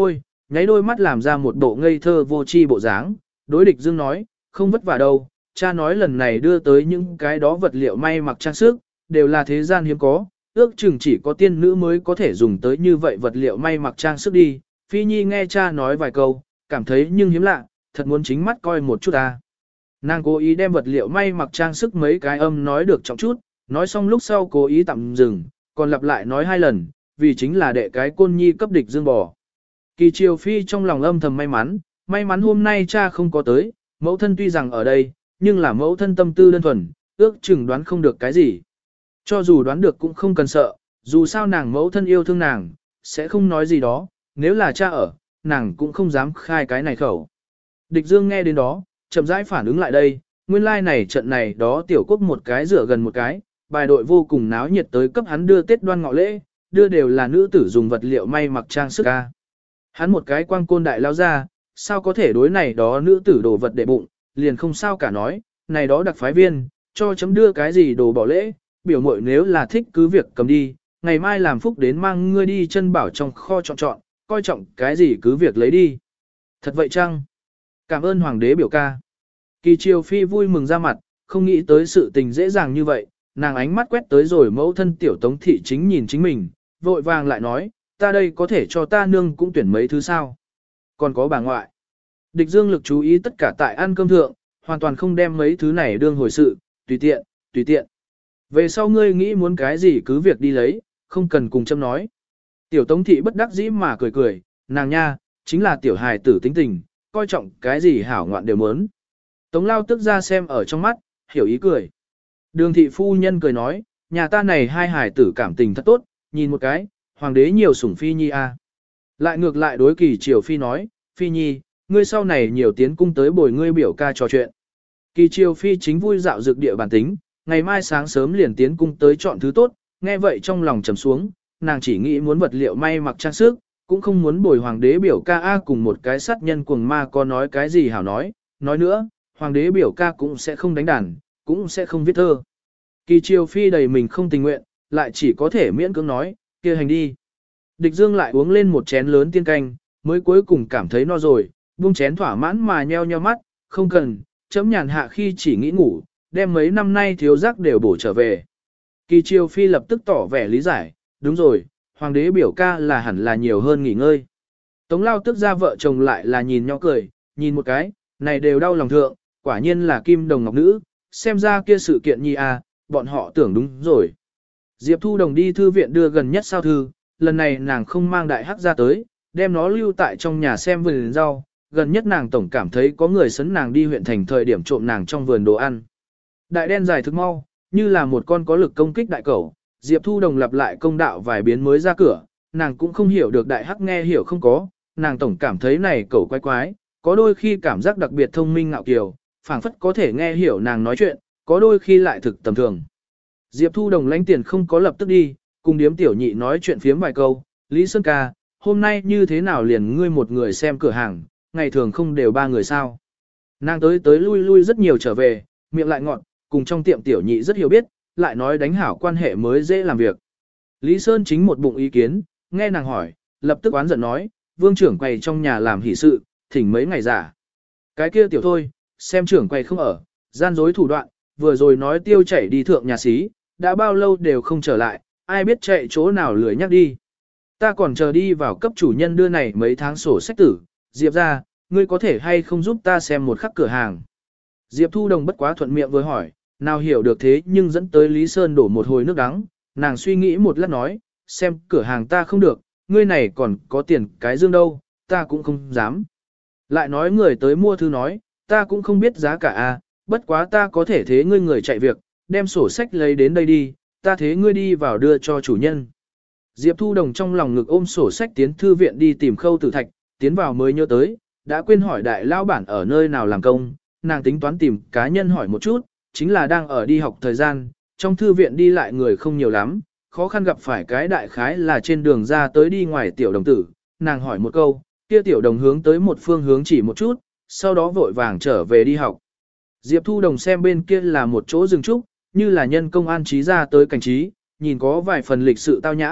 nháy đôi mắt làm ra một bộ ngây thơ vô tri bộ dáng, đối địch dương nói, không vất vả đâu, cha nói lần này đưa tới những cái đó vật liệu may mặc trang sức, đều là thế gian hiếm có, ước chừng chỉ có tiên nữ mới có thể dùng tới như vậy vật liệu may mặc trang sức đi. Phi Nhi nghe cha nói vài câu, cảm thấy nhưng hiếm lạ, thật muốn chính mắt coi một chút ta. Nàng cố ý đem vật liệu may mặc trang sức mấy cái âm nói được trọng chút, nói xong lúc sau cố ý tạm dừng, còn lặp lại nói hai lần, vì chính là đệ cái côn nhi cấp địch dương bò. Kỳ Triều Phi trong lòng âm thầm may mắn, may mắn hôm nay cha không có tới, mẫu thân tuy rằng ở đây, nhưng là mẫu thân tâm tư đơn thuần, ước chừng đoán không được cái gì. Cho dù đoán được cũng không cần sợ, dù sao nàng mẫu thân yêu thương nàng, sẽ không nói gì đó, nếu là cha ở, nàng cũng không dám khai cái này khẩu. Địch Dương nghe đến đó, chậm rãi phản ứng lại đây, nguyên lai like này trận này đó tiểu quốc một cái rửa gần một cái, bài đội vô cùng náo nhiệt tới cấp hắn đưa Tết Đoan Ngọ lễ, đưa đều là nữ tử dùng vật liệu may mặc trang sức ca. Hắn một cái quang côn đại lao ra, sao có thể đối này đó nữ tử đồ vật để bụng, liền không sao cả nói, này đó đặc phái viên, cho chấm đưa cái gì đồ bỏ lễ, biểu muội nếu là thích cứ việc cầm đi, ngày mai làm phúc đến mang ngươi đi chân bảo trong kho chọn chọn, coi trọng cái gì cứ việc lấy đi. Thật vậy chăng? Cảm ơn hoàng đế biểu ca. Kỳ Triều Phi vui mừng ra mặt, không nghĩ tới sự tình dễ dàng như vậy, nàng ánh mắt quét tới rồi mẫu thân tiểu tống thị chính nhìn chính mình, vội vàng lại nói, ta đây có thể cho ta nương cũng tuyển mấy thứ sao. Còn có bà ngoại. Địch Dương lực chú ý tất cả tại ăn cơm thượng, hoàn toàn không đem mấy thứ này đương hồi sự, tùy tiện, tùy tiện. Về sau ngươi nghĩ muốn cái gì cứ việc đi lấy, không cần cùng châm nói. Tiểu tống thị bất đắc dĩ mà cười cười, nàng nha, chính là tiểu hài tử tính tình, coi trọng cái gì hảo ngoạn đều muốn. Tống lao tức ra xem ở trong mắt, hiểu ý cười. Đường thị phu nhân cười nói, nhà ta này hai hài tử cảm tình thật tốt, nhìn một cái, hoàng đế nhiều sủng Phi Nhi a. Lại ngược lại đối Kỳ Triều Phi nói, Phi Nhi, ngươi sau này nhiều tiến cung tới bồi ngươi biểu ca trò chuyện. Kỳ Triều Phi chính vui dạo dược địa bản tính, ngày mai sáng sớm liền tiến cung tới chọn thứ tốt, nghe vậy trong lòng trầm xuống, nàng chỉ nghĩ muốn vật liệu may mặc trang sức, cũng không muốn bồi hoàng đế biểu ca a cùng một cái sát nhân cuồng ma có nói cái gì hảo nói, nói nữa, hoàng đế biểu ca cũng sẽ không đánh đàn, cũng sẽ không viết thơ. Kỳ Triều Phi đầy mình không tình nguyện, lại chỉ có thể miễn cưỡng nói, kia hành đi. Địch Dương lại uống lên một chén lớn tiên canh, mới cuối cùng cảm thấy no rồi, buông chén thỏa mãn mà nheo nheo mắt, không cần, chấm nhàn hạ khi chỉ nghĩ ngủ, đem mấy năm nay thiếu giấc đều bổ trở về. Kỳ Triều Phi lập tức tỏ vẻ lý giải, đúng rồi, hoàng đế biểu ca là hẳn là nhiều hơn nghỉ ngơi. Tống lao tức ra vợ chồng lại là nhìn nhau cười, nhìn một cái, này đều đau lòng thượng, quả nhiên là kim đồng ngọc nữ, xem ra kia sự kiện nhi à, bọn họ tưởng đúng rồi. Diệp Thu Đồng đi thư viện đưa gần nhất sao thư, lần này nàng không mang đại hắc ra tới, đem nó lưu tại trong nhà xem vườn rau, gần nhất nàng tổng cảm thấy có người sấn nàng đi huyện thành thời điểm trộm nàng trong vườn đồ ăn. Đại đen dài thức mau, như là một con có lực công kích đại cẩu, Diệp Thu Đồng lặp lại công đạo vài biến mới ra cửa, nàng cũng không hiểu được đại hắc nghe hiểu không có, nàng tổng cảm thấy này cẩu quái quái, có đôi khi cảm giác đặc biệt thông minh ngạo kiều, phảng phất có thể nghe hiểu nàng nói chuyện, có đôi khi lại thực tầm thường. Diệp Thu Đồng lãnh tiền không có lập tức đi, cùng điếm tiểu nhị nói chuyện phiếm vài câu, Lý Sơn ca, hôm nay như thế nào liền ngươi một người xem cửa hàng, ngày thường không đều ba người sao. Nàng tới tới lui lui rất nhiều trở về, miệng lại ngọn, cùng trong tiệm tiểu nhị rất hiểu biết, lại nói đánh hảo quan hệ mới dễ làm việc. Lý Sơn chính một bụng ý kiến, nghe nàng hỏi, lập tức oán giận nói, vương trưởng quầy trong nhà làm hỷ sự, thỉnh mấy ngày giả. Cái kia tiểu thôi, xem trưởng quầy không ở, gian dối thủ đoạn, vừa rồi nói tiêu chảy đi thượng nhà xí, đã bao lâu đều không trở lại, ai biết chạy chỗ nào lười nhắc đi. Ta còn chờ đi vào cấp chủ nhân đưa này mấy tháng sổ sách tử, Diệp ra, ngươi có thể hay không giúp ta xem một khắc cửa hàng. Diệp Thu Đồng bất quá thuận miệng với hỏi, nào hiểu được thế nhưng dẫn tới Lý Sơn đổ một hồi nước đắng, nàng suy nghĩ một lát nói, xem cửa hàng ta không được, ngươi này còn có tiền cái dương đâu, ta cũng không dám. Lại nói người tới mua thư nói, ta cũng không biết giá cả a, bất quá ta có thể thế ngươi người chạy việc, đem sổ sách lấy đến đây đi, ta thế ngươi đi vào đưa cho chủ nhân. Diệp Thu Đồng trong lòng ngực ôm sổ sách tiến thư viện đi tìm Khâu Tử Thạch, tiến vào mới nhớ tới, đã quên hỏi đại lao bản ở nơi nào làm công, nàng tính toán tìm cá nhân hỏi một chút, chính là đang ở đi học thời gian, trong thư viện đi lại người không nhiều lắm, khó khăn gặp phải cái đại khái là trên đường ra tới đi ngoài tiểu đồng tử, nàng hỏi một câu, kia tiểu đồng hướng tới một phương hướng chỉ một chút, sau đó vội vàng trở về đi học. Diệp Thu Đồng xem bên kia là một chỗ rừng trúc, như là nhân công an trí ra tới cảnh trí, nhìn có vài phần lịch sự tao nhã,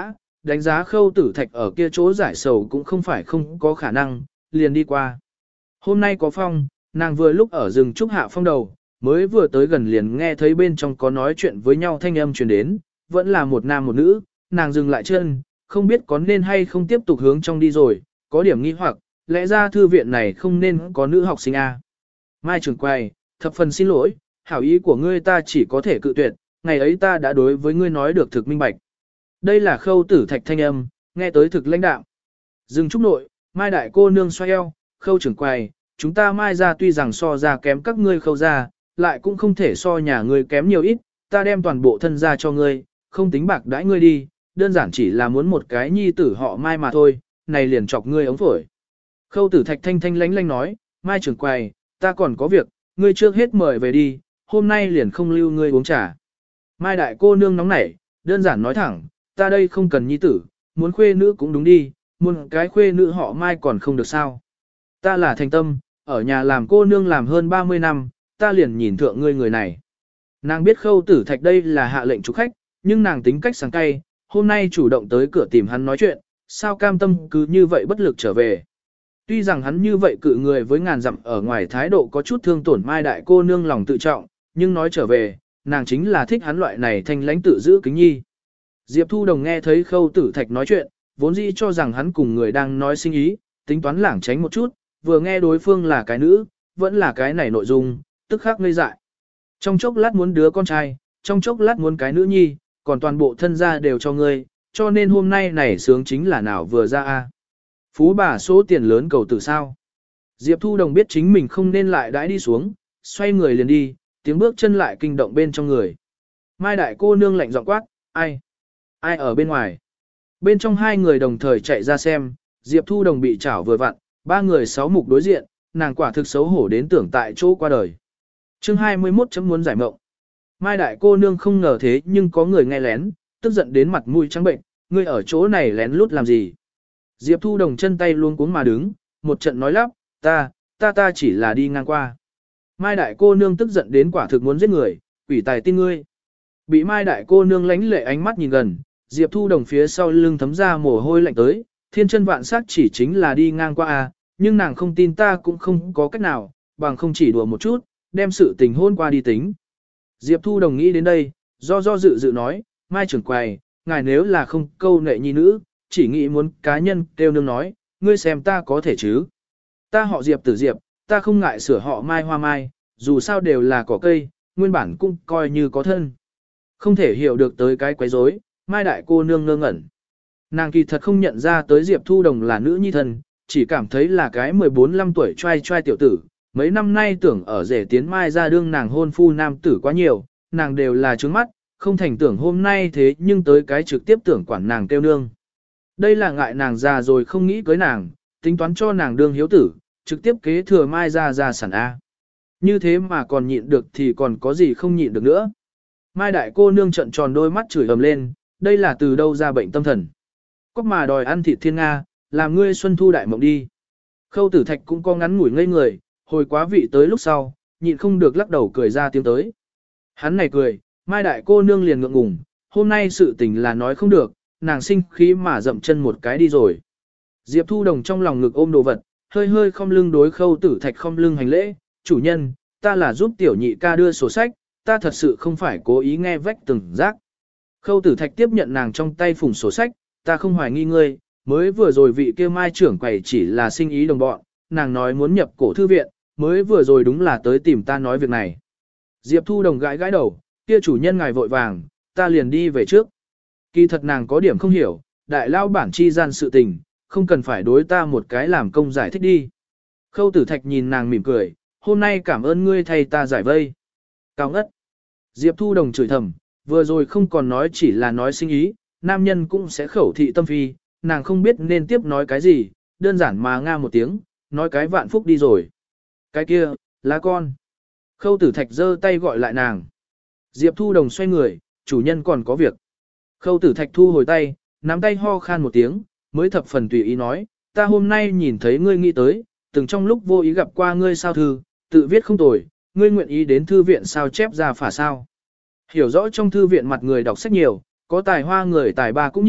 đánh giá Khâu Tử Thạch ở kia chỗ giải sầu cũng không phải không có khả năng, liền đi qua. Hôm nay có phong, nàng vừa lúc ở rừng trúc hạ phong đầu, mới vừa tới gần liền nghe thấy bên trong có nói chuyện với nhau thanh âm truyền đến, vẫn là một nam một nữ, nàng dừng lại chân, không biết có nên hay không tiếp tục hướng trong đi rồi, có điểm nghi hoặc, lẽ ra thư viện này không nên có nữ học sinh A. Mai trưởng quay, thập phần xin lỗi, hảo ý của ngươi ta chỉ có thể cự tuyệt, ngày ấy ta đã đối với ngươi nói được thực minh bạch. Đây là Khâu Tử Thạch thanh âm, nghe tới thực lãnh đạm. Dừng trúc nội, Mai đại cô nương xoay eo, Khâu trưởng quầy, chúng ta Mai ra tuy rằng so ra kém các ngươi Khâu ra, lại cũng không thể so nhà ngươi kém nhiều ít, ta đem toàn bộ thân ra cho ngươi, không tính bạc đãi ngươi đi, đơn giản chỉ là muốn một cái nhi tử họ Mai mà thôi, này liền chọc ngươi ống phổi. Khâu Tử Thạch thanh thanh lánh lánh nói, Mai trưởng quầy, ta còn có việc, ngươi trước hết mời về đi, hôm nay liền không lưu ngươi uống trà. Mai đại cô nương nóng nảy, đơn giản nói thẳng, ta đây không cần nhi tử, muốn khuê nữ cũng đúng đi, muốn cái khuê nữ họ Mai còn không được sao. Ta là thành tâm, ở nhà làm cô nương làm hơn ba mươi năm, ta liền nhìn thượng ngươi người này. Nàng biết Khâu Tử Thạch đây là hạ lệnh chủ khách, nhưng nàng tính cách sáng cay, hôm nay chủ động tới cửa tìm hắn nói chuyện, sao cam tâm cứ như vậy bất lực trở về. Tuy rằng hắn như vậy cự người với ngàn dặm ở ngoài thái độ có chút thương tổn Mai đại cô nương lòng tự trọng, nhưng nói trở về, nàng chính là thích hắn loại này thanh lãnh tự giữ kính nhi. Diệp Thu Đồng nghe thấy Khâu Tử Thạch nói chuyện, vốn dĩ cho rằng hắn cùng người đang nói sinh ý, tính toán lảng tránh một chút, vừa nghe đối phương là cái nữ, vẫn là cái này nội dung, tức khắc ngây dại. Trong chốc lát muốn đứa con trai, trong chốc lát muốn cái nữ nhi, còn toàn bộ thân gia đều cho ngươi, cho nên hôm nay này sướng chính là nào vừa ra a. Phú bà số tiền lớn cầu tử sao. Diệp Thu Đồng biết chính mình không nên lại đãi đi xuống, xoay người liền đi, tiếng bước chân lại kinh động bên trong người. Mai đại cô nương lạnh giọng quát, ai? Ai ở bên ngoài? Bên trong hai người đồng thời chạy ra xem, Diệp Thu Đồng bị chảo vừa vặn, ba người sáu mục đối diện, nàng quả thực xấu hổ đến tưởng tại chỗ qua đời. Chương hai mươi mốt chấm muốn giải mộng. Mai đại cô nương không ngờ thế nhưng có người nghe lén, tức giận đến mặt mũi trắng bệnh, ngươi ở chỗ này lén lút làm gì? Diệp Thu Đồng chân tay luôn cuống mà đứng, một trận nói lắp, ta, ta ta chỉ là đi ngang qua. Mai đại cô nương tức giận đến quả thực muốn giết người, quỷ tài tin ngươi. Bị Mai đại cô nương lánh lệ ánh mắt nhìn gần, Diệp Thu Đồng phía sau lưng thấm ra mồ hôi lạnh tới, thiên chân vạn sắc chỉ chính là đi ngang qua à, nhưng nàng không tin ta cũng không có cách nào, bằng không chỉ đùa một chút, đem sự tình hôn qua đi tính. Diệp Thu Đồng nghĩ đến đây, do do dự dự nói, Mai trưởng quầy, ngài nếu là không câu nệ nhi nữ, chỉ nghĩ muốn cá nhân kêu nương nói, ngươi xem ta có thể chứ. Ta họ Diệp tử Diệp, ta không ngại sửa họ Mai hoa Mai, dù sao đều là cỏ cây, nguyên bản cũng coi như có thân. Không thể hiểu được tới cái quấy rối, Mai đại cô nương ngơ ngẩn. Nàng kỳ thật không nhận ra tới Diệp Thu Đồng là nữ nhi thân, chỉ cảm thấy là cái mười bốn lăm tuổi trai trai tiểu tử. Mấy năm nay tưởng ở rể tiến Mai ra đương nàng hôn phu nam tử quá nhiều, nàng đều là trướng mắt, không thành tưởng hôm nay thế nhưng tới cái trực tiếp tưởng quản nàng kêu nương. Đây là ngại nàng già rồi không nghĩ cưới nàng, tính toán cho nàng đương hiếu tử, trực tiếp kế thừa Mai ra ra sản A. Như thế mà còn nhịn được thì còn có gì không nhịn được nữa. Mai đại cô nương trận tròn đôi mắt chửi ầm lên, đây là từ đâu ra bệnh tâm thần. Cóc mà đòi ăn thịt thiên Nga, làm ngươi xuân thu đại mộng đi. Khâu Tử Thạch cũng có ngắn ngủi ngây người, hồi quá vị tới lúc sau, nhịn không được lắc đầu cười ra tiếng tới. Hắn này cười, Mai đại cô nương liền ngượng ngùng, hôm nay sự tình là nói không được, nàng sinh khí mà dậm chân một cái đi rồi. Diệp Thu Đồng trong lòng ngực ôm đồ vật, hơi hơi không lưng đối Khâu Tử Thạch không lưng hành lễ, chủ nhân, ta là giúp tiểu nhị ca đưa sổ sách, ta thật sự không phải cố ý nghe vách từng giác. Khâu Tử Thạch tiếp nhận nàng trong tay phủng sổ sách, ta không hoài nghi ngươi, mới vừa rồi vị kia Mai trưởng quầy chỉ là sinh ý đồng bọn, nàng nói muốn nhập cổ thư viện, mới vừa rồi đúng là tới tìm ta nói việc này. Diệp Thu Đồng gãi gãi đầu, kia chủ nhân ngài vội vàng, ta liền đi về trước. Kỳ thật nàng có điểm không hiểu, đại lao bản chi gian sự tình, không cần phải đối ta một cái làm công giải thích đi. Khâu Tử Thạch nhìn nàng mỉm cười, hôm nay cảm ơn ngươi thay ta giải vây. Cao ngất. Diệp Thu Đồng chửi thầm, vừa rồi không còn nói chỉ là nói sinh ý, nam nhân cũng sẽ khẩu thị tâm phi, nàng không biết nên tiếp nói cái gì, đơn giản mà nga một tiếng, nói cái vạn phúc đi rồi. Cái kia, là con. Khâu Tử Thạch giơ tay gọi lại nàng. Diệp Thu Đồng xoay người, chủ nhân còn có việc. Khâu Tử Thạch thu hồi tay, nắm tay ho khan một tiếng, mới thập phần tùy ý nói, ta hôm nay nhìn thấy ngươi nghĩ tới, từng trong lúc vô ý gặp qua ngươi sao thư, tự viết không tồi, ngươi nguyện ý đến thư viện sao chép ra phả sao. Hiểu rõ trong thư viện mặt người đọc sách nhiều, có tài hoa người tài ba cũng nhiều,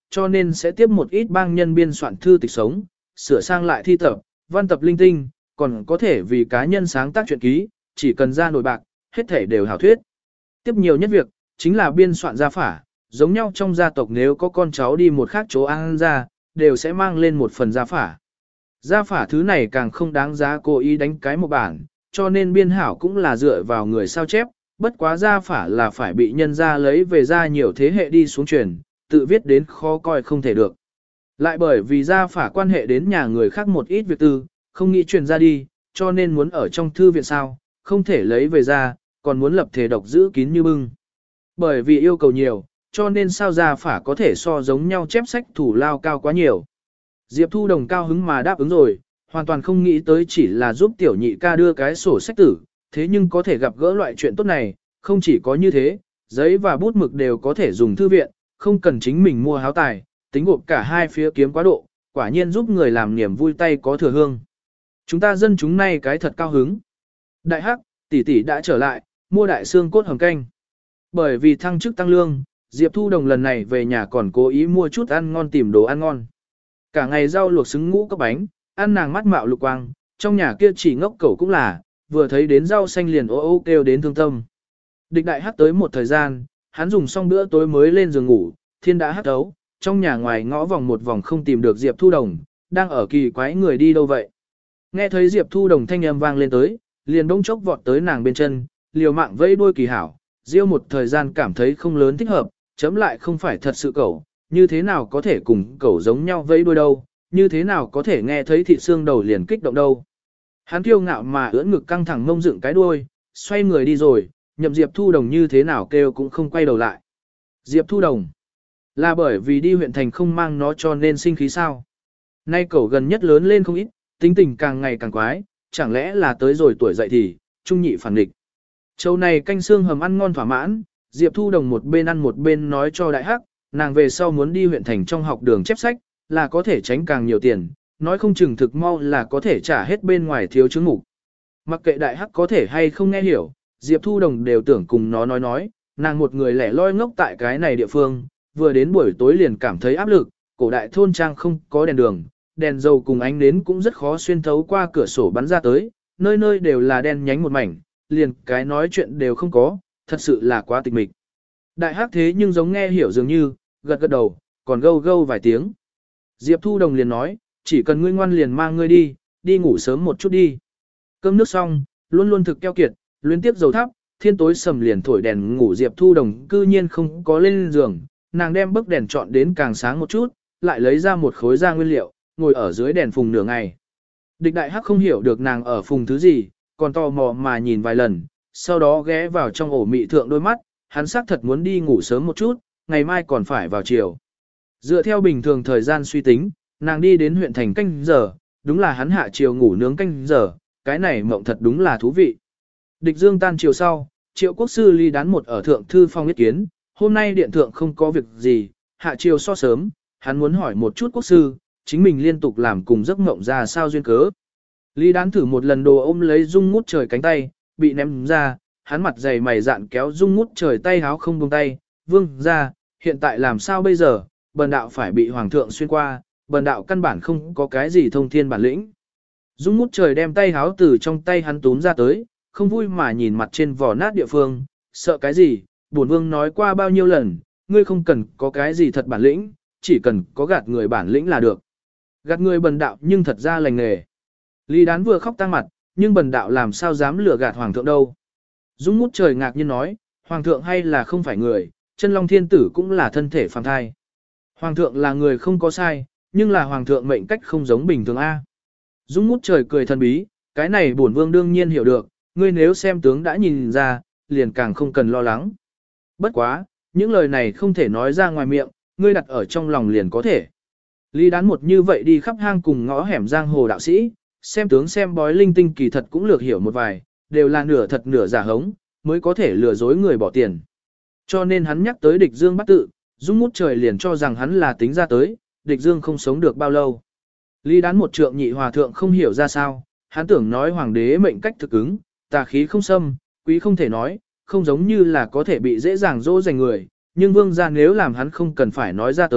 cho nên sẽ tiếp một ít bang nhân biên soạn thư tịch sống, sửa sang lại thi tập, văn tập linh tinh, còn có thể vì cá nhân sáng tác truyện ký, chỉ cần ra nổi bạc, hết thể đều hảo thuyết. Tiếp nhiều nhất việc, chính là biên soạn gia phả, giống nhau trong gia tộc nếu có con cháu đi một khác chỗ ăn ra, đều sẽ mang lên một phần gia phả. Gia phả thứ này càng không đáng giá cố ý đánh cái một bản, cho nên biên hảo cũng là dựa vào người sao chép, bất quá gia phả là phải bị nhân gia lấy về ra nhiều thế hệ đi xuống truyền, tự viết đến khó coi không thể được. Lại bởi vì gia phả quan hệ đến nhà người khác một ít việc tư, không nghĩ truyền ra đi, cho nên muốn ở trong thư viện sao, không thể lấy về ra, còn muốn lập thể độc giữ kín như bưng. Bởi vì yêu cầu nhiều, cho nên sao gia phả có thể so giống nhau chép sách thủ lao cao quá nhiều. Diệp Thu Đồng cao hứng mà đáp ứng rồi, hoàn toàn không nghĩ tới chỉ là giúp tiểu nhị ca đưa cái sổ sách tử, thế nhưng có thể gặp gỡ loại chuyện tốt này, không chỉ có như thế, giấy và bút mực đều có thể dùng thư viện, không cần chính mình mua háo tài, tính gộp cả hai phía kiếm quá độ, quả nhiên giúp người làm niềm vui tay có thừa hương. Chúng ta dân chúng nay cái thật cao hứng. Đại hắc, tỷ tỷ đã trở lại, mua đại xương cốt hầm canh. Bởi vì thăng chức tăng lương, Diệp Thu Đồng lần này về nhà còn cố ý mua chút ăn ngon tìm đồ ăn ngon. Cả ngày rau luộc xứng ngũ cốc bánh, ăn nàng mắt mạo lục quang, trong nhà kia chỉ ngốc cẩu cũng là, vừa thấy đến rau xanh liền ô ô kêu đến thương tâm. Địch đại hắc tới một thời gian, hắn dùng xong bữa tối mới lên giường ngủ, thiên đã hắc thấu, trong nhà ngoài ngõ vòng một vòng không tìm được Diệp Thu Đồng, đang ở kỳ quái người đi đâu vậy. Nghe thấy Diệp Thu Đồng thanh âm vang lên tới, liền đông chốc vọt tới nàng bên chân, liều mạng vẫy đuôi kỳ hảo, riêu một thời gian cảm thấy không lớn thích hợp, chấm lại không phải thật sự cẩu, như thế nào có thể cùng cẩu giống nhau vẫy đuôi đâu, như thế nào có thể nghe thấy thịt xương đầu liền kích động đâu. Hắn kiêu ngạo mà ưỡn ngực căng thẳng mông dựng cái đuôi, xoay người đi rồi, nhậm Diệp Thu Đồng như thế nào kêu cũng không quay đầu lại. Diệp Thu Đồng, là bởi vì đi huyện thành không mang nó cho nên sinh khí sao. Nay cẩu gần nhất lớn lên không ít, tính tình càng ngày càng quái, chẳng lẽ là tới rồi tuổi dậy thì, trung nhị phản nghịch. Châu này canh xương hầm ăn ngon thỏa mãn, Diệp Thu Đồng một bên ăn một bên nói cho đại hắc, nàng về sau muốn đi huyện thành trong học đường chép sách, là có thể tránh càng nhiều tiền, nói không chừng thực mau là có thể trả hết bên ngoài thiếu chứng mục. Mặc kệ đại hắc có thể hay không nghe hiểu, Diệp Thu Đồng đều tưởng cùng nó nói nói, nàng một người lẻ loi ngốc tại cái này địa phương, vừa đến buổi tối liền cảm thấy áp lực, cổ đại thôn trang không có đèn đường, đèn dầu cùng ánh nến cũng rất khó xuyên thấu qua cửa sổ bắn ra tới, nơi nơi đều là đen nhánh một mảnh, liền cái nói chuyện đều không có, thật sự là quá tịch mịch. Đại hắc thế nhưng giống nghe hiểu dường như, gật gật đầu, còn gâu gâu vài tiếng. Diệp Thu Đồng liền nói, chỉ cần ngươi ngoan liền mang ngươi đi, đi ngủ sớm một chút đi. Cơm nước xong, luôn luôn thực keo kiệt, luyến tiếp dầu thắp, thiên tối sầm liền thổi đèn ngủ Diệp Thu Đồng cư nhiên không có lên giường, nàng đem bức đèn chọn đến càng sáng một chút, lại lấy ra một khối da nguyên liệu, ngồi ở dưới đèn phùng nửa ngày. Địch đại hắc không hiểu được nàng ở phùng thứ gì, còn tò mò mà nhìn vài lần, sau đó ghé vào trong ổ mị thượng đôi mắt, hắn xác thật muốn đi ngủ sớm một chút, ngày mai còn phải vào chiều. Dựa theo bình thường thời gian suy tính, nàng đi đến huyện thành canh giờ, đúng là hắn hạ chiều ngủ nướng canh giờ, cái này mộng thật đúng là thú vị. Địch dương tan chiều sau, triệu quốc sư ly đán một ở thượng thư phong yết kiến, hôm nay điện thượng không có việc gì, hạ chiều so sớm, hắn muốn hỏi một chút quốc sư, chính mình liên tục làm cùng giấc mộng ra sao duyên cớ. Ly đán thử một lần đồ ôm lấy dung ngút trời cánh tay, bị ném ra, hắn mặt dày mày dạn kéo dung ngút trời tay háo không buông tay, vương ra, hiện tại làm sao bây giờ, bần đạo phải bị hoàng thượng xuyên qua, bần đạo căn bản không có cái gì thông thiên bản lĩnh. Dung ngút trời đem tay háo từ trong tay hắn túm ra tới, không vui mà nhìn mặt trên vỏ nát địa phương, sợ cái gì, bổn vương nói qua bao nhiêu lần, ngươi không cần có cái gì thật bản lĩnh, chỉ cần có gạt người bản lĩnh là được. Gạt người bần đạo nhưng thật ra lành nghề. Lý đán vừa khóc tăng mặt, nhưng bần đạo làm sao dám lừa gạt hoàng thượng đâu. Dung ngút trời ngạc nhiên nói, hoàng thượng hay là không phải người, chân long thiên tử cũng là thân thể phàm thai. Hoàng thượng là người không có sai, nhưng là hoàng thượng mệnh cách không giống bình thường A. Dung ngút trời cười thần bí, cái này bổn vương đương nhiên hiểu được, ngươi nếu xem tướng đã nhìn ra, liền càng không cần lo lắng. Bất quá, những lời này không thể nói ra ngoài miệng, ngươi đặt ở trong lòng liền có thể. Lý đán một như vậy đi khắp hang cùng ngõ hẻm giang hồ đạo sĩ, xem tướng xem bói linh tinh kỳ thật cũng lược hiểu một vài, đều là nửa thật nửa giả hống, mới có thể lừa dối người bỏ tiền. Cho nên hắn nhắc tới địch dương bắt tự, Dung ngút trời liền cho rằng hắn là tính ra tới, địch dương không sống được bao lâu. Lý đán một trượng nhị hòa thượng không hiểu ra sao, hắn tưởng nói hoàng đế mệnh cách thực ứng, tà khí không xâm, quý không thể nói, không giống như là có thể bị dễ dàng dỗ dành người, nhưng vương gia nếu làm hắn không cần phải nói ra tới,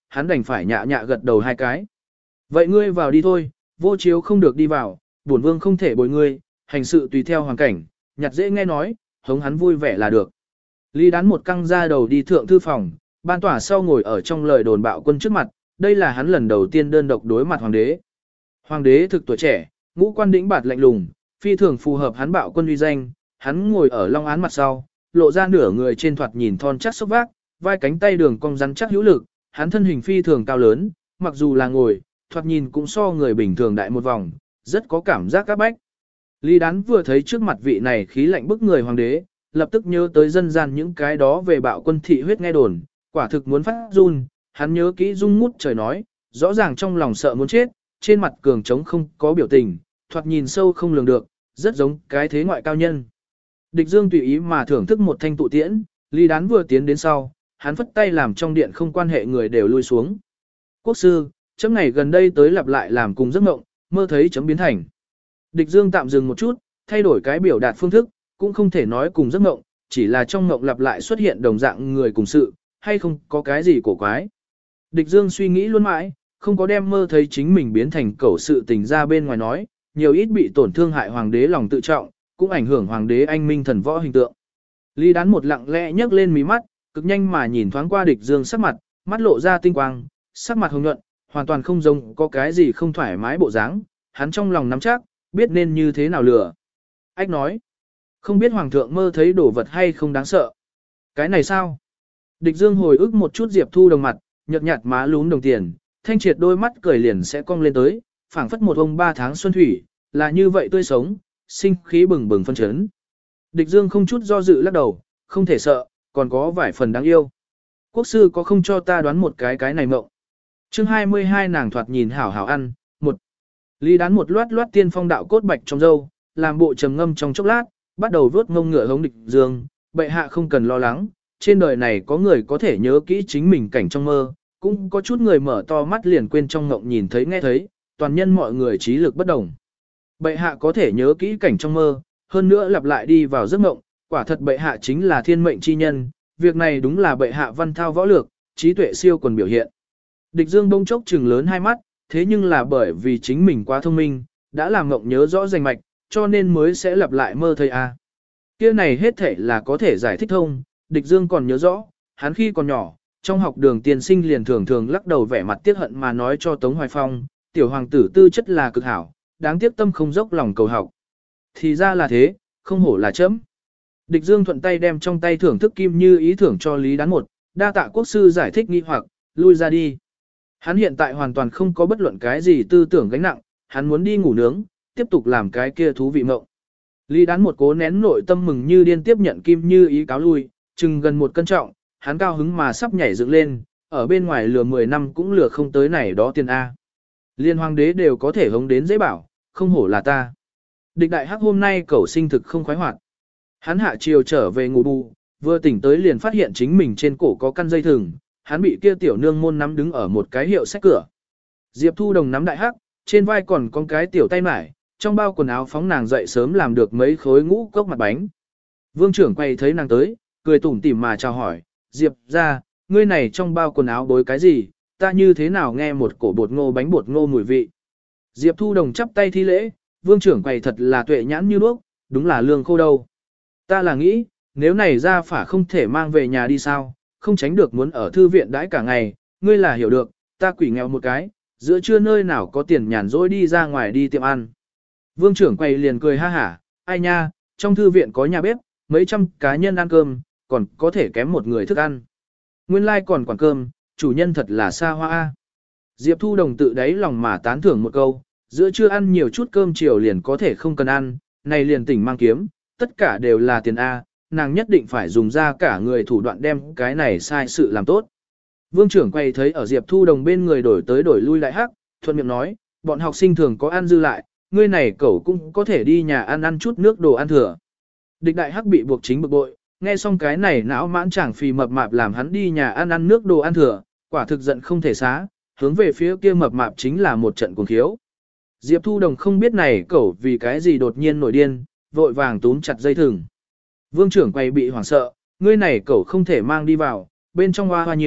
hắn đành phải nhạ nhạ gật đầu hai cái. Vậy ngươi vào đi thôi, vô chiếu không được đi vào, bổn vương không thể bồi ngươi, hành sự tùy theo hoàn cảnh, nhặt dễ nghe nói, hống hắn vui vẻ là được. Lý Đán một căng ra đầu đi thượng thư phòng, ban tỏa sau ngồi ở trong lời đồn bạo quân trước mặt, đây là hắn lần đầu tiên đơn độc đối mặt hoàng đế. Hoàng đế thực tuổi trẻ, ngũ quan đĩnh bạt lạnh lùng, phi thường phù hợp hắn bạo quân uy danh, hắn ngồi ở long án mặt sau, lộ ra nửa người trên thoạt nhìn thon chắc xốc vác, vai cánh tay đường cong rắn chắc hữu lực, hắn thân hình phi thường cao lớn, mặc dù là ngồi, thoạt nhìn cũng so người bình thường đại một vòng, rất có cảm giác các bách. Lý Đán vừa thấy trước mặt vị này khí lạnh bức người hoàng đế, lập tức nhớ tới dân gian những cái đó về bạo quân thị huyết nghe đồn, quả thực muốn phát run, hắn nhớ kỹ dung ngút trời nói, rõ ràng trong lòng sợ muốn chết, trên mặt cường trống không có biểu tình, thoạt nhìn sâu không lường được, rất giống cái thế ngoại cao nhân. Địch Dương tùy ý mà thưởng thức một thanh tụ tiễn, Lý Đán vừa tiến đến sau, hắn phất tay làm trong điện không quan hệ người đều lui xuống. Quốc sư, chấm ngày gần đây tới lặp lại làm cùng giấc mộng, mơ thấy chấm biến thành. Địch Dương tạm dừng một chút, thay đổi cái biểu đạt phương thức, cũng không thể nói cùng giấc mộng, chỉ là trong mộng lặp lại xuất hiện đồng dạng người cùng sự, hay không có cái gì cổ quái. Địch Dương suy nghĩ luôn mãi, không có đem mơ thấy chính mình biến thành cẩu sự tình ra bên ngoài nói, nhiều ít bị tổn thương hại hoàng đế lòng tự trọng, cũng ảnh hưởng hoàng đế anh minh thần võ hình tượng. Lý Đán một lặng lẽ nhấc lên mí mắt, cực nhanh mà nhìn thoáng qua Địch Dương sắc mặt, mắt lộ ra tinh quang, sắc mặt hồng nhuận, hoàn toàn không giống có cái gì không thoải mái bộ dáng, hắn trong lòng nắm chắc, biết nên như thế nào lừa. Ách nói, không biết hoàng thượng mơ thấy đồ vật hay không đáng sợ. Cái này sao? Địch Dương hồi ức một chút Diệp Thu Đồng mặt, nhợt nhạt má lún đồng tiền, thanh triệt đôi mắt cười liền sẽ cong lên tới, phảng phất một ông ba tháng xuân thủy, là như vậy tươi sống, sinh khí bừng bừng phân chấn. Địch Dương không chút do dự lắc đầu, không thể sợ, còn có vài phần đáng yêu. Quốc sư có không cho ta đoán một cái cái này mộng. Chương hai mươi hai nàng thoạt nhìn hảo hảo ăn, một. Lý Đán một loát loát tiên phong đạo cốt bạch trong dâu, làm bộ trầm ngâm trong chốc lát, bắt đầu vớt ngông ngựa hống Địch Dương, bệ hạ không cần lo lắng, trên đời này có người có thể nhớ kỹ chính mình cảnh trong mơ, cũng có chút người mở to mắt liền quên trong ngộng nhìn thấy nghe thấy, toàn nhân mọi người trí lực bất đồng. Bệ hạ có thể nhớ kỹ cảnh trong mơ, hơn nữa lặp lại đi vào giấc mộng, quả thật bệ hạ chính là thiên mệnh chi nhân, việc này đúng là bệ hạ văn thao võ lược, trí tuệ siêu quần biểu hiện. Địch Dương bỗng chốc trừng lớn hai mắt, thế nhưng là bởi vì chính mình quá thông minh, đã làm ngộng nhớ rõ rành mạch, cho nên mới sẽ lặp lại mơ thấy a. Kia này hết thể là có thể giải thích thông, Địch Dương còn nhớ rõ, hắn khi còn nhỏ, trong học đường tiên sinh liền thường thường lắc đầu vẻ mặt tiếc hận mà nói cho Tống Hoài Phong, tiểu hoàng tử tư chất là cực hảo, đáng tiếc tâm không dốc lòng cầu học. Thì ra là thế, không hổ là chấm. Địch Dương thuận tay đem trong tay thưởng thức kim như ý thưởng cho Lý Đán một, đa tạ quốc sư giải thích nghi hoặc, lui ra đi. Hắn hiện tại hoàn toàn không có bất luận cái gì tư tưởng gánh nặng, hắn muốn đi ngủ nướng, tiếp tục làm cái kia thú vị mộng. Lý Đán một cố nén nội tâm mừng như điên tiếp nhận kim như ý cáo lui, chừng gần một cân trọng, hắn cao hứng mà sắp nhảy dựng lên, ở bên ngoài lừa mười năm cũng lừa không tới này đó tiền A. Liên hoàng đế đều có thể hống đến dễ bảo, không hổ là ta. Địch đại hắc hôm nay cẩu sinh thực không khoái hoạt. Hắn hạ chiều trở về ngủ bù, vừa tỉnh tới liền phát hiện chính mình trên cổ có căn dây thừng, hắn bị kia tiểu nương môn nắm đứng ở một cái hiệu sách cửa. Diệp Thu Đồng nắm đại hắc, trên vai còn có cái tiểu tay mải, trong bao quần áo phóng nàng dậy sớm làm được mấy khối ngũ cốc mặt bánh. Vương trưởng quay thấy nàng tới, cười tủm tỉm mà chào hỏi, Diệp ra, ngươi này trong bao quần áo bối cái gì, ta như thế nào nghe một cổ bột ngô bánh bột ngô mùi vị. Diệp Thu Đồng chắp tay thi lễ, vương trưởng quầy thật là tuệ nhãn như đuốc, đúng là lương khô đâu. Ta là nghĩ, nếu này ra phả không thể mang về nhà đi sao, không tránh được muốn ở thư viện đãi cả ngày, ngươi là hiểu được, ta quỷ nghèo một cái, giữa trưa nơi nào có tiền nhàn rỗi đi ra ngoài đi tiệm ăn. Vương trưởng quầy liền cười ha hả, ai nha, trong thư viện có nhà bếp, mấy trăm cá nhân ăn cơm, còn có thể kém một người thức ăn. Nguyên lai like còn quản cơm, chủ nhân thật là xa hoa a. Diệp Thu Đồng tự đáy lòng mà tán thưởng một câu, giữa trưa ăn nhiều chút cơm chiều liền có thể không cần ăn, này liền tỉnh mang kiếm, tất cả đều là tiền A, nàng nhất định phải dùng ra cả người thủ đoạn đem cái này sai sự làm tốt. Vương trưởng quay thấy ở Diệp Thu Đồng bên người đổi tới đổi lui lại hắc, thuận miệng nói, bọn học sinh thường có ăn dư lại, ngươi này cậu cũng có thể đi nhà ăn ăn chút nước đồ ăn thừa. Địch đại hắc bị buộc chính bực bội, nghe xong cái này não mãn chẳng phì mập mạp làm hắn đi nhà ăn ăn nước đồ ăn thừa, quả thực giận không thể xá, hướng về phía kia mập mạp chính là một trận cuồng khiếu. Diệp Thu Đồng không biết này cậu vì cái gì đột nhiên nổi điên, vội vàng túm chặt dây thừng. Vương trưởng quay bị hoảng sợ, ngươi này cậu không thể mang đi vào, bên trong hoa hoa nhiều,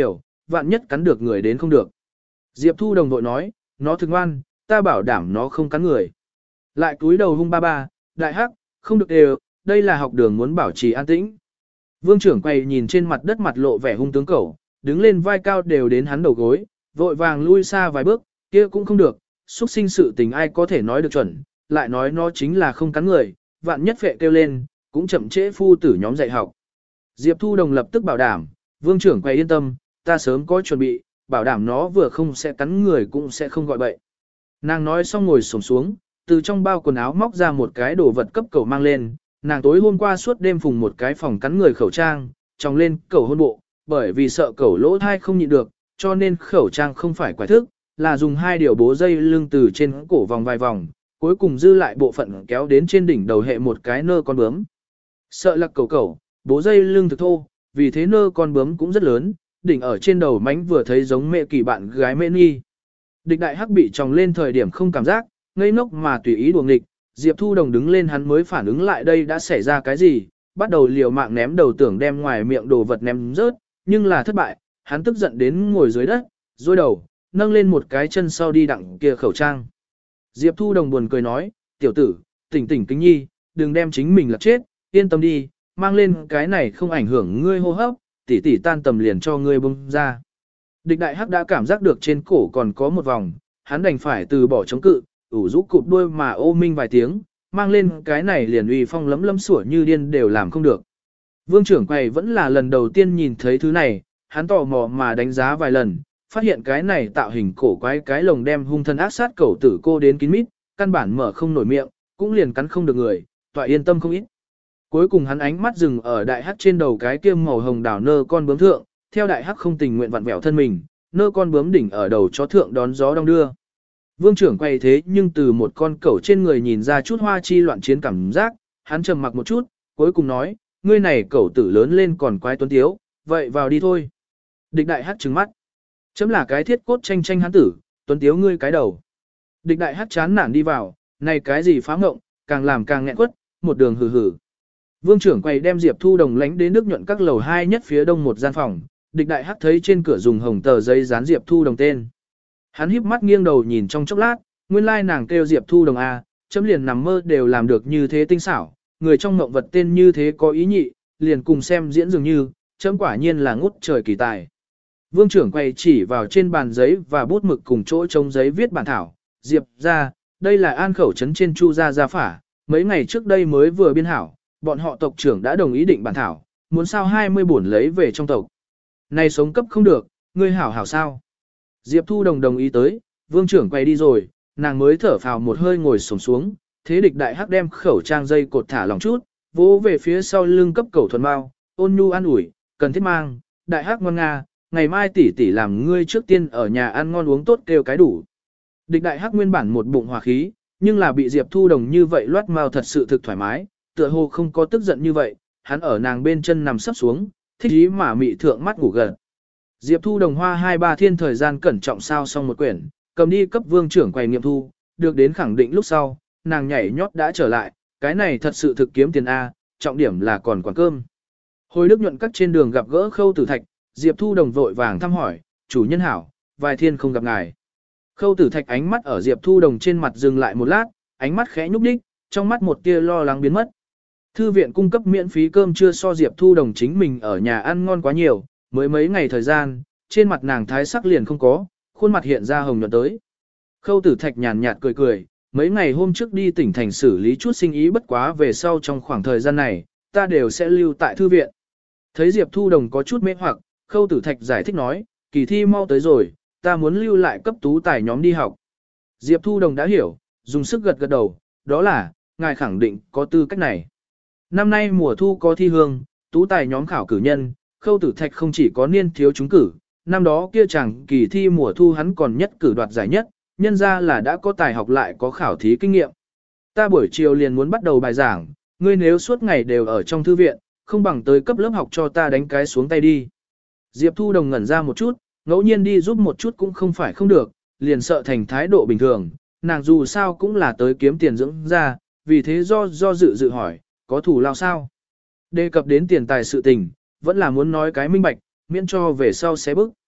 vạn nhất cắn được người đến không được. Diệp Thu Đồng vội nói, nó thương ngoan, ta bảo đảm nó không cắn người. Lại cúi đầu hung ba ba, đại hắc, không được đều, đây là học đường muốn bảo trì an tĩnh. Vương trưởng quay nhìn trên mặt đất mặt lộ vẻ hung tướng cẩu, đứng lên vai cao đều đến hắn đầu gối, vội vàng lui xa vài bước, kia cũng không được, xuất sinh sự tình ai có thể nói được chuẩn, lại nói nó chính là không cắn người, vạn nhất phệ kêu lên, cũng chậm trễ phu tử nhóm dạy học. Diệp Thu Đồng lập tức bảo đảm, vương trưởng quay yên tâm, ta sớm có chuẩn bị, bảo đảm nó vừa không sẽ cắn người cũng sẽ không gọi bậy. Nàng nói xong ngồi xổm xuống, từ trong bao quần áo móc ra một cái đồ vật cấp cẩu mang lên, nàng tối hôm qua suốt đêm phùng một cái phòng cắn người khẩu trang, tròng lên cẩu hôn bộ, bởi vì sợ cẩu lỗ thai không nhịn được, cho nên khẩu trang không phải quái thức, là dùng hai điều bố dây lưng từ trên cổ vòng vài vòng, cuối cùng dư lại bộ phận kéo đến trên đỉnh đầu hệ một cái nơ con bướm. Sợ lạc cẩu cẩu, bố dây lưng thực thô, vì thế nơ con bướm cũng rất lớn, đỉnh ở trên đầu mánh vừa thấy giống mẹ kỳ bạn gái mẹ nghi. Địch đại hắc bị tròng lên thời điểm không cảm giác, ngây ngốc mà tùy ý đuồng nghịch, Diệp Thu Đồng đứng lên hắn mới phản ứng lại đây đã xảy ra cái gì, bắt đầu liều mạng ném đầu tưởng đem ngoài miệng đồ vật ném rớt, nhưng là thất bại, hắn tức giận đến ngồi dưới đất, dôi đầu, nâng lên một cái chân sau đi đặng kia khẩu trang. Diệp Thu Đồng buồn cười nói, tiểu tử, tỉnh tỉnh kính nhi, đừng đem chính mình là chết, yên tâm đi, mang lên cái này không ảnh hưởng ngươi hô hấp, tỉ tỉ tan tầm liền cho ngươi bung ra. Địch đại hắc đã cảm giác được trên cổ còn có một vòng, hắn đành phải từ bỏ chống cự, ủ rũ cụp đuôi mà ô minh vài tiếng, mang lên cái này liền uy phong lấm lấm sủa như điên đều làm không được. Vương trưởng quầy vẫn là lần đầu tiên nhìn thấy thứ này, hắn tò mò mà đánh giá vài lần, phát hiện cái này tạo hình cổ quái cái lồng đem hung thân ác sát cẩu tử cô đến kín mít, căn bản mở không nổi miệng, cũng liền cắn không được người, tọa yên tâm không ít. Cuối cùng hắn ánh mắt dừng ở đại hắc trên đầu cái kia màu hồng đảo nơ con bướm thượng, theo đại hắc không tình nguyện vặn vẹo thân mình, nơ con bướm đỉnh ở đầu chó thượng đón gió đong đưa. Vương trưởng quay thế nhưng từ một con cẩu trên người nhìn ra chút hoa chi loạn chiến cảm giác, hắn trầm mặc một chút, cuối cùng nói, ngươi này cẩu tử lớn lên còn quái tuấn tiếu, vậy vào đi thôi. Địch đại hắc trừng mắt. Chấm là cái thiết cốt tranh tranh hắn tử, tuấn tiếu ngươi cái đầu. Địch đại hắc chán nản đi vào, này cái gì phá ngộng, càng làm càng nghẹn quất, một đường hừ hừ. Vương trưởng quay đem Diệp Thu Đồng lánh đến nước nhuận các lầu hai nhất phía đông một gian phòng, địch đại hắc thấy trên cửa dùng hồng tờ giấy dán Diệp Thu Đồng tên. Hắn híp mắt nghiêng đầu nhìn trong chốc lát, nguyên lai nàng kêu Diệp Thu Đồng A, chấm liền nằm mơ đều làm được như thế tinh xảo, người trong mộng vật tên như thế có ý nhị, liền cùng xem diễn dường như, chấm quả nhiên là ngút trời kỳ tài. Vương trưởng quay chỉ vào trên bàn giấy và bút mực cùng chỗ trống giấy viết bản thảo, Diệp ra, đây là an khẩu trấn trên Chu gia gia phả, mấy ngày trước đây mới vừa biên hảo, bọn họ tộc trưởng đã đồng ý định bản thảo, muốn sao hai mươi bổn lấy về trong tộc. Này sống cấp không được, ngươi hảo hảo sao? Diệp Thu Đồng đồng ý tới, vương trưởng quay đi rồi, nàng mới thở phào một hơi ngồi xổm xuống, thế địch đại hắc đem khẩu trang dây cột thả lòng chút, vỗ về phía sau lưng cấp cẩu thuần bao, ôn nhu an ủi, cần thiết mang, đại hắc ngoan nga, ngày mai tỷ tỷ làm ngươi trước tiên ở nhà ăn ngon uống tốt kêu cái đủ. Địch đại hắc nguyên bản một bụng hòa khí, nhưng là bị Diệp Thu Đồng như vậy loát mau thật sự thực thoải mái, tựa hồ không có tức giận như vậy, hắn ở nàng bên chân nằm sấp xuống, thích ý mà mị thượng mắt ngủ gần. Diệp Thu Đồng hoa hai ba thiên thời gian cẩn trọng sao xong một quyển, cầm đi cấp vương trưởng quầy nghiệm thu, được đến khẳng định lúc sau, nàng nhảy nhót đã trở lại, cái này thật sự thực kiếm tiền A, trọng điểm là còn quản cơm. Hồi Đức nhuận các trên đường gặp gỡ Khâu Tử Thạch, Diệp Thu Đồng vội vàng thăm hỏi, chủ nhân hảo, vài thiên không gặp ngài. Khâu Tử Thạch ánh mắt ở Diệp Thu Đồng trên mặt dừng lại một lát, ánh mắt khẽ nhúc nhích, trong mắt một tia lo lắng biến mất. Thư viện cung cấp miễn phí cơm trưa so Diệp Thu Đồng chính mình ở nhà ăn ngon quá nhiều, mới mấy ngày thời gian, trên mặt nàng thái sắc liền không có, khuôn mặt hiện ra hồng nhuận tới. Khâu Tử Thạch nhàn nhạt cười cười, mấy ngày hôm trước đi tỉnh thành xử lý chút sinh ý bất quá về sau trong khoảng thời gian này, ta đều sẽ lưu tại thư viện. Thấy Diệp Thu Đồng có chút mê hoặc, Khâu Tử Thạch giải thích nói, kỳ thi mau tới rồi, ta muốn lưu lại cấp tú tài nhóm đi học. Diệp Thu Đồng đã hiểu, dùng sức gật gật đầu, đó là, ngài khẳng định có tư cách này. Năm nay mùa thu có thi hương, tú tài nhóm khảo cử nhân, Khâu Tử Thạch không chỉ có niên thiếu trúng cử, năm đó kia chẳng kỳ thi mùa thu hắn còn nhất cử đoạt giải nhất, nhân ra là đã có tài học lại có khảo thí kinh nghiệm. Ta buổi chiều liền muốn bắt đầu bài giảng, ngươi nếu suốt ngày đều ở trong thư viện, không bằng tới cấp lớp học cho ta đánh cái xuống tay đi. Diệp Thu Đồng ngẩn ra một chút, ngẫu nhiên đi giúp một chút cũng không phải không được, liền sợ thành thái độ bình thường, nàng dù sao cũng là tới kiếm tiền dưỡng ra, vì thế do do dự dự hỏi, có thủ lao sao? Đề cập đến tiền tài sự tình, vẫn là muốn nói cái minh bạch, miễn cho về sau xé bức.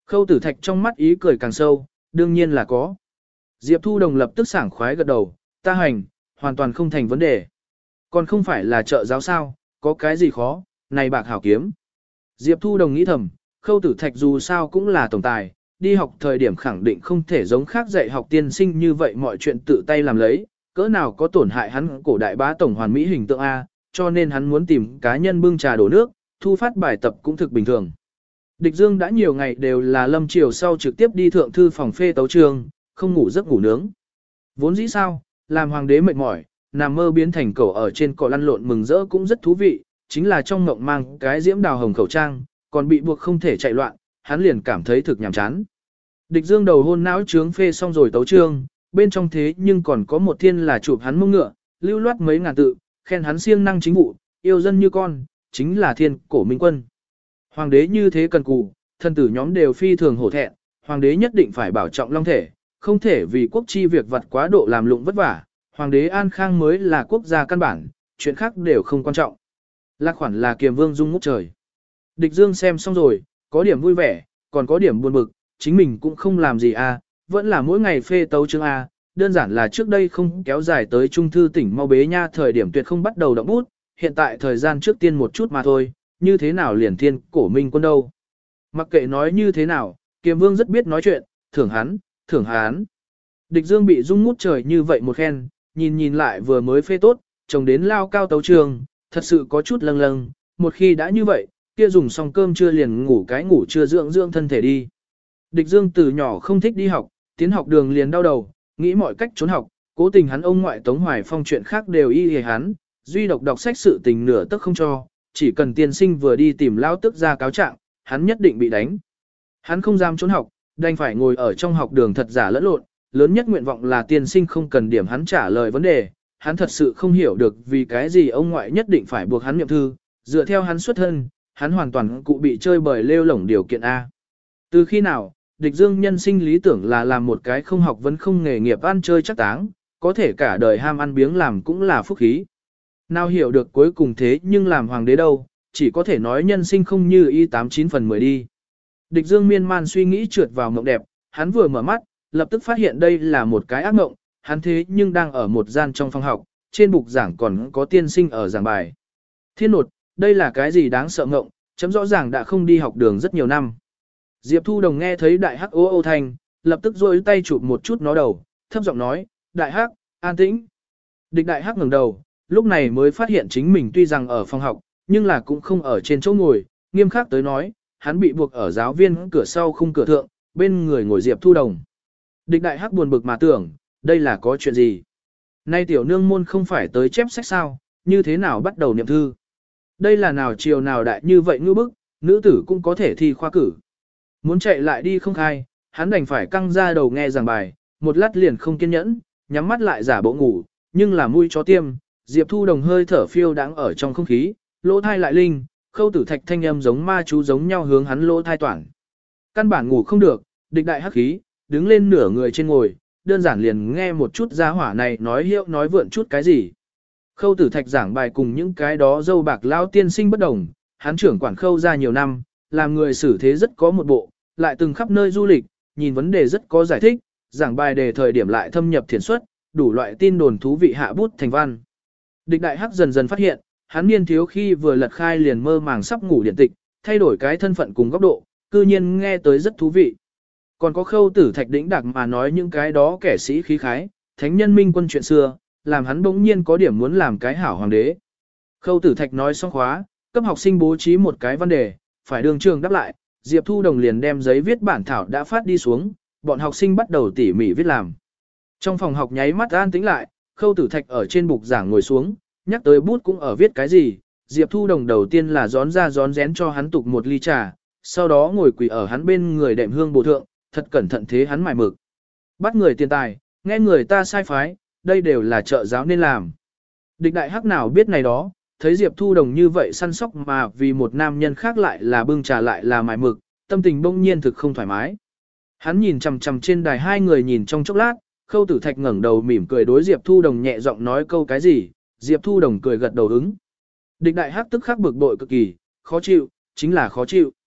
Khâu Tử Thạch trong mắt ý cười càng sâu, đương nhiên là có. Diệp Thu Đồng lập tức sảng khoái gật đầu, ta hành, hoàn toàn không thành vấn đề. Còn không phải là trợ giáo sao, có cái gì khó, này bạc hảo kiếm. Diệp Thu Đồng nghĩ thầm, Khâu Tử Thạch dù sao cũng là tổng tài, đi học thời điểm khẳng định không thể giống khác dạy học tiên sinh như vậy mọi chuyện tự tay làm lấy, cỡ nào có tổn hại hắn cổ đại bá tổng hoàn mỹ hình tượng A, cho nên hắn muốn tìm cá nhân bưng trà đổ nước, thu phát bài tập cũng thực bình thường. Địch Dương đã nhiều ngày đều là lâm chiều sau trực tiếp đi thượng thư phòng phê tấu trường, không ngủ giấc ngủ nướng. Vốn dĩ sao, làm hoàng đế mệt mỏi, nằm mơ biến thành cẩu ở trên cỏ lăn lộn mừng rỡ cũng rất thú vị, chính là trong mộng mang cái diễm đào hồng khẩu trang, còn bị buộc không thể chạy loạn, hắn liền cảm thấy thực nhàm chán. Địch Dương đầu hôn não trướng phê xong rồi tấu trương, bên trong thế nhưng còn có một thiên là chụp hắn mông ngựa, lưu loát mấy ngàn tự, khen hắn siêng năng chính vụ, yêu dân như con, chính là thiên cổ minh quân. Hoàng đế như thế cần cù, thân tử nhóm đều phi thường hổ thẹn, hoàng đế nhất định phải bảo trọng long thể, không thể vì quốc chi việc vặt quá độ làm lụng vất vả, hoàng đế an khang mới là quốc gia căn bản, chuyện khác đều không quan trọng. Lạc khoản là kiềm vương dung ngút trời. Địch Dương xem xong rồi, có điểm vui vẻ, còn có điểm buồn bực, chính mình cũng không làm gì à, vẫn là mỗi ngày phê tấu chương A, đơn giản là trước đây không kéo dài tới trung thư tỉnh mau bế nha thời điểm tuyệt không bắt đầu động bút, hiện tại thời gian trước tiên một chút mà thôi, như thế nào liền thiên cổ minh quân đâu. Mặc kệ nói như thế nào, Kiềm Vương rất biết nói chuyện, thưởng hắn, thưởng hắn. Địch Dương bị rung ngút trời như vậy một khen, nhìn nhìn lại vừa mới phê tốt, trông đến lao cao tấu trường, thật sự có chút lâng lâng, một khi đã như vậy, kia dùng xong cơm trưa liền ngủ cái ngủ trưa dưỡng dưỡng thân thể đi. Địch Dương từ nhỏ không thích đi học, tiến học đường liền đau đầu, nghĩ mọi cách trốn học, cố tình hắn ông ngoại Tống Hoài Phong chuyện khác đều y hề hắn, duy độc đọc sách sự tình nửa tức không cho, chỉ cần tiên sinh vừa đi tìm lao tức ra cáo trạng, hắn nhất định bị đánh. Hắn không dám trốn học, đành phải ngồi ở trong học đường thật giả lẫn lộn, lớn nhất nguyện vọng là tiên sinh không cần điểm hắn trả lời vấn đề, hắn thật sự không hiểu được vì cái gì ông ngoại nhất định phải buộc hắn niệm thư, dựa theo hắn xuất thân, hắn hoàn toàn cụ bị chơi bời lêu lổng điều kiện A. Từ khi nào, Địch Dương nhân sinh lý tưởng là làm một cái không học vấn không nghề nghiệp ăn chơi chắc táng, có thể cả đời ham ăn biếng làm cũng là phúc khí. Nào hiểu được cuối cùng thế nhưng làm hoàng đế đâu, chỉ có thể nói nhân sinh không như y tám chín phần mười đi. Địch Dương miên man suy nghĩ trượt vào mộng đẹp, hắn vừa mở mắt, lập tức phát hiện đây là một cái ác mộng, hắn thế nhưng đang ở một gian trong phòng học, trên bục giảng còn có tiên sinh ở giảng bài. Thiên nột, đây là cái gì đáng sợ mộng, chấm rõ ràng đã không đi học đường rất nhiều năm. Diệp Thu Đồng nghe thấy đại hắc ô ô thanh, lập tức rôi tay chụp một chút nó đầu, thấp giọng nói, đại hắc, an tĩnh. Địch đại hắc ngẩng đầu, lúc này mới phát hiện chính mình tuy rằng ở phòng học, nhưng là cũng không ở trên chỗ ngồi, nghiêm khắc tới nói, hắn bị buộc ở giáo viên cửa sau khung cửa thượng, bên người ngồi Diệp Thu Đồng. Địch đại hắc buồn bực mà tưởng, đây là có chuyện gì? Nay tiểu nương môn không phải tới chép sách sao, như thế nào bắt đầu niệm thư? Đây là nào chiều nào đại như vậy ngư bức, nữ tử cũng có thể thi khoa cử. Muốn chạy lại đi không khai, hắn đành phải căng ra đầu nghe giảng bài, một lát liền không kiên nhẫn, nhắm mắt lại giả bộ ngủ, nhưng là mũi chó tiêm, Diệp Thu Đồng hơi thở phiêu đáng ở trong không khí, lỗ thai lại linh, Khâu Tử Thạch thanh âm giống ma chú giống nhau hướng hắn lỗ thai toản. Căn bản ngủ không được, địch đại hắc khí, đứng lên nửa người trên ngồi, đơn giản liền nghe một chút gia hỏa này nói hiệu nói vượn chút cái gì. Khâu Tử Thạch giảng bài cùng những cái đó dâu bạc lao tiên sinh bất đồng, hắn trưởng quản Khâu ra nhiều năm, làm người xử thế rất có một bộ, lại từng khắp nơi du lịch, nhìn vấn đề rất có giải thích, giảng bài đề thời điểm lại thâm nhập thiền xuất, đủ loại tin đồn thú vị hạ bút thành văn. Địch đại hắc dần dần phát hiện, hắn niên thiếu khi vừa lật khai liền mơ màng sắp ngủ điện tịch, thay đổi cái thân phận cùng góc độ, cư nhiên nghe tới rất thú vị. Còn có Khâu Tử Thạch đĩnh đạc mà nói những cái đó kẻ sĩ khí khái, thánh nhân minh quân chuyện xưa, làm hắn bỗng nhiên có điểm muốn làm cái hảo hoàng đế. Khâu Tử Thạch nói xong khóa, cấp học sinh bố trí một cái vấn đề, phải đường trường đáp lại, Diệp Thu Đồng liền đem giấy viết bản thảo đã phát đi xuống, bọn học sinh bắt đầu tỉ mỉ viết làm. Trong phòng học nháy mắt an tĩnh lại, Khâu Tử Thạch ở trên bục giảng ngồi xuống, nhắc tới bút cũng ở viết cái gì, Diệp Thu Đồng đầu tiên là gión ra gión rén cho hắn tục một ly trà, sau đó ngồi quỳ ở hắn bên người đệm hương bổ thượng, thật cẩn thận thế hắn mài mực. Bắt người tiền tài, nghe người ta sai phái, đây đều là trợ giáo nên làm. Địch đại hắc nào biết này đó, thấy Diệp Thu Đồng như vậy săn sóc mà vì một nam nhân khác lại là bưng trà lại là mài mực, tâm tình bỗng nhiên thực không thoải mái. Hắn nhìn chằm chằm trên đài hai người nhìn trong chốc lát, Khâu Tử Thạch ngẩng đầu mỉm cười đối Diệp Thu Đồng nhẹ giọng nói câu cái gì, Diệp Thu Đồng cười gật đầu ứng. Địch đại hắc tức khắc bực bội cực kỳ, khó chịu, chính là khó chịu.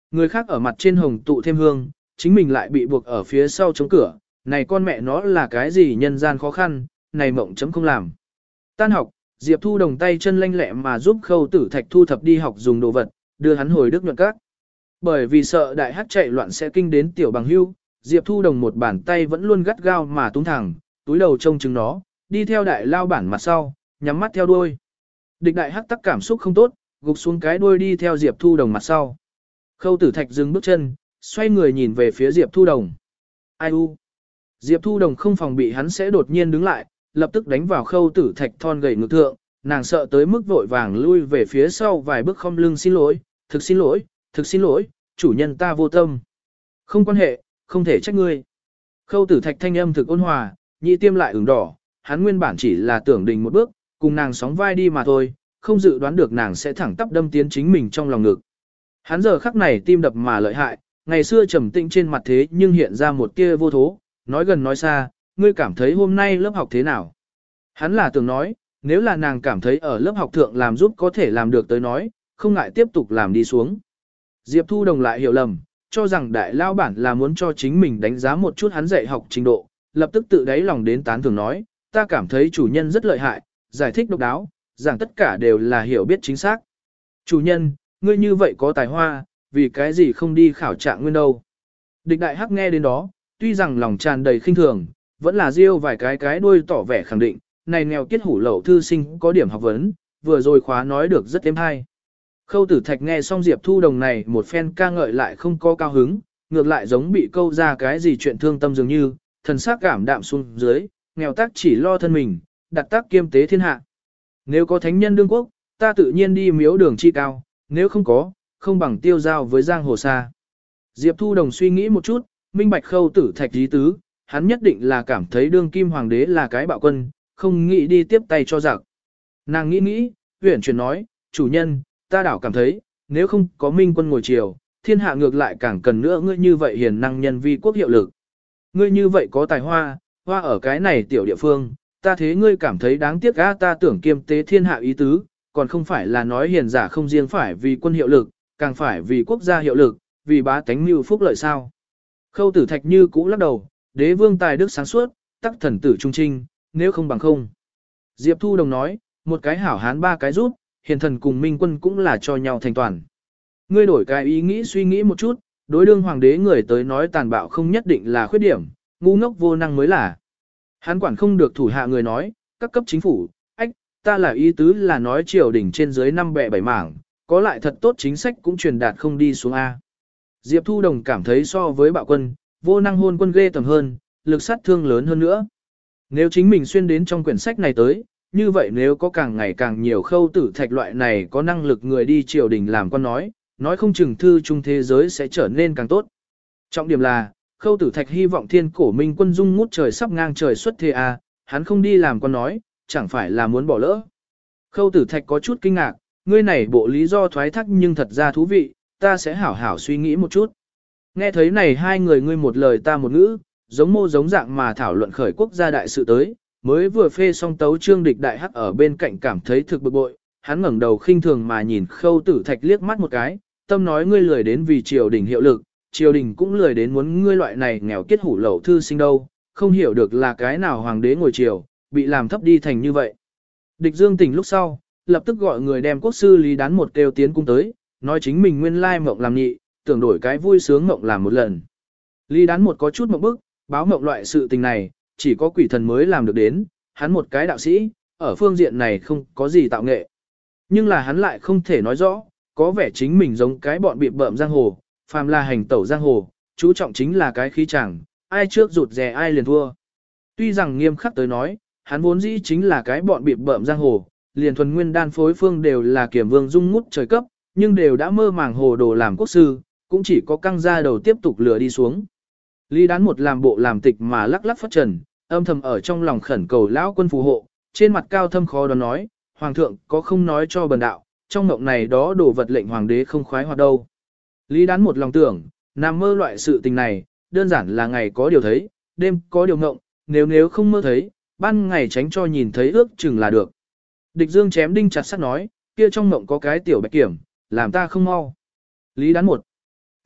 Người khác ở mặt trên hồng tụ thêm hương, chính mình lại bị buộc ở phía sau chống cửa, này con mẹ nó là cái gì nhân gian khó khăn, này mộng chấm không làm. Tan học, Diệp Thu Đồng tay chân lanh lẹ mà giúp Khâu Tử Thạch thu thập đi học dùng đồ vật, đưa hắn hồi Đức nhuận các. Bởi vì sợ đại hát chạy loạn sẽ kinh đến tiểu bằng hưu, Diệp Thu Đồng một bàn tay vẫn luôn gắt gao mà túng thẳng, túi đầu trông chừng nó, đi theo đại lao bản mặt sau, nhắm mắt theo đuôi. Địch đại hắc tắc cảm xúc không tốt, gục xuống cái đuôi đi theo Diệp Thu Đồng mặt sau. Khâu Tử Thạch dừng bước chân, xoay người nhìn về phía Diệp Thu Đồng. Ai u? Diệp Thu Đồng không phòng bị hắn sẽ đột nhiên đứng lại, lập tức đánh vào Khâu Tử Thạch thon gầy ngực thượng, nàng sợ tới mức vội vàng lui về phía sau vài bước không lưng xin lỗi, thực xin lỗi, thực xin lỗi, chủ nhân ta vô tâm. Không quan hệ, không thể trách ngươi. Khâu Tử Thạch thanh âm thực ôn hòa, nhị tiêm lại ửng đỏ, hắn nguyên bản chỉ là tưởng đình một bước, cùng nàng sóng vai đi mà thôi, không dự đoán được nàng sẽ thẳng tắp đâm tiến chính mình trong lòng ngực. Hắn giờ khắc này tim đập mà lợi hại, ngày xưa trầm tĩnh trên mặt thế nhưng hiện ra một tia vô thố, nói gần nói xa, ngươi cảm thấy hôm nay lớp học thế nào? Hắn là tưởng nói, nếu là nàng cảm thấy ở lớp học thượng làm giúp có thể làm được tới nói, không ngại tiếp tục làm đi xuống. Diệp Thu Đồng lại hiểu lầm, cho rằng đại lao bản là muốn cho chính mình đánh giá một chút hắn dạy học trình độ, lập tức tự đáy lòng đến tán thưởng nói, ta cảm thấy chủ nhân rất lợi hại, giải thích độc đáo, giảng tất cả đều là hiểu biết chính xác. Chủ nhân, ngươi như vậy có tài hoa, vì cái gì không đi khảo trạng nguyên đâu. Địch đại hắc nghe đến đó, tuy rằng lòng tràn đầy khinh thường, vẫn là riêu vài cái cái đuôi tỏ vẻ khẳng định, này nghèo kiết hủ lậu thư sinh có điểm học vấn, vừa rồi khóa nói được rất êm hay. Khâu Tử Thạch nghe xong Diệp Thu Đồng này một phen ca ngợi lại không có cao hứng, ngược lại giống bị câu ra cái gì chuyện thương tâm dường như, thần sắc cảm đạm xuống dưới, nghèo tác chỉ lo thân mình, đặt tác kiêm tế thiên hạ. Nếu có thánh nhân đương quốc, ta tự nhiên đi miếu đường chi cao, nếu không có, không bằng tiêu giao với giang hồ xa. Diệp Thu Đồng suy nghĩ một chút, minh bạch Khâu Tử Thạch ý tứ, hắn nhất định là cảm thấy đương kim hoàng đế là cái bạo quân, không nghĩ đi tiếp tay cho giặc. Nàng nghĩ nghĩ, huyển chuyển nói, chủ nhân, ta đảo cảm thấy, nếu không có minh quân ngồi chiều, thiên hạ ngược lại càng cần nữa ngươi như vậy hiền năng nhân vi quốc hiệu lực. Ngươi như vậy có tài hoa, hoa ở cái này tiểu địa phương, ta thế ngươi cảm thấy đáng tiếc á, ta tưởng kiêm tế thiên hạ ý tứ, còn không phải là nói hiền giả không riêng phải vì quân hiệu lực, càng phải vì quốc gia hiệu lực, vì bá tánh mưu phúc lợi sao. Khâu Tử Thạch như cũ lắc đầu, đế vương tài đức sáng suốt, tắc thần tử trung trinh, nếu không bằng không. Diệp Thu Đồng nói, một cái hảo hán ba cái rút, hiền thần cùng minh quân cũng là cho nhau thành toàn. Ngươi đổi cái ý nghĩ suy nghĩ một chút, đối đương hoàng đế người tới nói tàn bạo không nhất định là khuyết điểm, ngu ngốc vô năng mới là. Hắn quản không được thủ hạ người nói, các cấp chính phủ, ách, ta là ý tứ là nói triều đình trên dưới năm bè bảy mảng, có lại thật tốt chính sách cũng truyền đạt không đi xuống A. Diệp Thu Đồng cảm thấy so với bạo quân, vô năng hôn quân ghê tầm hơn, lực sát thương lớn hơn nữa. Nếu chính mình xuyên đến trong quyển sách này tới, như vậy nếu có càng ngày càng nhiều Khâu Tử Thạch loại này có năng lực người đi triều đình làm quan nói, nói không chừng thư trung thế giới sẽ trở nên càng tốt. Trọng điểm là, Khâu Tử Thạch hy vọng thiên cổ minh quân dung ngút trời sắp ngang trời xuất thế a, hắn không đi làm quan nói, chẳng phải là muốn bỏ lỡ. Khâu Tử Thạch có chút kinh ngạc, ngươi này bộ lý do thoái thác nhưng thật ra thú vị, ta sẽ hảo hảo suy nghĩ một chút. Nghe thấy này hai người ngươi một lời ta một ngữ, giống mô giống dạng mà thảo luận khởi quốc gia đại sự tới, mới vừa phê xong tấu chương địch đại hắc ở bên cạnh cảm thấy thực bực bội, hắn ngẩng đầu khinh thường mà nhìn Khâu Tử Thạch liếc mắt một cái, tâm nói ngươi lười đến vì triều đình hiệu lực, triều đình cũng lười đến muốn ngươi loại này nghèo kiết hủ lậu thư sinh đâu, không hiểu được là cái nào hoàng đế ngồi triều, bị làm thấp đi thành như vậy. Địch Dương tỉnh lúc sau, lập tức gọi người đem quốc sư Lý Đán một kêu tiến cung tới, nói chính mình nguyên lai mộng làm nhị, tưởng đổi cái vui sướng mộng làm một lần. Lý Đán một có chút mộng bức, báo mộng loại sự tình này, chỉ có quỷ thần mới làm được đến, hắn một cái đạo sĩ, ở phương diện này không có gì tạo nghệ. Nhưng là hắn lại không thể nói rõ, có vẻ chính mình giống cái bọn bị bợm giang hồ, phàm là hành tẩu giang hồ, chú trọng chính là cái khí chẳng, ai trước rụt rè ai liền thua. Tuy rằng nghiêm khắc tới nói, hắn vốn dĩ chính là cái bọn bị bợm giang hồ, liền thuần nguyên đan phối phương đều là kiểm vương dung ngút trời cấp, nhưng đều đã mơ màng hồ đồ làm quốc sư, cũng chỉ có căng ra đầu tiếp tục lừa đi xuống. Lý Đán một làm bộ làm tịch mà lắc lắc phất trần, âm thầm ở trong lòng khẩn cầu lão quân phù hộ, trên mặt cao thâm khó đoán nói, hoàng thượng có không nói cho bần đạo, trong mộng này đó đổ vật lệnh hoàng đế không khoái hoạt đâu. Lý Đán một lòng tưởng, nằm mơ loại sự tình này, đơn giản là ngày có điều thấy, đêm có điều ngộng, nếu nếu không mơ thấy, ban ngày tránh cho nhìn thấy ước chừng là được. Địch Dương chém đinh chặt sắt nói, kia trong mộng có cái tiểu bạch kiểm, làm ta không mau. Lý Đán một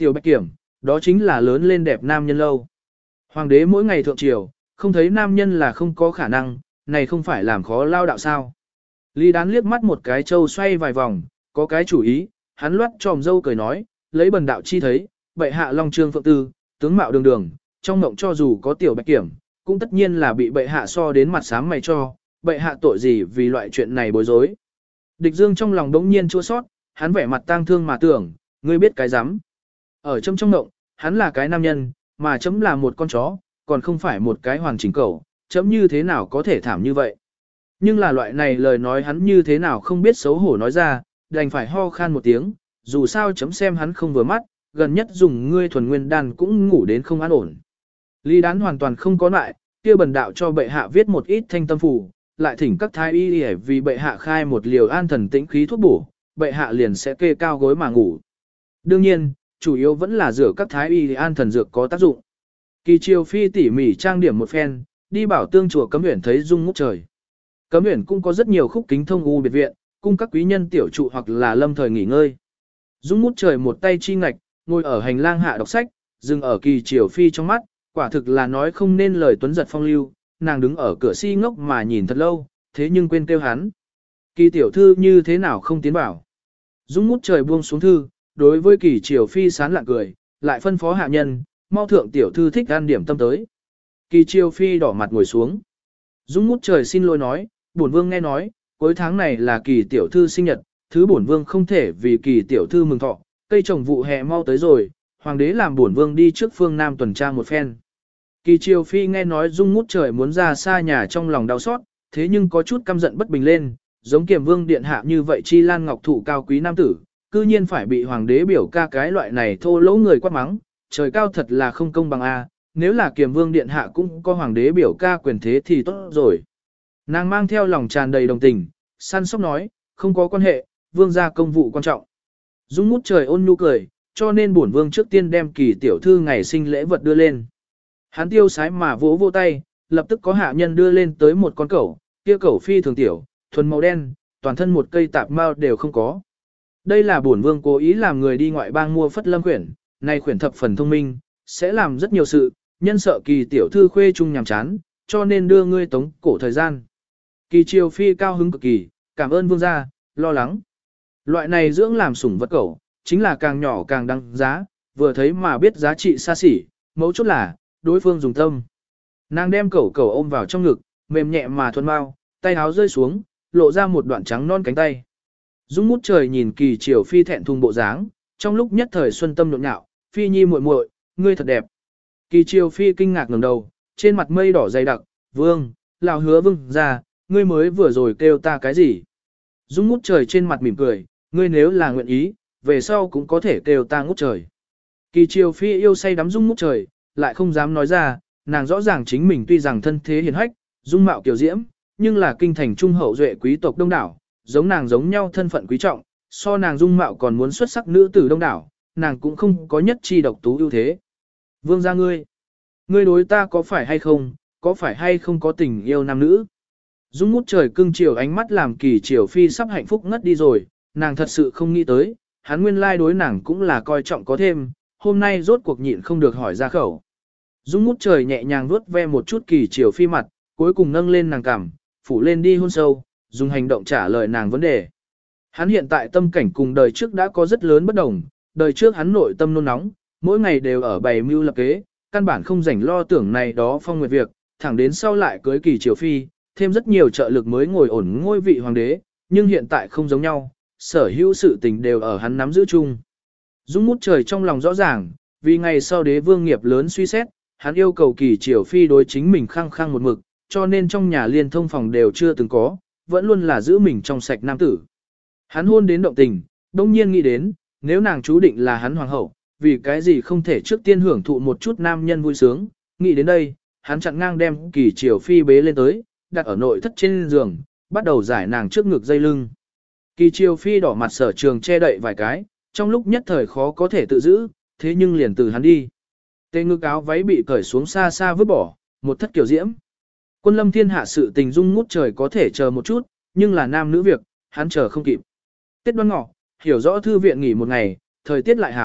Tiểu Bạch Kiểm, đó chính là lớn lên đẹp nam nhân lâu. Hoàng đế mỗi ngày thượng triều, không thấy nam nhân là không có khả năng, này không phải làm khó lao đạo sao. Lý Đán liếc mắt một cái trâu xoay vài vòng, có cái chủ ý, hắn loát tròm dâu cười nói, lấy bần đạo chi thấy, bệ hạ long trương phượng tư, tướng mạo đường đường, trong mộng cho dù có Tiểu Bạch Kiểm, cũng tất nhiên là bị bệ hạ so đến mặt sám mày cho, bệ hạ tội gì vì loại chuyện này bối rối. Địch Dương trong lòng đống nhiên chua sót, hắn vẻ mặt tang thương mà tưởng, ngươi biết cái rắm Ở trong trong mộng, hắn là cái nam nhân, mà chấm là một con chó, còn không phải một cái hoàn chỉnh cẩu, chấm như thế nào có thể thảm như vậy. Nhưng là loại này lời nói hắn như thế nào không biết xấu hổ nói ra, đành phải ho khan một tiếng, dù sao chấm xem hắn không vừa mắt, gần nhất dùng ngươi thuần nguyên đan cũng ngủ đến không an ổn. Lý Đán hoàn toàn không có lại, kia bần đạo cho bệ hạ viết một ít thanh tâm phù, lại thỉnh các thái y để vì bệ hạ khai một liều an thần tĩnh khí thuốc bổ, bệ hạ liền sẽ kê cao gối mà ngủ. Đương nhiên, chủ yếu vẫn là rửa các thái y an thần dược có tác dụng. Kỳ Triều Phi tỉ mỉ trang điểm một phen, đi bảo tương chùa Cấm Uyển thấy Dung Ngút Trời. Cấm Uyển cũng có rất nhiều khúc kính thông u biệt viện, cung các quý nhân tiểu trụ hoặc là lâm thời nghỉ ngơi. Dung Ngút Trời một tay chi ngạch, ngồi ở hành lang hạ đọc sách, dừng ở Kỳ Triều Phi trong mắt, quả thực là nói không nên lời tuấn giật phong lưu, nàng đứng ở cửa si ngốc mà nhìn thật lâu, thế nhưng quên kêu hắn. Kỳ tiểu thư như thế nào không tiến bảo. Dung Ngút Trời buông xuống thư, đối với Kỳ Triều Phi sán lạng cười, lại phân phó hạ nhân, mau thượng tiểu thư thích ăn điểm tâm tới. Kỳ Triều Phi đỏ mặt ngồi xuống. Dung Ngút Trời xin lỗi nói, bổn vương nghe nói, cuối tháng này là Kỳ tiểu thư sinh nhật, thứ bổn vương không thể vì Kỳ tiểu thư mừng thọ, cây trồng vụ hè mau tới rồi, hoàng đế làm bổn vương đi trước phương Nam tuần tra một phen. Kỳ Triều Phi nghe nói Dung Ngút Trời muốn ra xa nhà trong lòng đau xót, thế nhưng có chút căm giận bất bình lên, giống Kiềm Vương điện hạ như vậy chi lan ngọc thụ cao quý nam tử, cư nhiên phải bị hoàng đế biểu ca cái loại này thô lỗ người quát mắng, trời cao thật là không công bằng a, nếu là Kiềm Vương điện hạ cũng có hoàng đế biểu ca quyền thế thì tốt rồi. Nàng mang theo lòng tràn đầy đồng tình, săn sóc nói, không có quan hệ, vương gia công vụ quan trọng. Dung Ngút Trời ôn nhu cười, cho nên bổn vương trước tiên đem Kỳ tiểu thư ngày sinh lễ vật đưa lên. Hắn tiêu sái mà vỗ vỗ tay, lập tức có hạ nhân đưa lên tới một con cẩu, kia cẩu phi thường tiểu, thuần màu đen, toàn thân một cây tạp mao đều không có. Đây là bổn vương cố ý làm người đi ngoại bang mua phất lâm khuyển, này khuyển thập phần thông minh, sẽ làm rất nhiều sự, nhân sợ Kỳ tiểu thư khuê trung nhàm chán, cho nên đưa ngươi tống cổ thời gian. Kỳ Triều Phi cao hứng cực kỳ, cảm ơn vương gia, lo lắng. Loại này dưỡng làm sủng vật cẩu, chính là càng nhỏ càng đăng giá, vừa thấy mà biết giá trị xa xỉ, mấu chốt là, đối phương dùng tâm. Nàng đem cẩu cẩu ôm vào trong ngực, mềm nhẹ mà thuần mau, tay áo rơi xuống, lộ ra một đoạn trắng non cánh tay. Dung Ngút Trời nhìn Kỳ Triều Phi thẹn thùng bộ dáng, trong lúc nhất thời xuân tâm nhộn nhạo, Phi nhi muội muội, ngươi thật đẹp. Kỳ Triều Phi kinh ngạc ngẩng đầu, trên mặt mây đỏ dày đặc, vương, lão hứa vương ra, ngươi mới vừa rồi kêu ta cái gì? Dung Ngút Trời trên mặt mỉm cười, ngươi nếu là nguyện ý, về sau cũng có thể kêu ta Ngút Trời. Kỳ Triều Phi yêu say đắm Dung Ngút Trời, lại không dám nói ra, nàng rõ ràng chính mình tuy rằng thân thế hiền hách, dung mạo kiều diễm, nhưng là kinh thành trung hậu duệ quý tộc đông đảo, giống nàng giống nhau thân phận quý trọng, so nàng dung mạo còn muốn xuất sắc nữ tử đông đảo, nàng cũng không có nhất chi độc tú ưu thế. Vương gia ngươi, ngươi đối ta có phải hay không, có phải hay không có tình yêu nam nữ? Dung Ngút Trời cưng chiều ánh mắt làm Kỳ Triều Phi sắp hạnh phúc ngất đi rồi, nàng thật sự không nghĩ tới, hắn nguyên lai đối nàng cũng là coi trọng có thêm, hôm nay rốt cuộc nhịn không được hỏi ra khẩu. Dung Ngút Trời nhẹ nhàng vuốt ve một chút Kỳ Triều Phi mặt, cuối cùng nâng lên nàng cằm, phủ lên đi hôn sâu, dùng hành động trả lời nàng vấn đề. Hắn hiện tại tâm cảnh cùng đời trước đã có rất lớn bất đồng, đời trước hắn nội tâm nôn nóng, mỗi ngày đều ở bày mưu lập kế, căn bản không rảnh lo tưởng này đó phong nguyệt việc, thẳng đến sau lại cưới Kỳ Triều Phi, thêm rất nhiều trợ lực mới ngồi ổn ngôi vị hoàng đế, nhưng hiện tại không giống nhau, sở hữu sự tình đều ở hắn nắm giữ chung. Dung Ngút Trời trong lòng rõ ràng, vì ngày sau đế vương nghiệp lớn suy xét, hắn yêu cầu Kỳ Triều Phi đối chính mình khăng khăng một mực, cho nên trong nhà liên thông phòng đều chưa từng có, vẫn luôn là giữ mình trong sạch nam tử. Hắn hôn đến động tình, đông nhiên nghĩ đến, nếu nàng chú định là hắn hoàng hậu, vì cái gì không thể trước tiên hưởng thụ một chút nam nhân vui sướng, nghĩ đến đây, hắn chặn ngang đem Kỳ Triều Phi bế lên tới, đặt ở nội thất trên giường, bắt đầu giải nàng trước ngực dây lưng. Kỳ Triều Phi đỏ mặt sở trường che đậy vài cái, trong lúc nhất thời khó có thể tự giữ, thế nhưng liền từ hắn đi. Tê ngực áo váy bị cởi xuống xa xa vứt bỏ, một thất kiểu diễm. Quân lâm thiên hạ sự tình Dung Ngút Trời có thể chờ một chút, nhưng là nam nữ việc, hắn chờ không kịp. Tết Đoan Ngọ, hiểu rõ thư viện nghỉ một ngày, thời tiết lại hảo,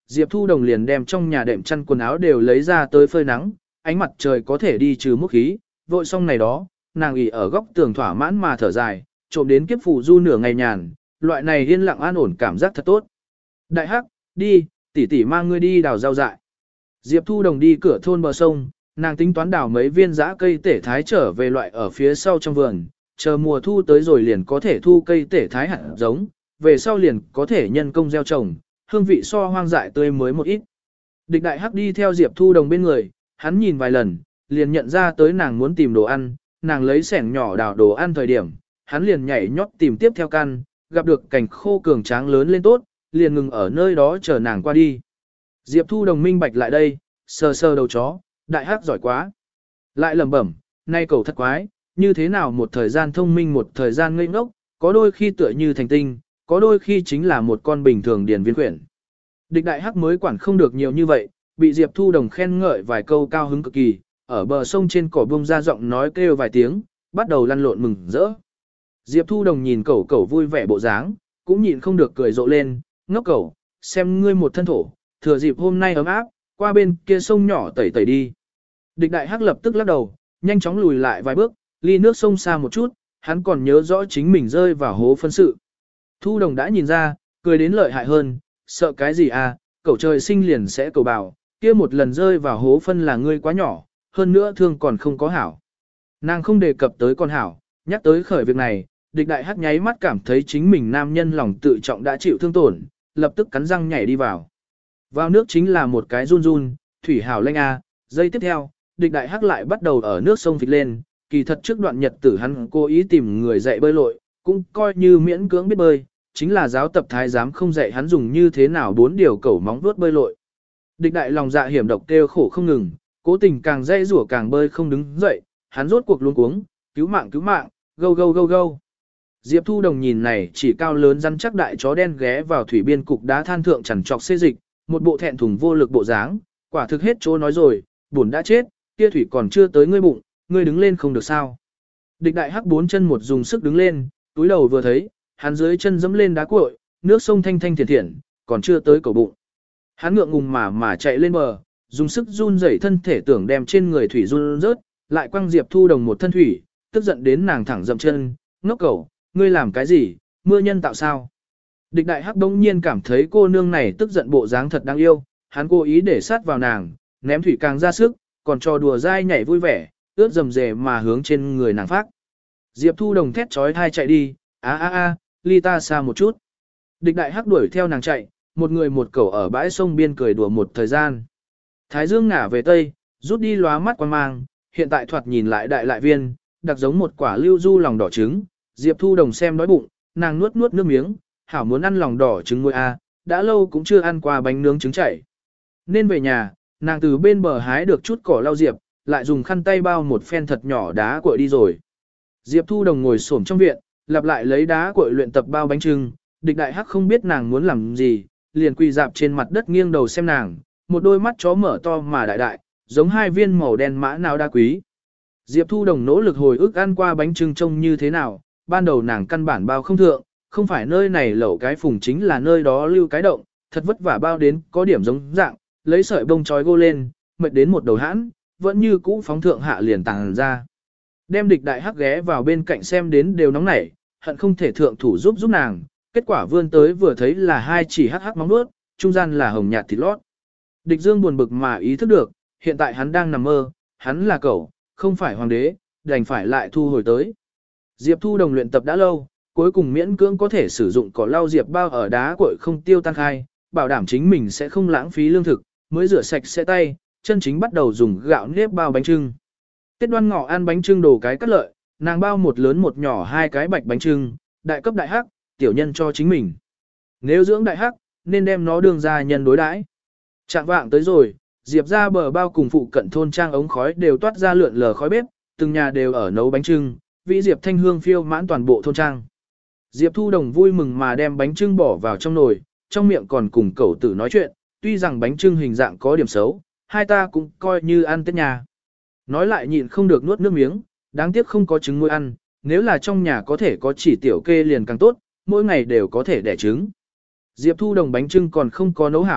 Diệp Thu Đồng liền đem trong nhà đệm chăn quần áo đều lấy ra tới phơi nắng, ánh mặt trời có thể đi trừ múc khí, vội xong này đó, nàng ỉ ở góc tường thỏa mãn mà thở dài, trộm đến kiếp phụ du nửa ngày nhàn, loại này yên lặng an ổn cảm giác thật tốt. Đại hắc, đi, tỷ tỷ mang ngươi đi đào rau dại. Diệp Thu Đồng đi cửa thôn bờ sông, nàng tính toán đào mấy viên dã cây tể thái trở về loại ở phía sau trong vườn, chờ mùa thu tới rồi liền có thể thu cây tể thái hạt giống, về sau liền có thể nhân công gieo trồng, hương vị so hoang dại tươi mới một ít. Địch Đại Hắc đi theo Diệp Thu Đồng bên người, hắn nhìn vài lần, liền nhận ra tới nàng muốn tìm đồ ăn, nàng lấy xẻng nhỏ đào đồ ăn thời điểm, hắn liền nhảy nhót tìm tiếp theo căn, gặp được cảnh khô cường tráng lớn lên tốt, liền ngừng ở nơi đó chờ nàng qua đi. Diệp Thu Đồng minh bạch lại đây, sờ sờ đầu chó, Đại Hắc giỏi quá. Lại lẩm bẩm, nay cầu thật quái, như thế nào một thời gian thông minh một thời gian ngây ngốc, có đôi khi tựa như thành tinh, có đôi khi chính là một con bình thường điền viên quyển. Địch Đại Hắc mới quản không được nhiều như vậy, bị Diệp Thu Đồng khen ngợi vài câu cao hứng cực kỳ, ở bờ sông trên cỏ bông ra giọng nói kêu vài tiếng, bắt đầu lăn lộn mừng rỡ. Diệp Thu Đồng nhìn cẩu cẩu vui vẻ bộ dáng, cũng nhịn không được cười rộ lên, ngốc cẩu, xem ngươi một thân thổ, thừa dịp hôm nay ấm áp, qua bên kia sông nhỏ tẩy tẩy đi. Địch Đại Hắc lập tức lắc đầu, nhanh chóng lùi lại vài bước, ly nước sông xa một chút, hắn còn nhớ rõ chính mình rơi vào hố phân sự. Thu Đồng đã nhìn ra, cười đến lợi hại hơn, sợ cái gì à, cậu trời sinh liền sẽ cầu bảo, kia một lần rơi vào hố phân là ngươi quá nhỏ, hơn nữa thương còn không có hảo. Nàng không đề cập tới con hảo, nhắc tới khởi việc này, Địch Đại Hắc nháy mắt cảm thấy chính mình nam nhân lòng tự trọng đã chịu thương tổn, lập tức cắn răng nhảy đi vào. Vào nước chính là một cái run run, thủy hảo lanh a, giây tiếp theo, Địch Đại Hắc lại bắt đầu ở nước sông phịch lên, kỳ thật trước đoạn nhật tử hắn cố ý tìm người dạy bơi lội, cũng coi như miễn cưỡng biết bơi, chính là giáo tập thái giám không dạy hắn dùng như thế nào bốn điều cẩu móng vuốt bơi lội. Địch Đại lòng dạ hiểm độc kêu khổ không ngừng, cố tình càng dây rủa càng bơi không đứng dậy, hắn rốt cuộc luống cuống, cứu mạng cứu mạng, gâu gâu gâu gâu. Diệp Thu Đồng nhìn này chỉ cao lớn rắn chắc đại chó đen ghé vào thủy biên cục đá than thượng chằn trọc xê dịch, một bộ thẹn thùng vô lực bộ dáng, quả thực hết chỗ nói rồi, buồn đã chết, kia thủy còn chưa tới ngươi bụng, ngươi đứng lên không được sao. Địch Đại Hắc bốn chân một dùng sức đứng lên, túi đầu vừa thấy, hắn dưới chân dẫm lên đá cuội, nước sông thanh thanh thiển thiển, còn chưa tới cổ bụng. Hắn ngượng ngùng mà mà chạy lên bờ, dùng sức run rẩy thân thể tưởng đem trên người thủy run rớt, lại quăng Diệp Thu Đồng một thân thủy, tức giận đến nàng thẳng dậm chân, ngốc cẩu, ngươi làm cái gì, mưa nhân tạo sao. Địch Đại Hắc đống nhiên cảm thấy cô nương này tức giận bộ dáng thật đáng yêu, hắn cố ý để sát vào nàng, ném thủy càng ra sức, còn trò đùa dai nhảy vui vẻ, ướt rầm rề mà hướng trên người nàng phát. Diệp Thu Đồng thét trói thai chạy đi, a a a, ly ta xa một chút. Địch Đại Hắc đuổi theo nàng chạy, một người một cẩu ở bãi sông biên cười đùa một thời gian. Thái dương ngả về tây, rút đi lóa mắt quan mang, hiện tại thoạt nhìn lại đại lại viên, đặc giống một quả lưu du lòng đỏ trứng. Diệp Thu Đồng xem đói bụng, nàng nuốt nuốt nước miếng, hảo muốn ăn lòng đỏ trứng muối a, đã lâu cũng chưa ăn qua bánh nướng trứng chảy. Nên về nhà, nàng từ bên bờ hái được chút cỏ lau Diệp, lại dùng khăn tay bao một phen thật nhỏ đá cuội đi rồi. Diệp Thu Đồng ngồi xổm trong viện, lặp lại lấy đá cuội luyện tập bao bánh trưng, Địch Đại Hắc không biết nàng muốn làm gì, liền quỳ dạp trên mặt đất nghiêng đầu xem nàng, một đôi mắt chó mở to mà đại đại, giống hai viên màu đen mã nào đa quý. Diệp Thu Đồng nỗ lực hồi ức ăn qua bánh trưng trông như thế nào, ban đầu nàng căn bản bao không thượng, không phải nơi này lẩu cái phùng chính là nơi đó lưu cái động, thật vất vả bao đến có điểm giống dạng, lấy sợi bông trói gô lên, mệt đến một đầu hãn, vẫn như cũ phóng thượng hạ liền tàng ra. Đem Địch Đại Hắc ghé vào bên cạnh xem đến đều nóng nảy, hận không thể thượng thủ giúp giúp nàng, kết quả vươn tới vừa thấy là hai chỉ hắc hắc móng vuốt, trung gian là hồng nhạt thịt lót. Địch Dương buồn bực mà ý thức được, hiện tại hắn đang nằm mơ, hắn là cẩu, không phải hoàng đế, đành phải lại thu hồi tới. Diệp Thu Đồng luyện tập đã lâu, cuối cùng miễn cưỡng có thể sử dụng cỏ lau diệp bao ở đá cuội không tiêu tan khai, bảo đảm chính mình sẽ không lãng phí lương thực, mới rửa sạch sẽ tay, chân chính bắt đầu dùng gạo nếp bao bánh trưng. Tết Đoan Ngọ ăn bánh trưng đồ cái cắt lợi, nàng bao một lớn một nhỏ hai cái bạch bánh trưng, đại cấp đại hắc, tiểu nhân cho chính mình. Nếu dưỡng đại hắc, nên đem nó đương ra nhân đối đãi. Trạng vạng tới rồi, Diệp ra bờ bao cùng phụ cận thôn trang ống khói đều toát ra lượn lờ khói bếp, từng nhà đều ở nấu bánh trưng, vị Diệp thanh hương phiêu mãn toàn bộ thôn trang. Diệp Thu Đồng vui mừng mà đem bánh trưng bỏ vào trong nồi, trong miệng còn cùng cẩu tử nói chuyện, tuy rằng bánh trưng hình dạng có điểm xấu, hai ta cũng coi như ăn Tết nhà. Nói lại nhịn không được nuốt nước miếng, đáng tiếc không có trứng nuôi ăn, nếu là trong nhà có thể có chỉ tiểu kê liền càng tốt, mỗi ngày đều có thể đẻ trứng. Diệp Thu Đồng bánh trưng còn không có nấu hảo,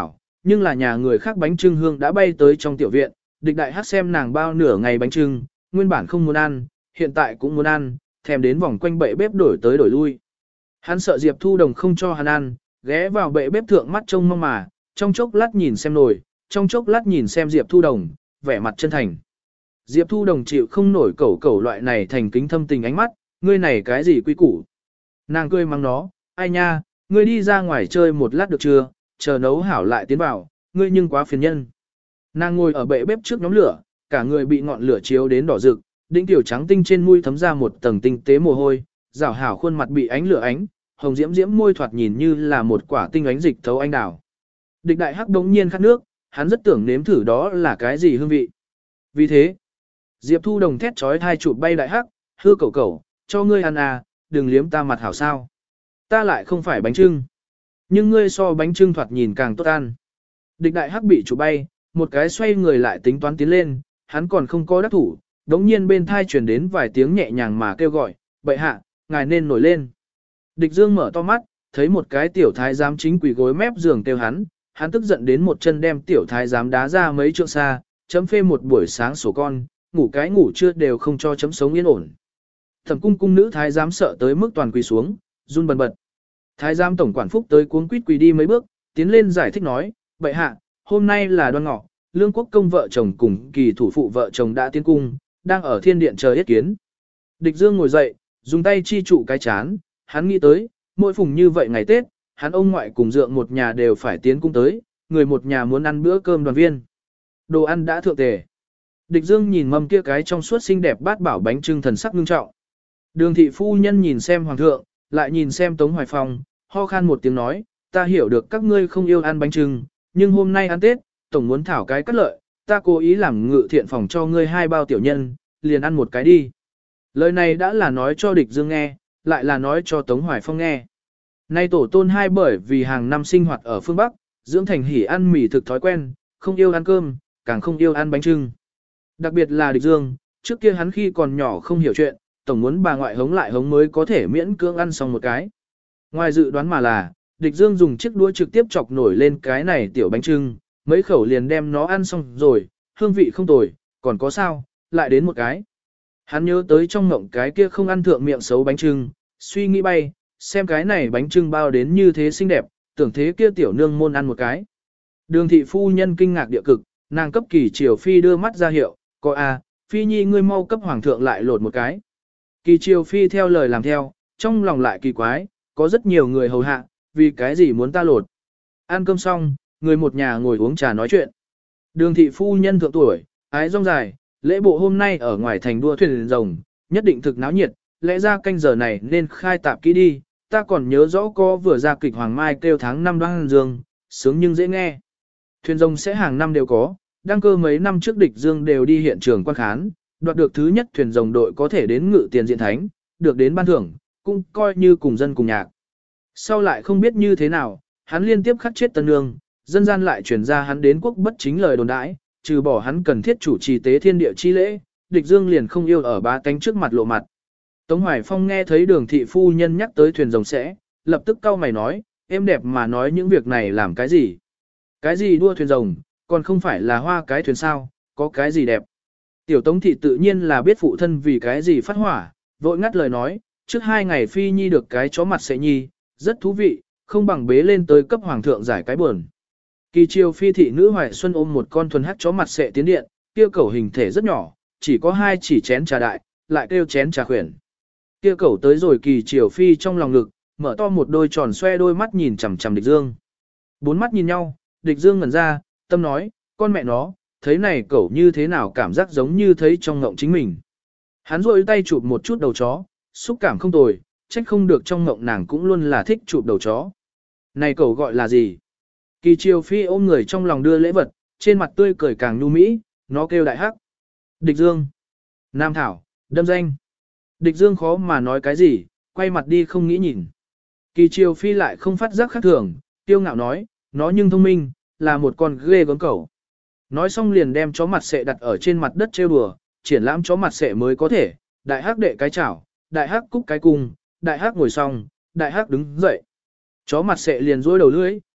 nhưng là nhà người khác bánh trưng hương đã bay tới trong tiểu viện, địch đại hắc xem nàng bao nửa ngày bánh trưng, nguyên bản không muốn ăn, hiện tại cũng muốn ăn, thèm đến vòng quanh bệ bếp đổi tới đổi lui. Hắn sợ Diệp Thu Đồng không cho hắn ăn, ghé vào bệ bếp thượng mắt trông mong mà, trong chốc lát nhìn xem nồi, trong chốc lát nhìn xem Diệp Thu Đồng, vẻ mặt chân thành. Diệp Thu Đồng chịu không nổi cẩu cẩu loại này thành kính thâm tình ánh mắt, ngươi này cái gì quý củ. Nàng cười mắng nó, ai nha, ngươi đi ra ngoài chơi một lát được chưa, chờ nấu hảo lại tiến vào, ngươi nhưng quá phiền nhân. Nàng ngồi ở bệ bếp trước nhóm lửa, cả người bị ngọn lửa chiếu đến đỏ rực, đỉnh tiểu trắng tinh trên mũi thấm ra một tầng tinh tế mồ hôi, rảo hảo khuôn mặt bị ánh lửa ánh, hồng diễm diễm môi thoạt nhìn như là một quả tinh ánh dịch thấu anh đào. Địch đại hắc đống nhiên khát nước, hắn rất tưởng nếm thử đó là cái gì hương vị. Vì thế, Diệp Thu Đồng thét chói tai chụp bay đại hắc, hư cẩu cẩu, cho ngươi ăn à, đừng liếm ta mặt hảo sao. Ta lại không phải bánh trưng. Nhưng ngươi so bánh trưng thoạt nhìn càng tốt ăn. Địch đại hắc bị chụp bay, một cái xoay người lại tính toán tiến lên, hắn còn không có đắc thủ, đống nhiên bên thai truyền đến vài tiếng nhẹ nhàng mà kêu gọi, bệ hạ, ngài nên nổi lên. Địch Dương mở to mắt, thấy một cái tiểu thái giám chính quỳ gối mép giường kêu hắn, hắn tức giận đến một chân đem tiểu thái giám đá ra mấy trượng xa, chấm phê một buổi sáng sổ con, ngủ cái ngủ trưa đều không cho chấm sống yên ổn. Thẩm cung cung nữ thái giám sợ tới mức toàn quỳ xuống, run bần bật. Thái giám tổng quản phúc tới cuống quýt quỳ đi mấy bước, tiến lên giải thích nói, bệ hạ, hôm nay là đoan ngọ, lương quốc công vợ chồng cùng kỳ thủ phụ vợ chồng đã tiến cung, đang ở thiên điện chờ yết kiến. Địch Dương ngồi dậy, dùng tay chi trụ cái chán, hắn nghĩ tới, mỗi phùng như vậy ngày Tết, hắn ông ngoại cùng dượng một nhà đều phải tiến cung tới, người một nhà muốn ăn bữa cơm đoàn viên. Đồ ăn đã thượng tề. Địch Dương nhìn mâm kia cái trong suốt xinh đẹp bát bảo bánh trưng thần sắc ngưng trọng. Đường thị phu nhân nhìn xem hoàng thượng, lại nhìn xem Tống Hoài Phong, ho khan một tiếng nói, ta hiểu được các ngươi không yêu ăn bánh trưng, nhưng hôm nay ăn Tết, tổng muốn thảo cái cắt lợi, ta cố ý làm ngự thiện phòng cho ngươi hai bao tiểu nhân, liền ăn một cái đi. Lời này đã là nói cho Địch Dương nghe, lại là nói cho Tống Hoài Phong nghe. Nay tổ tôn hai bởi vì hàng năm sinh hoạt ở phương Bắc, dưỡng thành hỉ ăn mì thực thói quen, không yêu ăn cơm, càng không yêu ăn bánh trưng. Đặc biệt là Địch Dương, trước kia hắn khi còn nhỏ không hiểu chuyện, tổng muốn bà ngoại hống lại hống mới có thể miễn cưỡng ăn xong một cái. Ngoài dự đoán mà là, Địch Dương dùng chiếc đũa trực tiếp chọc nổi lên cái này tiểu bánh trưng, mấy khẩu liền đem nó ăn xong rồi, hương vị không tồi, còn có sao, lại đến một cái. Hắn nhớ tới trong ngộng cái kia không ăn thượng miệng xấu bánh trưng, suy nghĩ bay, xem cái này bánh trưng bao đến như thế xinh đẹp, tưởng thế kia tiểu nương môn ăn một cái. Đường thị phu nhân kinh ngạc địa cực, nàng cấp Kỳ Triều Phi đưa mắt ra hiệu, có à, Phi nhi ngươi mau cấp hoàng thượng lại lột một cái. Kỳ Triều Phi theo lời làm theo, trong lòng lại kỳ quái, có rất nhiều người hầu hạ, vì cái gì muốn ta lột. Ăn cơm xong, người một nhà ngồi uống trà nói chuyện. Đường thị phu nhân thượng tuổi, ái rong dài, lễ bộ hôm nay ở ngoài thành đua thuyền rồng, nhất định thực náo nhiệt, lẽ ra canh giờ này nên khai tạp kỹ đi, ta còn nhớ rõ có vừa ra kịch Hoàng Mai kêu tháng năm Đoan Dương, sướng nhưng dễ nghe. Thuyền rồng sẽ hàng năm đều có, đăng cơ mấy năm trước Địch Dương đều đi hiện trường quan khán, đoạt được thứ nhất thuyền rồng đội có thể đến ngự tiền diện thánh, được đến ban thưởng, cũng coi như cùng dân cùng nhạc. Sau lại không biết như thế nào, hắn liên tiếp khắc chết Tân Nương, dân gian lại truyền ra hắn đến quốc bất chính lời đồn đãi, trừ bỏ hắn cần thiết chủ trì tế thiên địa chi lễ, Địch Dương liền không yêu ở ba tánh trước mặt lộ mặt. Tống Hoài Phong nghe thấy đường thị phu nhân nhắc tới thuyền rồng sẽ, lập tức cau mày nói, em đẹp mà nói những việc này làm cái gì? Cái gì đua thuyền rồng, còn không phải là hoa cái thuyền sao, có cái gì đẹp? Tiểu Tống thị tự nhiên là biết phụ thân vì cái gì phát hỏa, vội ngắt lời nói, trước hai ngày Phi Nhi được cái chó mặt sẽ nhi, rất thú vị, không bằng bế lên tới cấp hoàng thượng giải cái buồn. Kỳ Triều Phi thị nữ Hoài Xuân ôm một con thuần hắc chó mặt sẽ tiến điện, kia cẩu hình thể rất nhỏ, chỉ có hai chỉ chén trà đại, lại kêu chén trà khuyển. Kia cẩu tới rồi Kỳ Triều Phi trong lòng ngực, mở to một đôi tròn xoe đôi mắt nhìn chằm chằm Địch Dương. Bốn mắt nhìn nhau, Địch Dương ngẩn ra, tâm nói, con mẹ nó, thấy này cẩu như thế nào cảm giác giống như thấy trong ngộng chính mình. Hắn rôi tay chụp một chút đầu chó, xúc cảm không tồi, trách không được trong ngộng nàng cũng luôn là thích chụp đầu chó. Này cẩu gọi là gì? Kỳ Triều Phi ôm người trong lòng đưa lễ vật, trên mặt tươi cười càng nhu mỹ, nó kêu đại hắc. Địch Dương. Nam Thảo, đâm danh. Địch Dương khó mà nói cái gì, quay mặt đi không nghĩ nhìn. Kỳ Triều Phi lại không phát giác khác thường, tiêu ngạo nói, nó nhưng thông minh, là một con ghê gớm cẩu. Nói xong liền đem chó mặt sệ đặt ở trên mặt đất trêu đùa, triển lãm chó mặt sệ mới có thể, đại hắc đệ cái chảo, đại hắc cúc cái cung, đại hắc ngồi xong, đại hắc đứng dậy. Chó mặt sệ liền rối đầu lưỡi,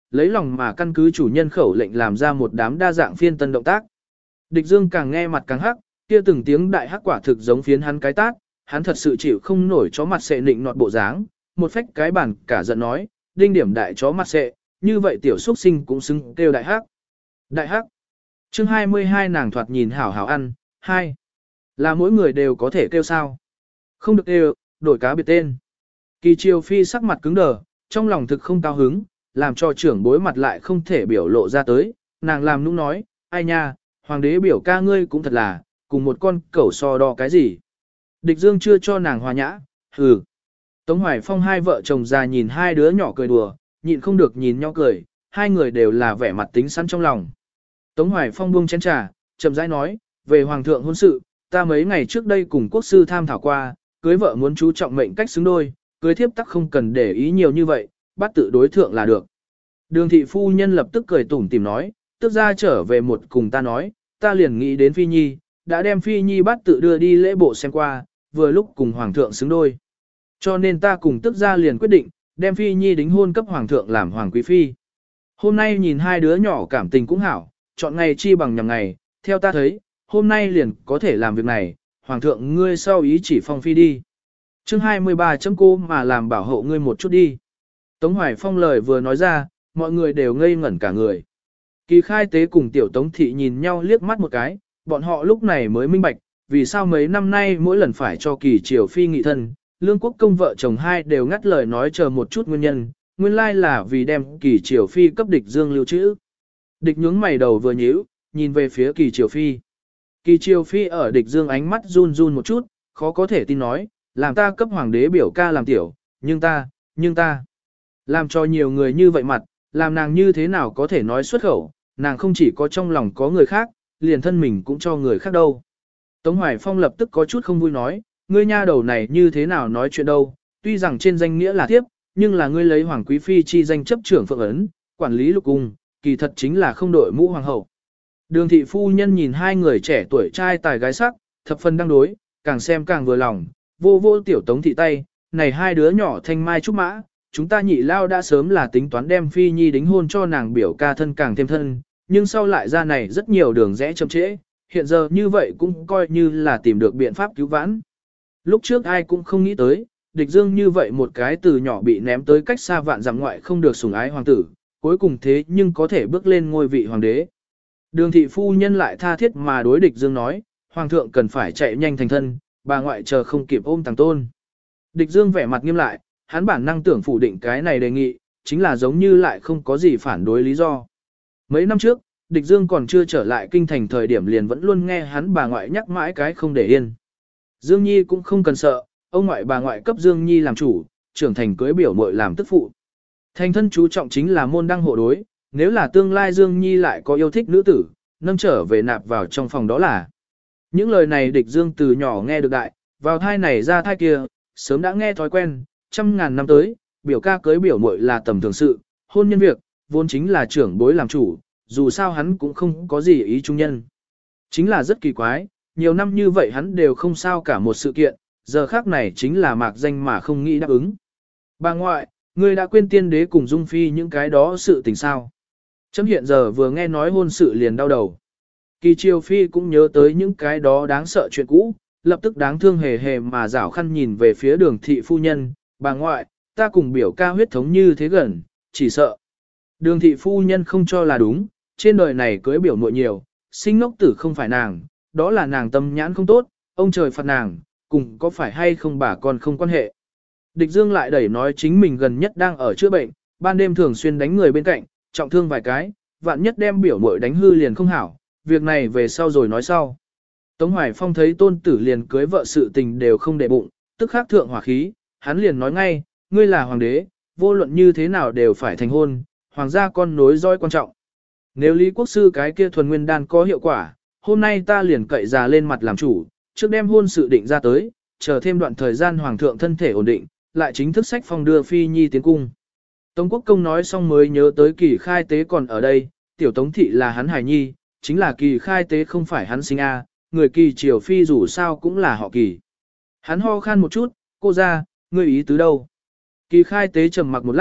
lấy lòng mà căn cứ chủ nhân khẩu lệnh làm ra một đám đa dạng phiên tân động tác. Địch Dương càng nghe mặt càng hắc, kia từng tiếng đại hắc quả thực giống phiến hắn cái tát, hắn thật sự chịu không nổi chó mặt sệ nịnh nọt bộ dáng, một phách cái bàn cả giận nói, đinh điểm đại chó mặt sệ, như vậy tiểu xuất sinh cũng xứng kêu đại hắc. Đại hắc. Chương hai mươi hai nàng thoạt nhìn hảo hảo ăn, hai. Là mỗi người đều có thể kêu sao? Không được kêu, đổi cá biệt tên. Kỳ Triều Phi sắc mặt cứng đờ, trong lòng thực không cao hứng, làm cho trưởng bối mặt lại không thể biểu lộ ra tới, nàng làm nũng nói, ai nha, hoàng đế biểu ca ngươi cũng thật là, cùng một con cẩu so đo cái gì. Địch Dương chưa cho nàng hòa nhã, hừ. Tống Hoài Phong hai vợ chồng già nhìn hai đứa nhỏ cười đùa, nhịn không được nhìn nhau cười, hai người đều là vẻ mặt tính sẵn trong lòng. Tống Hoài Phong buông chén trà, chậm rãi nói, về hoàng thượng hôn sự, ta mấy ngày trước đây cùng quốc sư tham thảo qua, cưới vợ muốn chú trọng mệnh cách xứng đôi, cưới thiếp tắc không cần để ý nhiều như vậy, bắt tự đối thượng là được. Đường thị phu nhân lập tức cười tủm tìm nói, tức ra trở về một cùng ta nói, ta liền nghĩ đến Phi Nhi, đã đem Phi Nhi bắt tự đưa đi lễ bộ xem qua, vừa lúc cùng hoàng thượng xứng đôi. Cho nên ta cùng tức ra liền quyết định, đem Phi Nhi đính hôn cấp hoàng thượng làm hoàng quý phi. Hôm nay nhìn hai đứa nhỏ cảm tình cũng hảo, chọn ngày chi bằng nhằm ngày, theo ta thấy, hôm nay liền có thể làm việc này, hoàng thượng ngươi sau ý chỉ phong phi đi. Chương hai mươi ba chấm cô mà làm bảo hộ ngươi một chút đi. Tống Hoài Phong lời vừa nói ra, mọi người đều ngây ngẩn cả người. Kỳ Khai Tế cùng tiểu Tống Thị nhìn nhau liếc mắt một cái, bọn họ lúc này mới minh bạch, vì sao mấy năm nay mỗi lần phải cho Kỳ Triều Phi nghị thân, Lương Quốc Công vợ chồng hai đều ngắt lời nói chờ một chút nguyên nhân, nguyên lai là vì đem Kỳ Triều Phi cấp địch Dương lưu trữ. Địch nhướng mày đầu vừa nhíu, nhìn về phía Kỳ Triều Phi. Kỳ Triều Phi ở địch Dương ánh mắt run run một chút, khó có thể tin nói, làm ta cấp hoàng đế biểu ca làm tiểu, nhưng ta, nhưng ta, làm cho nhiều người như vậy mặt, làm nàng như thế nào có thể nói xuất khẩu, nàng không chỉ có trong lòng có người khác, liền thân mình cũng cho người khác đâu. Tống Hoài Phong lập tức có chút không vui nói, ngươi nha đầu này như thế nào nói chuyện đâu, tuy rằng trên danh nghĩa là thiếp, nhưng là ngươi lấy hoàng quý phi chi danh chấp trưởng phượng ấn, quản lý lục cung, kỳ thật chính là không đội mũ hoàng hậu. Đường thị phu nhân nhìn hai người trẻ tuổi trai tài gái sắc, thập phần đang đối, càng xem càng vừa lòng, vô vô tiểu Tống Thị tay, này hai đứa nhỏ thanh mai trúc mã, chúng ta nhị lao đã sớm là tính toán đem Phi Nhi đính hôn cho nàng biểu ca thân càng thêm thân, nhưng sau lại ra này rất nhiều đường rẽ chậm trễ, hiện giờ như vậy cũng coi như là tìm được biện pháp cứu vãn. Lúc trước ai cũng không nghĩ tới, địch Dương như vậy một cái từ nhỏ bị ném tới cách xa vạn dặm ngoại không được sủng ái hoàng tử, cuối cùng thế nhưng có thể bước lên ngôi vị hoàng đế. Đường thị phu nhân lại tha thiết mà đối địch Dương nói, hoàng thượng cần phải chạy nhanh thành thân, bà ngoại chờ không kịp ôm tàng tôn. Địch Dương vẻ mặt nghiêm lại, hắn bản năng tưởng phủ định cái này đề nghị, chính là giống như lại không có gì phản đối lý do. Mấy năm trước, địch Dương còn chưa trở lại kinh thành thời điểm liền vẫn luôn nghe hắn bà ngoại nhắc mãi cái không để yên. Dương Nhi cũng không cần sợ, ông ngoại bà ngoại cấp Dương Nhi làm chủ, trưởng thành cưới biểu muội làm tức phụ. Thành thân chú trọng chính là môn đăng hộ đối, nếu là tương lai Dương Nhi lại có yêu thích nữ tử, nâng trở về nạp vào trong phòng đó là. Những lời này địch Dương từ nhỏ nghe được đại, vào thai này ra thai kia, sớm đã nghe thói quen, trăm ngàn năm tới, biểu ca cưới biểu muội là tầm thường sự, hôn nhân việc, vốn chính là trưởng bối làm chủ, dù sao hắn cũng không có gì ý trung nhân. Chính là rất kỳ quái, nhiều năm như vậy hắn đều không sao cả một sự kiện, giờ khác này chính là mạc danh mà không nghĩ đáp ứng. Bà ngoại, ngươi đã quên tiên đế cùng Dung Phi những cái đó sự tình sao. Chấm hiện giờ vừa nghe nói hôn sự liền đau đầu. Kỳ Triều Phi cũng nhớ tới những cái đó đáng sợ chuyện cũ, lập tức đáng thương hề hề mà rảo khăn nhìn về phía đường thị phu nhân, bà ngoại, ta cùng biểu ca huyết thống như thế gần, chỉ sợ. Đường thị phu nhân không cho là đúng, trên đời này cưới biểu muội nhiều, sinh ngốc tử không phải nàng, đó là nàng tâm nhãn không tốt, ông trời phạt nàng, cùng có phải hay không bà con không quan hệ. Địch Dương lại đẩy nói chính mình gần nhất đang ở chữa bệnh, ban đêm thường xuyên đánh người bên cạnh, trọng thương vài cái, vạn nhất đem biểu muội đánh hư liền không hảo, việc này về sau rồi nói sau. Tống Hoài Phong thấy tôn tử liền cưới vợ sự tình đều không để bụng, tức khắc thượng hỏa khí, hắn liền nói ngay, ngươi là hoàng đế, vô luận như thế nào đều phải thành hôn, hoàng gia con nối dõi quan trọng. Nếu Lý Quốc Sư cái kia thuần nguyên đan có hiệu quả, hôm nay ta liền cậy già lên mặt làm chủ, trước đem hôn sự định ra tới, chờ thêm đoạn thời gian hoàng thượng thân thể ổn định, lại chính thức sách phong đưa Phi Nhi tiến cung. Tống Quốc Công nói xong mới nhớ tới Kỳ Khai Tế còn ở đây, tiểu Tống Thị là hắn hài nhi, chính là Kỳ Khai Tế không phải hắn sinh a, người Kỳ Triều Phi dù sao cũng là họ Kỳ. Hắn ho khan một chút, cô ra, ngươi ý tứ đâu? Kỳ Khai Tế trầm mặc một lát,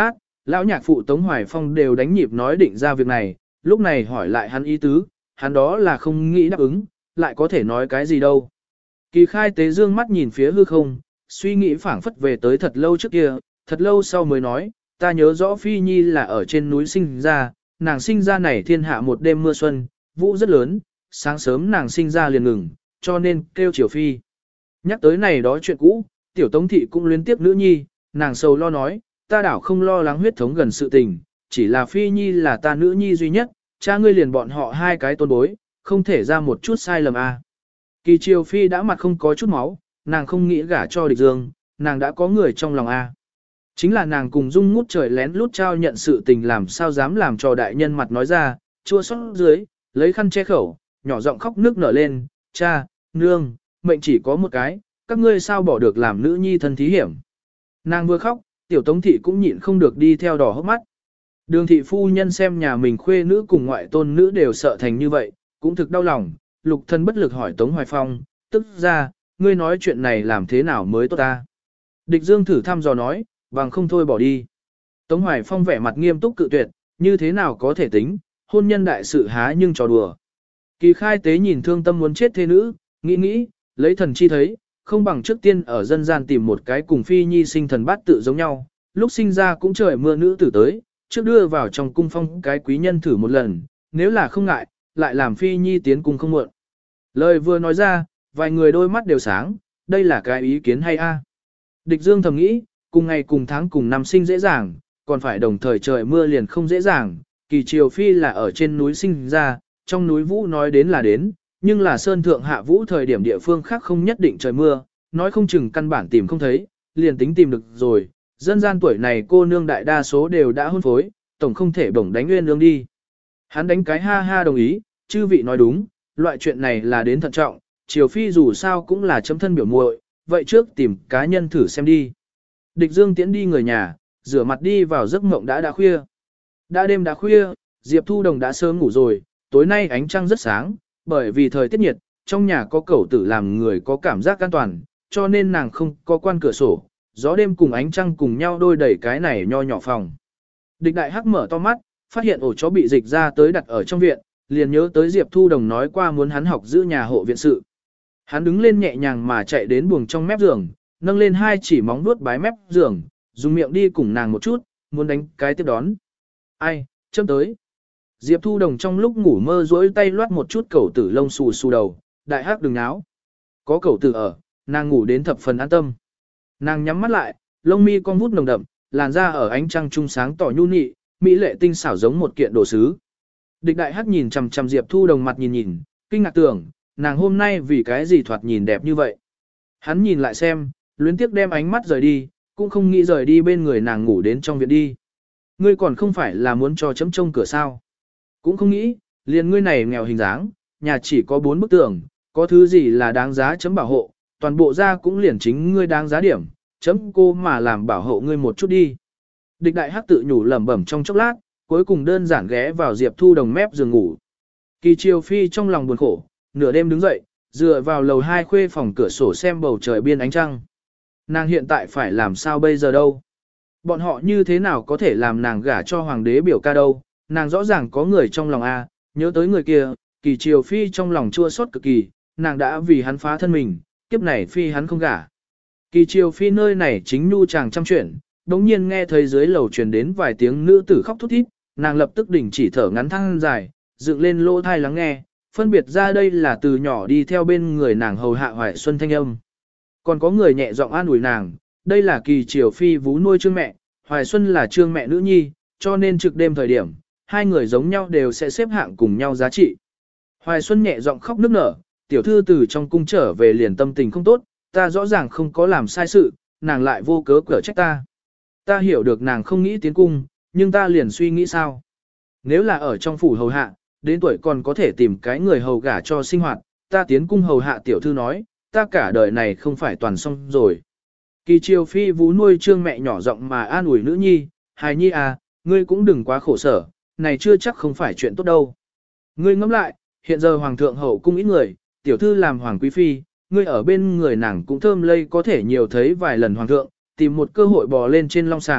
lão nhạc phụ Tống Hoài Phong đều đánh nhịp nói định ra việc này, lúc này hỏi lại hắn ý tứ, hắn đó là không nghĩ đáp ứng, lại có thể nói cái gì đâu. Kỳ khai tế dương mắt nhìn phía hư không, suy nghĩ phảng phất về tới thật lâu trước kia, thật lâu sau mới nói, ta nhớ rõ Phi Nhi là ở trên núi sinh ra, nàng sinh ra này thiên hạ một đêm mưa xuân, vũ rất lớn, sáng sớm nàng sinh ra liền ngừng, cho nên kêu Triều Phi. Nhắc tới này đó chuyện cũ, tiểu Tống thị cũng luyến tiếp nữ nhi, nàng sầu lo nói, ta đảo không lo lắng huyết thống gần sự tình, chỉ là Phi Nhi là ta nữ nhi duy nhất, cha ngươi liền bọn họ hai cái tôn bối, không thể ra một chút sai lầm à. Kỳ Triều Phi đã mặt không có chút máu, nàng không nghĩ gả cho địch dương, nàng đã có người trong lòng à. Chính là nàng cùng Dung ngút trời lén lút trao nhận sự tình làm sao dám làm cho đại nhân mặt nói ra, chua xót dưới, lấy khăn che khẩu, nhỏ giọng khóc nước nở lên, cha, nương, mệnh chỉ có một cái, các ngươi sao bỏ được làm nữ nhi thân thí hiểm. Nàng vừa khóc, tiểu Tống thị cũng nhịn không được đi theo đỏ hốc mắt. Đường thị phu nhân xem nhà mình khuê nữ cùng ngoại tôn nữ đều sợ thành như vậy, cũng thực đau lòng, lục thân bất lực hỏi Tống Hoài Phong, tức ra, ngươi nói chuyện này làm thế nào mới tốt ta. Địch Dương thử thăm dò nói, bằng không thôi bỏ đi. Tống Hoài Phong vẻ mặt nghiêm túc cự tuyệt, như thế nào có thể tính, hôn nhân đại sự há nhưng trò đùa. Kỳ khai tế nhìn thương tâm muốn chết thế nữ, nghĩ nghĩ, lấy thần chi thấy, không bằng trước tiên ở dân gian tìm một cái cùng Phi Nhi sinh thần bát tự giống nhau, lúc sinh ra cũng trời mưa nữ tử tới, trước đưa vào trong cung phong cái quý nhân thử một lần, nếu là không ngại, lại làm Phi Nhi tiến cung không muộn. Lời vừa nói ra, vài người đôi mắt đều sáng, đây là cái ý kiến hay a? Địch Dương thầm nghĩ, cùng ngày cùng tháng cùng năm sinh dễ dàng, còn phải đồng thời trời mưa liền không dễ dàng, Kỳ Triều Phi là ở trên núi sinh ra, trong núi vũ nói đến là đến, nhưng là sơn thượng hạ vũ thời điểm địa phương khác không nhất định trời mưa, nói không chừng căn bản tìm không thấy, liền tính tìm được rồi, dân gian tuổi này cô nương đại đa số đều đã hôn phối, tổng không thể bổng đánh nguyên lương đi. Hắn đánh cái ha ha đồng ý, chư vị nói đúng, loại chuyện này là đến thận trọng, Triều Phi dù sao cũng là chấm thân biểu muội, vậy trước tìm cá nhân thử xem đi. Địch Dương tiễn đi người nhà, rửa mặt đi vào giấc mộng đã đã khuya. Đã đêm đã khuya, Diệp Thu Đồng đã sớm ngủ rồi, tối nay ánh trăng rất sáng, bởi vì thời tiết nhiệt, trong nhà có cẩu tử làm người có cảm giác an toàn, cho nên nàng không có quan cửa sổ, gió đêm cùng ánh trăng cùng nhau đôi đẩy cái này nho nhỏ phòng. Địch Đại Hắc mở to mắt, phát hiện ổ chó bị dịch ra tới đặt ở trong viện, liền nhớ tới Diệp Thu Đồng nói qua muốn hắn học giữ nhà hộ viện sự. Hắn đứng lên nhẹ nhàng mà chạy đến buồng trong mép giường, nâng lên hai chỉ móng vuốt bái mép giường, dùng miệng đi cùng nàng một chút, muốn đánh cái tiếp đón. Ai, châm tới. Diệp Thu Đồng trong lúc ngủ mơ duỗi tay loát một chút cẩu tử lông xù xù đầu, Đại Hắc đừng náo. Có cẩu tử ở, nàng ngủ đến thập phần an tâm. Nàng nhắm mắt lại, lông mi con vút nồng đậm, làn da ở ánh trăng trung sáng tỏ nhu nị, mỹ lệ tinh xảo giống một kiện đồ sứ. Địch Đại Hắc nhìn chằm chằm Diệp Thu Đồng mặt nhìn nhìn, kinh ngạc tưởng, nàng hôm nay vì cái gì thoạt nhìn đẹp như vậy. Hắn nhìn lại xem, luyến tiếc đem ánh mắt rời đi, cũng không nghĩ rời đi bên người nàng ngủ đến trong viện đi. Ngươi còn không phải là muốn cho chấm trông cửa sao? Cũng không nghĩ, liền ngươi này nghèo hình dáng, nhà chỉ có bốn bức tường, có thứ gì là đáng giá chấm bảo hộ, toàn bộ ra cũng liền chính ngươi đáng giá điểm, chấm cô mà làm bảo hộ ngươi một chút đi. Địch Đại Hắc tự nhủ lẩm bẩm trong chốc lát, cuối cùng đơn giản ghé vào Diệp Thu Đồng mép giường ngủ. Kỳ Triều Phi trong lòng buồn khổ, nửa đêm đứng dậy, dựa vào lầu hai khuê phòng cửa sổ xem bầu trời biên ánh trăng. Nàng hiện tại phải làm sao bây giờ đâu? Bọn họ như thế nào có thể làm nàng gả cho hoàng đế biểu ca đâu? Nàng rõ ràng có người trong lòng A, nhớ tới người kia, Kỳ Triều Phi trong lòng chua xót cực kỳ, nàng đã vì hắn phá thân mình, kiếp này Phi hắn không gả. Kỳ Triều Phi nơi này chính nu chàng trăm chuyện, đống nhiên nghe thấy dưới lầu truyền đến vài tiếng nữ tử khóc thút thít, nàng lập tức đình chỉ thở ngắn thăng dài, dựng lên lỗ thai lắng nghe, phân biệt ra đây là từ nhỏ đi theo bên người nàng hầu hạ Hoài Xuân thanh âm. Còn có người nhẹ giọng an ủi nàng, đây là Kỳ Triều Phi vú nuôi Trương mẹ, Hoài Xuân là Trương mẹ nữ nhi, cho nên trực đêm thời điểm, hai người giống nhau đều sẽ xếp hạng cùng nhau giá trị. Hoài Xuân nhẹ giọng khóc nức nở, tiểu thư từ trong cung trở về liền tâm tình không tốt, ta rõ ràng không có làm sai sự, nàng lại vô cớ cở trách ta. Ta hiểu được nàng không nghĩ tiến cung, nhưng ta liền suy nghĩ sao. Nếu là ở trong phủ hầu hạ, đến tuổi còn có thể tìm cái người hầu gả cho sinh hoạt, ta tiến cung hầu hạ tiểu thư nói, ta cả đời này không phải toàn xong rồi. Kỳ Triều Phi vú nuôi Trương mẹ nhỏ giọng mà an ủi nữ nhi, hài nhi à, ngươi cũng đừng quá khổ sở, này chưa chắc không phải chuyện tốt đâu. Ngươi ngẫm lại, hiện giờ hoàng thượng hậu cung ít người, tiểu thư làm hoàng quý phi, ngươi ở bên người nàng cũng thơm lây có thể nhiều thấy vài lần hoàng thượng, tìm một cơ hội bò lên trên long sàng,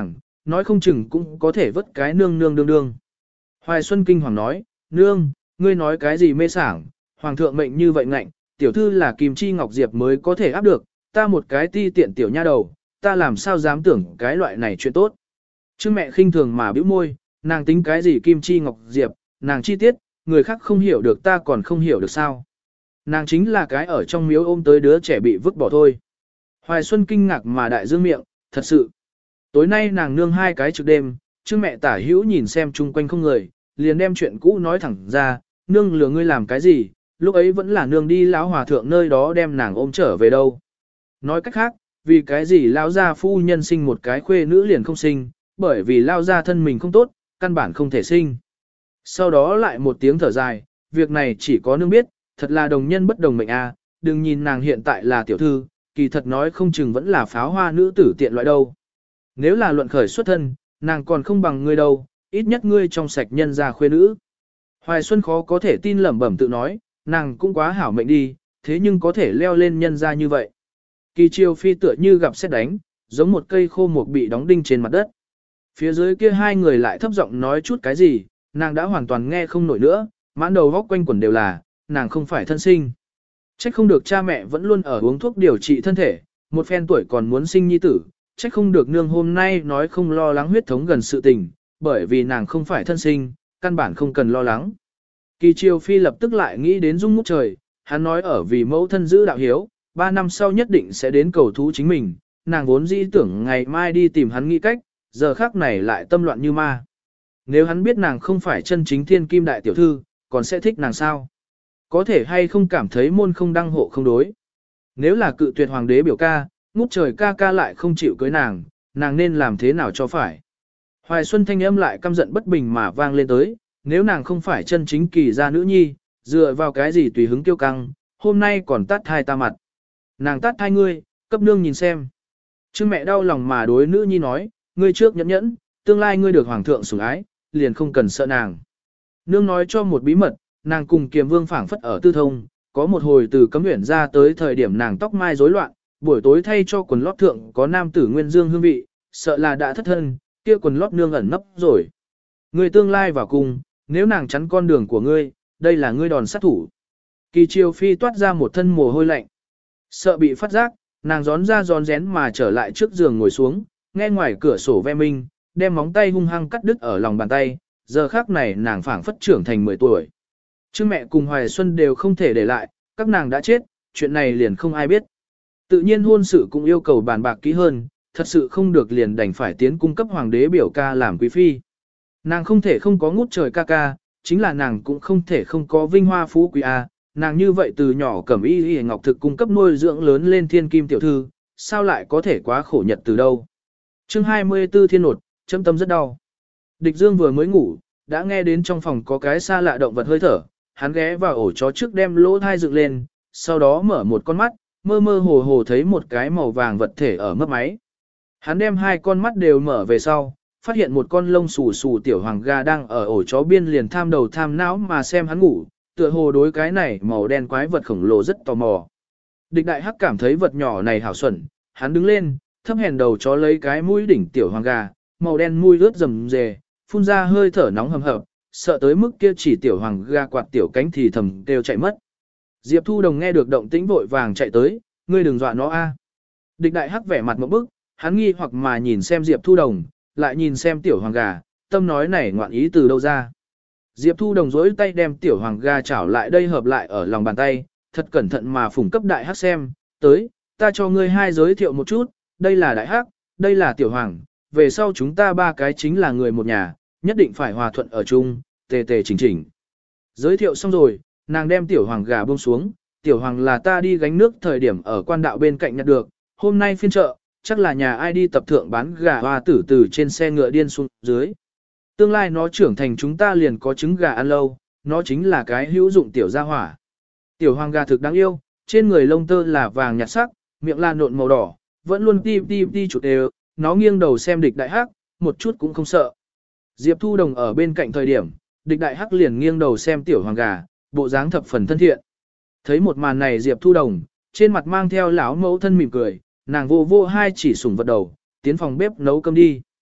nói không chừng cũng có thể vớt cái nương nương đương đương. Hoài Xuân kinh hoàng nói, nương, ngươi nói cái gì mê sảng, hoàng thượng mệnh như vậy ngạnh, tiểu thư là Kim Chi Ngọc Diệp mới có thể áp được, ta một cái ti tiện tiểu nha đầu, ta làm sao dám tưởng cái loại này chuyện tốt. Chứ mẹ khinh thường mà bĩu môi, nàng tính cái gì Kim Chi Ngọc Diệp, nàng chi tiết, người khác không hiểu được ta còn không hiểu được sao. Nàng chính là cái ở trong miếu ôm tới đứa trẻ bị vứt bỏ thôi. Hoài Xuân kinh ngạc mà đại dương miệng, thật sự. Tối nay nàng nương hai cái trực đêm, chứ mẹ tả hữu nhìn xem chung quanh không người, liền đem chuyện cũ nói thẳng ra, nương lừa ngươi làm cái gì, lúc ấy vẫn là nương đi lão hòa thượng nơi đó đem nàng ôm trở về đâu. Nói cách khác, vì cái gì lão gia phu nhân sinh một cái khuê nữ liền không sinh, bởi vì lão gia thân mình không tốt, căn bản không thể sinh. Sau đó lại một tiếng thở dài, việc này chỉ có nương biết, thật là đồng nhân bất đồng mệnh a, đừng nhìn nàng hiện tại là tiểu thư, kỳ thật nói không chừng vẫn là pháo hoa nữ tử tiện loại đâu. Nếu là luận khởi xuất thân, nàng còn không bằng ngươi đâu, ít nhất ngươi trong sạch nhân gia khuê nữ. Hoài Xuân khó có thể tin lẩm bẩm tự nói, nàng cũng quá hảo mệnh đi, thế nhưng có thể leo lên nhân gia như vậy. Kỳ Chiêu Phi tựa như gặp sét đánh, giống một cây khô mục bị đóng đinh trên mặt đất. Phía dưới kia hai người lại thấp giọng nói chút cái gì, nàng đã hoàn toàn nghe không nổi nữa, mãn đầu góc quanh quẩn đều là, nàng không phải thân sinh. Trách không được cha mẹ vẫn luôn ở uống thuốc điều trị thân thể, một phen tuổi còn muốn sinh nhi tử, trách không được nương hôm nay nói không lo lắng huyết thống gần sự tình, bởi vì nàng không phải thân sinh, căn bản không cần lo lắng. Kỳ Triều Phi lập tức lại nghĩ đến Dung Ngút Trời, hắn nói ở vì mẫu thân giữ đạo hiếu, ba năm sau nhất định sẽ đến cầu thú chính mình, nàng vốn dĩ tưởng ngày mai đi tìm hắn nghĩ cách, giờ khác này lại tâm loạn như ma. Nếu hắn biết nàng không phải chân chính thiên kim đại tiểu thư, còn sẽ thích nàng sao? Có thể hay không cảm thấy môn không đăng hộ không đối? Nếu là cự tuyệt hoàng đế biểu ca, Ngút Trời ca ca lại không chịu cưới nàng, nàng nên làm thế nào cho phải? Hoài Xuân thanh âm lại căm giận bất bình mà vang lên tới, nếu nàng không phải chân chính kỳ gia nữ nhi, dựa vào cái gì tùy hứng kiêu căng, hôm nay còn tát thai ta mặt. Nàng tát thai ngươi, cấp nương nhìn xem. Chứ mẹ đau lòng mà đối nữ nhi nói, ngươi trước nhẫn nhẫn, tương lai ngươi được hoàng thượng sủng ái, liền không cần sợ nàng. Nương nói cho một bí mật, nàng cùng Kiềm Vương phảng phất ở tư thông, có một hồi từ cấm nguyện ra tới thời điểm nàng tóc mai rối loạn, buổi tối thay cho quần lót thượng có nam tử nguyên dương hương vị, sợ là đã thất thân, kia quần lót nương ẩn nấp rồi. Ngươi tương lai vào cùng, nếu nàng chắn con đường của ngươi, đây là ngươi đòn sát thủ. Kỳ Triều Phi toát ra một thân mồ hôi lạnh. Sợ bị phát giác, nàng gión ra gión rén mà trở lại trước giường ngồi xuống, nghe ngoài cửa sổ ve minh, đem móng tay hung hăng cắt đứt ở lòng bàn tay, giờ khác này nàng phảng phất trưởng thành mười tuổi. Chứ mẹ cùng Hoài Xuân đều không thể để lại, các nàng đã chết, chuyện này liền không ai biết. Tự nhiên hôn sự cũng yêu cầu bàn bạc kỹ hơn, thật sự không được liền đành phải tiến cung cấp hoàng đế biểu ca làm quý phi. Nàng không thể không có Ngút Trời ca ca, chính là nàng cũng không thể không có vinh hoa phú quý a. Nàng như vậy từ nhỏ cẩm y y ngọc thực cung cấp nuôi dưỡng lớn lên thiên kim tiểu thư, sao lại có thể quá khổ nhật từ đâu. Chương hai mươi tư Thiên Nột, châm tâm rất đau. Địch Dương vừa mới ngủ, đã nghe đến trong phòng có cái xa lạ động vật hơi thở, hắn ghé vào ổ chó trước đem lỗ thai dựng lên, sau đó mở một con mắt, mơ mơ hồ hồ thấy một cái màu vàng vật thể ở mấp máy. Hắn đem hai con mắt đều mở về sau, phát hiện một con lông xù xù tiểu hoàng gà đang ở ổ chó biên liền tham đầu tham não mà xem hắn ngủ, tựa hồ đối cái này màu đen quái vật khổng lồ rất tò mò. Địch Đại Hắc cảm thấy vật nhỏ này hảo xuẩn, hắn đứng lên, thấp hèn đầu chó lấy cái mũi đỉnh tiểu hoàng gà, màu đen mũi ướt rầm rề, phun ra hơi thở nóng hầm hập, sợ tới mức kia chỉ tiểu hoàng gà quạt tiểu cánh thì thầm kêu chạy mất. Diệp Thu Đồng nghe được động tĩnh vội vàng chạy tới, ngươi đừng dọa nó a. Địch Đại Hắc vẻ mặt một bức, hắn nghi hoặc mà nhìn xem Diệp Thu Đồng, lại nhìn xem tiểu hoàng gà, tâm nói này ngoạn ý từ đâu ra. Diệp Thu Đồng dối tay đem tiểu hoàng gà chảo lại đây hợp lại ở lòng bàn tay, thật cẩn thận mà phủng cấp Đại Hắc xem, tới, ta cho ngươi hai giới thiệu một chút, đây là Đại Hắc, đây là tiểu hoàng, về sau chúng ta ba cái chính là người một nhà, nhất định phải hòa thuận ở chung, tề tề chỉnh chỉnh. Giới thiệu xong rồi, nàng đem tiểu hoàng gà buông xuống, tiểu hoàng là ta đi gánh nước thời điểm ở quan đạo bên cạnh nhặt được, hôm nay phiên chợ, chắc là nhà ai đi tập thượng bán gà hoa tử từ trên xe ngựa điên xuống dưới. Tương lai nó trưởng thành chúng ta liền có trứng gà ăn lâu, nó chính là cái hữu dụng tiểu gia hỏa. Tiểu hoàng gà thực đáng yêu, trên người lông tơ là vàng nhạt sắc, miệng là nộn màu đỏ, vẫn luôn ti ti ti chụt đều, nó nghiêng đầu xem Địch Đại Hắc, một chút cũng không sợ. Diệp Thu Đồng ở bên cạnh thời điểm, Địch Đại Hắc liền nghiêng đầu xem tiểu hoàng gà, bộ dáng thập phần thân thiện. Thấy một màn này Diệp Thu Đồng, trên mặt mang theo lão mẫu thân mỉm cười, nàng vô vô hai chỉ sủng vật đầu, tiến phòng bếp nấu cơm đi.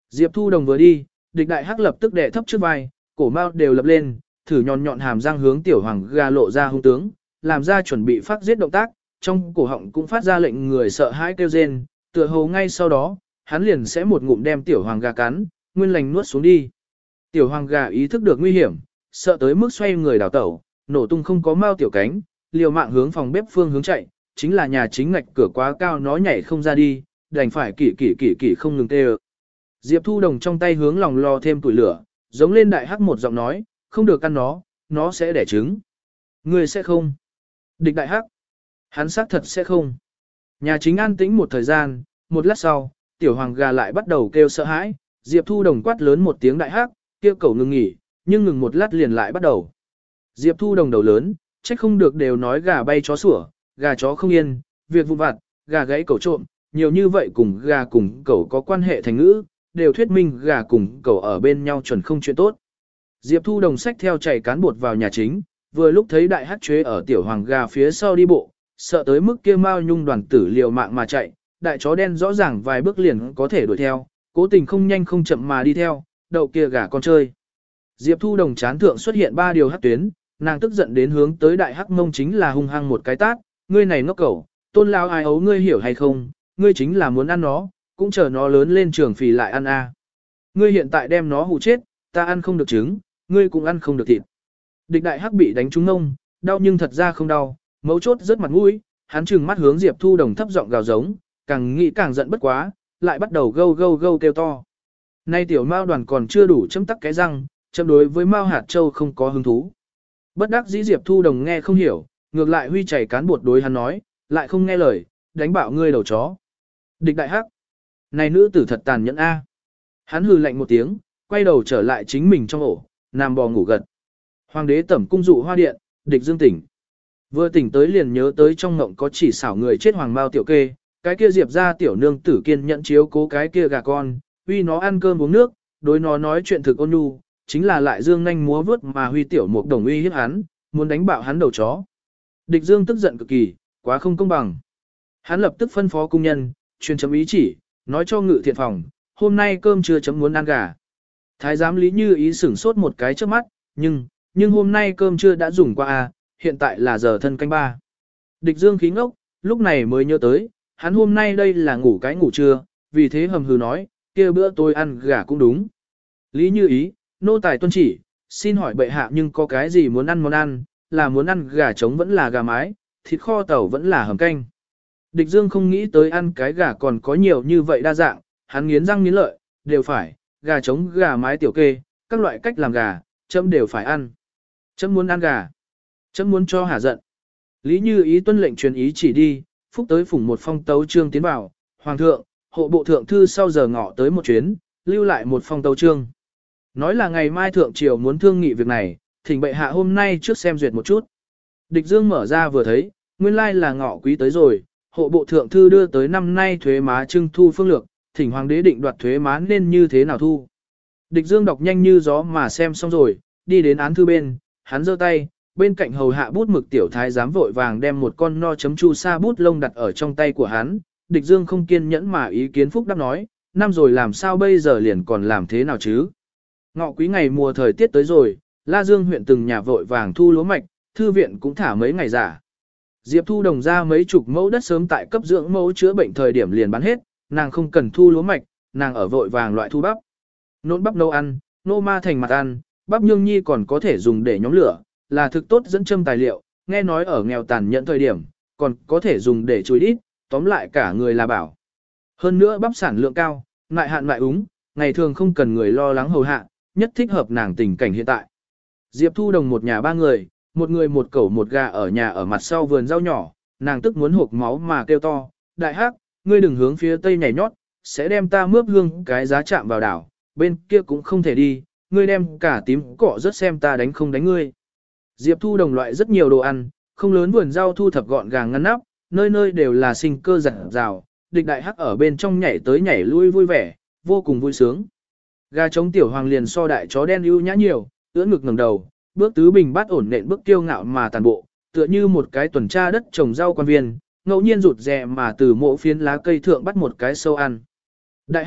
Diệp Thu Đồng vừa đi, địch đại hắc lập tức đè thấp trước vai, cổ mao đều lập lên, thử nhọn nhọn hàm răng hướng tiểu hoàng gà lộ ra hung tướng, làm ra chuẩn bị phát giết động tác, trong cổ họng cũng phát ra lệnh người sợ hãi kêu rên, tựa hồ ngay sau đó, hắn liền sẽ một ngụm đem tiểu hoàng gà cắn, nguyên lành nuốt xuống đi. Tiểu hoàng gà ý thức được nguy hiểm, sợ tới mức xoay người đảo tẩu, nổ tung không có mao tiểu cánh, liều mạng hướng phòng bếp phương hướng chạy, chính là nhà chính ngạch cửa quá cao nó nhảy không ra đi, đành phải kỷ kỷ kỷ kỷ không ngừng tê ơ. Diệp Thu Đồng trong tay hướng lòng lò thêm tuổi lửa, giống lên đại hắc một giọng nói, không được ăn nó, nó sẽ đẻ trứng. Người sẽ không. Địch đại hắc. Hắn xác thật sẽ không. Nhà chính an tĩnh một thời gian, một lát sau, tiểu hoàng gà lại bắt đầu kêu sợ hãi, Diệp Thu Đồng quát lớn một tiếng đại hắc, kêu cầu ngừng nghỉ, nhưng ngừng một lát liền lại bắt đầu. Diệp Thu Đồng đầu lớn, trách không được đều nói gà bay chó sủa, gà chó không yên, việc vụn vặt, gà gãy cẩu trộm, nhiều như vậy cùng gà cùng cẩu có quan hệ thành ngữ, đều thuyết minh gà cùng cẩu ở bên nhau chuẩn không chuyện tốt. Diệp Thu Đồng xách theo chảy cán bột vào nhà chính, vừa lúc thấy đại hắc chế ở tiểu hoàng gà phía sau đi bộ, sợ tới mức kia Mao Nhung đoàn tử liều mạng mà chạy, đại chó đen rõ ràng vài bước liền có thể đuổi theo, cố tình không nhanh không chậm mà đi theo, đậu kia gà con chơi. Diệp Thu Đồng chán thượng xuất hiện ba điều hắc tuyến, nàng tức giận đến hướng tới đại hắc mông chính là hung hăng một cái tát, ngươi này ngốc cẩu, tôn lao ai ấu ngươi hiểu hay không, ngươi chính là muốn ăn nó, cũng chờ nó lớn lên trường phì lại ăn a. Ngươi hiện tại đem nó hù chết, ta ăn không được trứng, ngươi cũng ăn không được thịt. Địch đại hắc bị đánh trúng ngông, đau nhưng thật ra không đau, mấu chốt rất mặt mũi, hắn trừng mắt hướng Diệp Thu Đồng thấp giọng gào giống, càng nghĩ càng giận bất quá, lại bắt đầu gâu gâu gâu kêu to. Nay tiểu Mao đoàn còn chưa đủ châm tắc cái răng, châm đối với Mao hạt châu không có hứng thú. Bất đắc dĩ Diệp Thu Đồng nghe không hiểu, ngược lại huy chảy cán bột đối hắn nói, lại không nghe lời, đánh bạo ngươi đầu chó. Địch đại hắc, này nữ tử thật tàn nhẫn a. Hắn hừ lạnh một tiếng, quay đầu trở lại chính mình trong ổ, nằm bò ngủ gật. Hoàng đế tẩm cung dụ hoa điện, địch dương tỉnh. Vừa tỉnh tới liền nhớ tới trong ngộng có chỉ xảo người chết hoàng mao tiểu kê, cái kia Diệp ra tiểu nương tử kiên nhận chiếu cố cái kia gà con, huy nó ăn cơm uống nước, đối nó nói chuyện thực ôn nhu, chính là lại dương nhanh múa vướt mà huy tiểu một đồng uy hiếp hắn, muốn đánh bạo hắn đầu chó. Địch dương tức giận cực kỳ, quá không công bằng. Hắn lập tức phân phó cung nhân, truyền chấm ý chỉ, nói cho ngự thiện phòng, hôm nay cơm trưa chấm muốn ăn gà. Thái giám Lý Như Ý sửng sốt một cái trước mắt, nhưng, nhưng hôm nay cơm trưa đã dùng qua à, hiện tại là giờ thân canh ba. Địch dương khí ngốc, lúc này mới nhớ tới, hắn hôm nay đây là ngủ cái ngủ trưa, vì thế hầm hừ nói, kia bữa tôi ăn gà cũng đúng. Lý Như Ý, nô tài tuân chỉ, xin hỏi bệ hạ nhưng có cái gì muốn ăn món ăn, là muốn ăn gà trống vẫn là gà mái, thịt kho tàu vẫn là hầm canh. Địch dương không nghĩ tới ăn cái gà còn có nhiều như vậy đa dạng, hắn nghiến răng nghiến lợi, đều phải, gà trống, gà mái tiểu kê, các loại cách làm gà, chấm đều phải ăn. Chấm muốn ăn gà, chấm muốn cho hả giận. Lý Như Ý tuân lệnh truyền ý chỉ đi, phúc tới phủng một phong tấu trương tiến vào, hoàng thượng, hộ bộ thượng thư sau giờ ngọ tới một chuyến, lưu lại một phong tấu trương. Nói là ngày mai thượng triều muốn thương nghị việc này, thỉnh bệ hạ hôm nay trước xem duyệt một chút. Địch dương mở ra vừa thấy, nguyên lai là ngọ quý tới rồi, hộ bộ thượng thư đưa tới năm nay thuế má trưng thu phương lược, thỉnh hoàng đế định đoạt thuế má nên như thế nào thu. Địch dương đọc nhanh như gió mà xem xong rồi, đi đến án thư bên, hắn giơ tay, bên cạnh hầu hạ bút mực tiểu thái giám vội vàng đem một con no chấm chu sa bút lông đặt ở trong tay của hắn. Địch dương không kiên nhẫn mà ý kiến phúc đáp nói, năm rồi làm sao bây giờ liền còn làm thế nào chứ. Ngọ quý ngày mùa thời tiết tới rồi, La Dương huyện từng nhà vội vàng thu lúa mạch, thư viện cũng thả mấy ngày giả. Diệp Thu Đồng ra mấy chục mẫu đất sớm tại cấp dưỡng mẫu chữa bệnh thời điểm liền bán hết, nàng không cần thu lúa mạch, nàng ở vội vàng loại thu bắp. Nốt bắp nấu ăn, nô ma thành mặt ăn, bắp nhương nhi còn có thể dùng để nhóm lửa, là thực tốt dẫn châm tài liệu, nghe nói ở nghèo tàn nhẫn thời điểm, còn có thể dùng để chuối đít, tóm lại cả người là bảo. Hơn nữa bắp sản lượng cao, ngại hạn ngại úng, ngày thường không cần người lo lắng hầu hạ, nhất thích hợp nàng tình cảnh hiện tại. Diệp Thu Đồng một nhà ba người, một người một cẩu một gà ở nhà ở mặt sau vườn rau nhỏ, nàng tức muốn hộc máu mà kêu to, đại hắc, ngươi đừng hướng phía tây nhảy nhót, sẽ đem ta mướp hương cái giá chạm vào đảo, bên kia cũng không thể đi, ngươi đem cả tím cọ rất xem ta đánh không đánh ngươi. Diệp Thu Đồng loại rất nhiều đồ ăn, không lớn vườn rau thu thập gọn gàng ngăn nắp, nơi nơi đều là sinh cơ rạng rào, địch đại hắc ở bên trong nhảy tới nhảy lui vui vẻ, vô cùng vui sướng. Gà trống tiểu hoàng liền so đại chó đen ưu nhã nhiều, ưỡn ngực ngẩng đầu, bước tứ bình bát ổn nện bước kiêu ngạo mà tàn bộ, tựa như một cái tuần tra đất trồng rau quan viên, ngẫu nhiên rụt rè mà từ mộ phiến lá cây thượng bắt một cái sâu ăn. Đại hắc,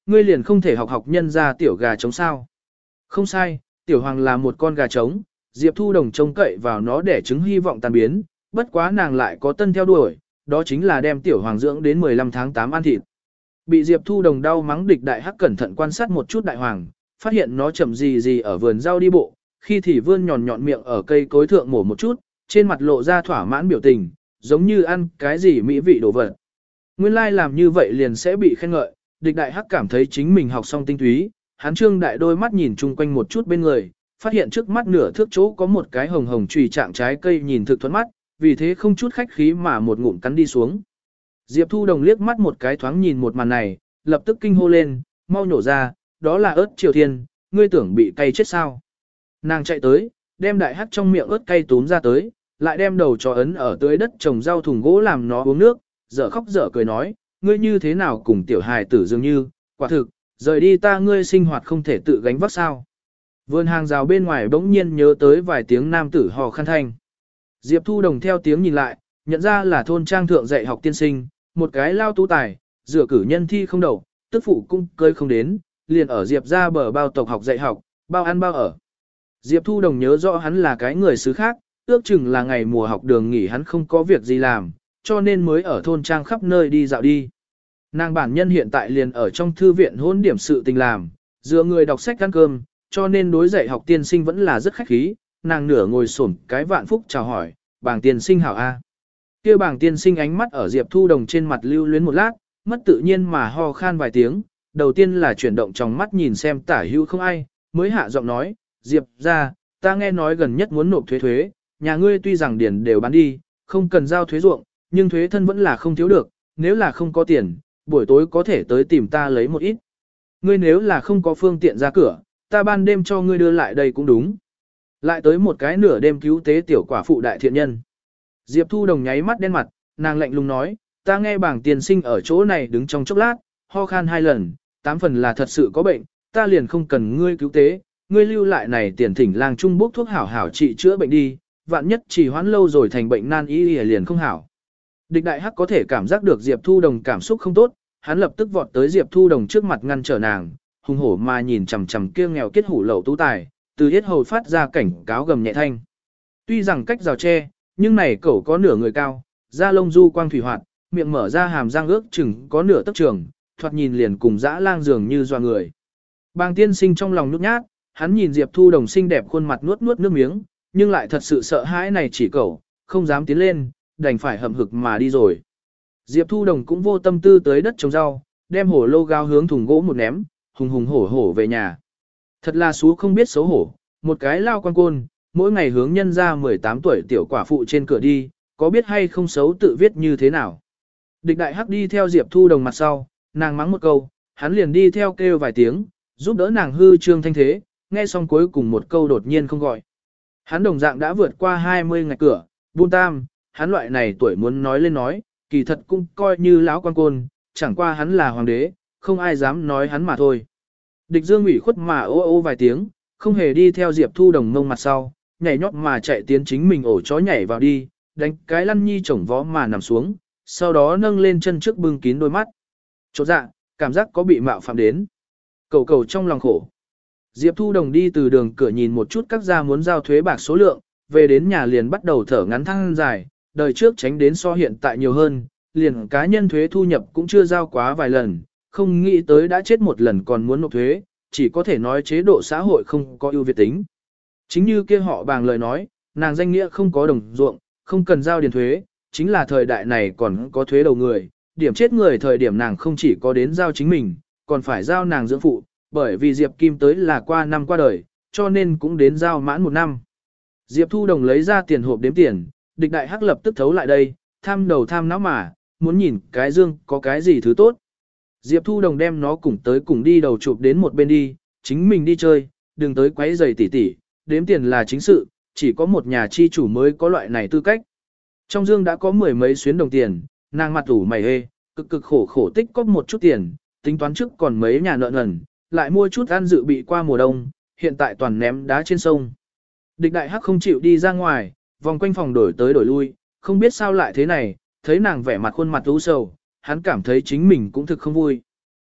ngươi liền không thể học học nhân ra tiểu gà trống sao. Không sai, tiểu hoàng là một con gà trống, Diệp Thu Đồng trông cậy vào nó để trứng hy vọng tan biến, bất quá nàng lại có tân theo đuổi, đó chính là đem tiểu hoàng dưỡng đến mười lăm tháng tám ăn thịt. Bị Diệp Thu Đồng đau mắng địch đại hắc cẩn thận quan sát một chút đại hoàng, phát hiện nó chậm gì gì ở vườn rau đi bộ, khi thì vươn nhọn nhọn miệng ở cây cối thượng mổ một chút, trên mặt lộ ra thỏa mãn biểu tình, giống như ăn cái gì mỹ vị đồ vật. Nguyên lai làm như vậy liền sẽ bị khen ngợi, địch đại hắc cảm thấy chính mình học xong tinh túy, hắn trương đại đôi mắt nhìn chung quanh một chút bên người, phát hiện trước mắt nửa thước chỗ có một cái hồng hồng chùy trạng trái cây nhìn thực thuẫn mắt, vì thế không chút khách khí mà một ngụm cắn đi xuống. Diệp Thu Đồng liếc mắt một cái thoáng nhìn một màn này, lập tức kinh hô lên, mau nhổ ra, đó là ớt triều thiên, ngươi tưởng bị cay chết sao. Nàng chạy tới, đem đại hắc trong miệng ớt cay túm ra tới, lại đem đầu chó ấn ở tưới đất trồng rau thùng gỗ làm nó uống nước, dở khóc dở cười nói, ngươi như thế nào cùng tiểu hài tử dường như, quả thực, rời đi ta ngươi sinh hoạt không thể tự gánh vác sao. Vườn hàng rào bên ngoài bỗng nhiên nhớ tới vài tiếng nam tử hò khăn thanh. Diệp Thu Đồng theo tiếng nhìn lại, nhận ra là thôn trang thượng dạy học tiên sinh, một cái lao tú tài, rửa cử nhân thi không đầu, tức phụ cung cơi không đến, liền ở Diệp ra bờ bao tộc học dạy học, bao ăn bao ở. Diệp Thu Đồng nhớ rõ hắn là cái người xứ khác, ước chừng là ngày mùa học đường nghỉ hắn không có việc gì làm, cho nên mới ở thôn trang khắp nơi đi dạo đi. Nàng bản nhân hiện tại liền ở trong thư viện hôn điểm sự tình làm, dựa người đọc sách ăn cơm, cho nên đối dạy học tiên sinh vẫn là rất khách khí, nàng nửa ngồi xổm cái vạn phúc chào hỏi, bảng tiên sinh hảo A. Kia bảng tiên sinh ánh mắt ở Diệp Thu Đồng trên mặt lưu luyến một lát, mất tự nhiên mà ho khan vài tiếng, đầu tiên là chuyển động trong mắt nhìn xem tả hữu không ai, mới hạ giọng nói, Diệp ra, ta nghe nói gần nhất muốn nộp thuế thuế, nhà ngươi tuy rằng điền đều bán đi, không cần giao thuế ruộng, nhưng thuế thân vẫn là không thiếu được, nếu là không có tiền, buổi tối có thể tới tìm ta lấy một ít. Ngươi nếu là không có phương tiện ra cửa, ta ban đêm cho ngươi đưa lại đây cũng đúng. Lại tới một cái nửa đêm cứu tế tiểu quả phụ đại thiện nhân. Diệp Thu Đồng nháy mắt đen mặt, nàng lạnh lùng nói, ta nghe bảng tiền sinh ở chỗ này đứng trong chốc lát, ho khan hai lần, tám phần là thật sự có bệnh, ta liền không cần ngươi cứu tế, ngươi lưu lại này tiền thỉnh làng trung bốc thuốc hảo hảo trị chữa bệnh đi, vạn nhất chỉ hoãn lâu rồi thành bệnh nan y liền không hảo. Địch đại hắc có thể cảm giác được Diệp Thu Đồng cảm xúc không tốt, hắn lập tức vọt tới Diệp Thu Đồng trước mặt ngăn trở nàng, hùng hổ mà nhìn chằm chằm kia nghèo kết hủ lậu tú tài, từ yết hầu phát ra cảnh cáo gầm nhẹ thanh. Tuy rằng cách rào tre, nhưng này cẩu có nửa người cao, da lông du quang thủy hoạt, miệng mở ra hàm răng ước chừng có nửa tấc trường, thoạt nhìn liền cùng dã lang dường như doa người. Bàng tiên sinh trong lòng nhút nhát, hắn nhìn Diệp Thu Đồng xinh đẹp khuôn mặt nuốt nuốt nước miếng, nhưng lại thật sự sợ hãi này chỉ cẩu, không dám tiến lên, đành phải hậm hực mà đi rồi. Diệp Thu Đồng cũng vô tâm tư tới đất trồng rau, đem hổ lô gao hướng thùng gỗ một ném, hùng hùng hổ hổ về nhà. Thật là xú không biết xấu hổ, một cái lao quan côn, mỗi ngày hướng nhân ra mười tám tuổi tiểu quả phụ trên cửa đi, có biết hay không xấu tự viết như thế nào. Địch đại hắc đi theo Diệp Thu Đồng mặt sau, nàng mắng một câu, hắn liền đi theo kêu vài tiếng, giúp đỡ nàng hư trương thanh thế, nghe xong cuối cùng một câu đột nhiên không gọi. Hắn đồng dạng đã vượt qua hai mươi ngạch cửa, buôn tam, hắn loại này tuổi muốn nói lên nói, kỳ thật cũng coi như lão quan côn, chẳng qua hắn là hoàng đế, không ai dám nói hắn mà thôi. Địch Dương ủy khuất mà ô ô vài tiếng, không hề đi theo Diệp Thu Đồng mông mặt sau, nhảy nhót mà chạy tiến chính mình ổ chó nhảy vào đi, đánh cái lăn nhi chổng vó mà nằm xuống, sau đó nâng lên chân trước bưng kín đôi mắt. Chột dạ, cảm giác có bị mạo phạm đến. Cầu cầu trong lòng khổ. Diệp Thu Đồng đi từ đường cửa nhìn một chút các gia muốn giao thuế bạc số lượng, về đến nhà liền bắt đầu thở ngắn thăng dài, đời trước tránh đến so hiện tại nhiều hơn, liền cá nhân thuế thu nhập cũng chưa giao quá vài lần, không nghĩ tới đã chết một lần còn muốn nộp thuế, chỉ có thể nói chế độ xã hội không có ưu việt tính. Chính như kia họ Bàng lời nói, nàng danh nghĩa không có đồng ruộng, không cần giao điền thuế, chính là thời đại này còn có thuế đầu người, điểm chết người thời điểm nàng không chỉ có đến giao chính mình, còn phải giao nàng dưỡng phụ, bởi vì Diệp Kim tới là qua năm qua đời, cho nên cũng đến giao mãn một năm. Diệp Thu Đồng lấy ra tiền hộp đếm tiền, địch đại hắc lập tức thấu lại đây, tham đầu tham não mà, muốn nhìn cái dương có cái gì thứ tốt. Diệp Thu Đồng đem nó cùng tới cùng đi đầu chụp đến một bên đi, chính mình đi chơi, đừng tới quấy giày tỉ tỉ, đếm tiền là chính sự, chỉ có một nhà chi chủ mới có loại này tư cách. Trong dương đã có mười mấy xuyến đồng tiền, nàng mặt ủ mày hê, cực cực khổ khổ tích có một chút tiền, tính toán trước còn mấy nhà nợ nần, lại mua chút ăn dự bị qua mùa đông, hiện tại toàn ném đá trên sông. Địch đại hắc không chịu đi ra ngoài, vòng quanh phòng đổi tới đổi lui, không biết sao lại thế này, thấy nàng vẻ mặt khuôn mặt u sầu, hắn cảm thấy chính mình cũng thực không vui.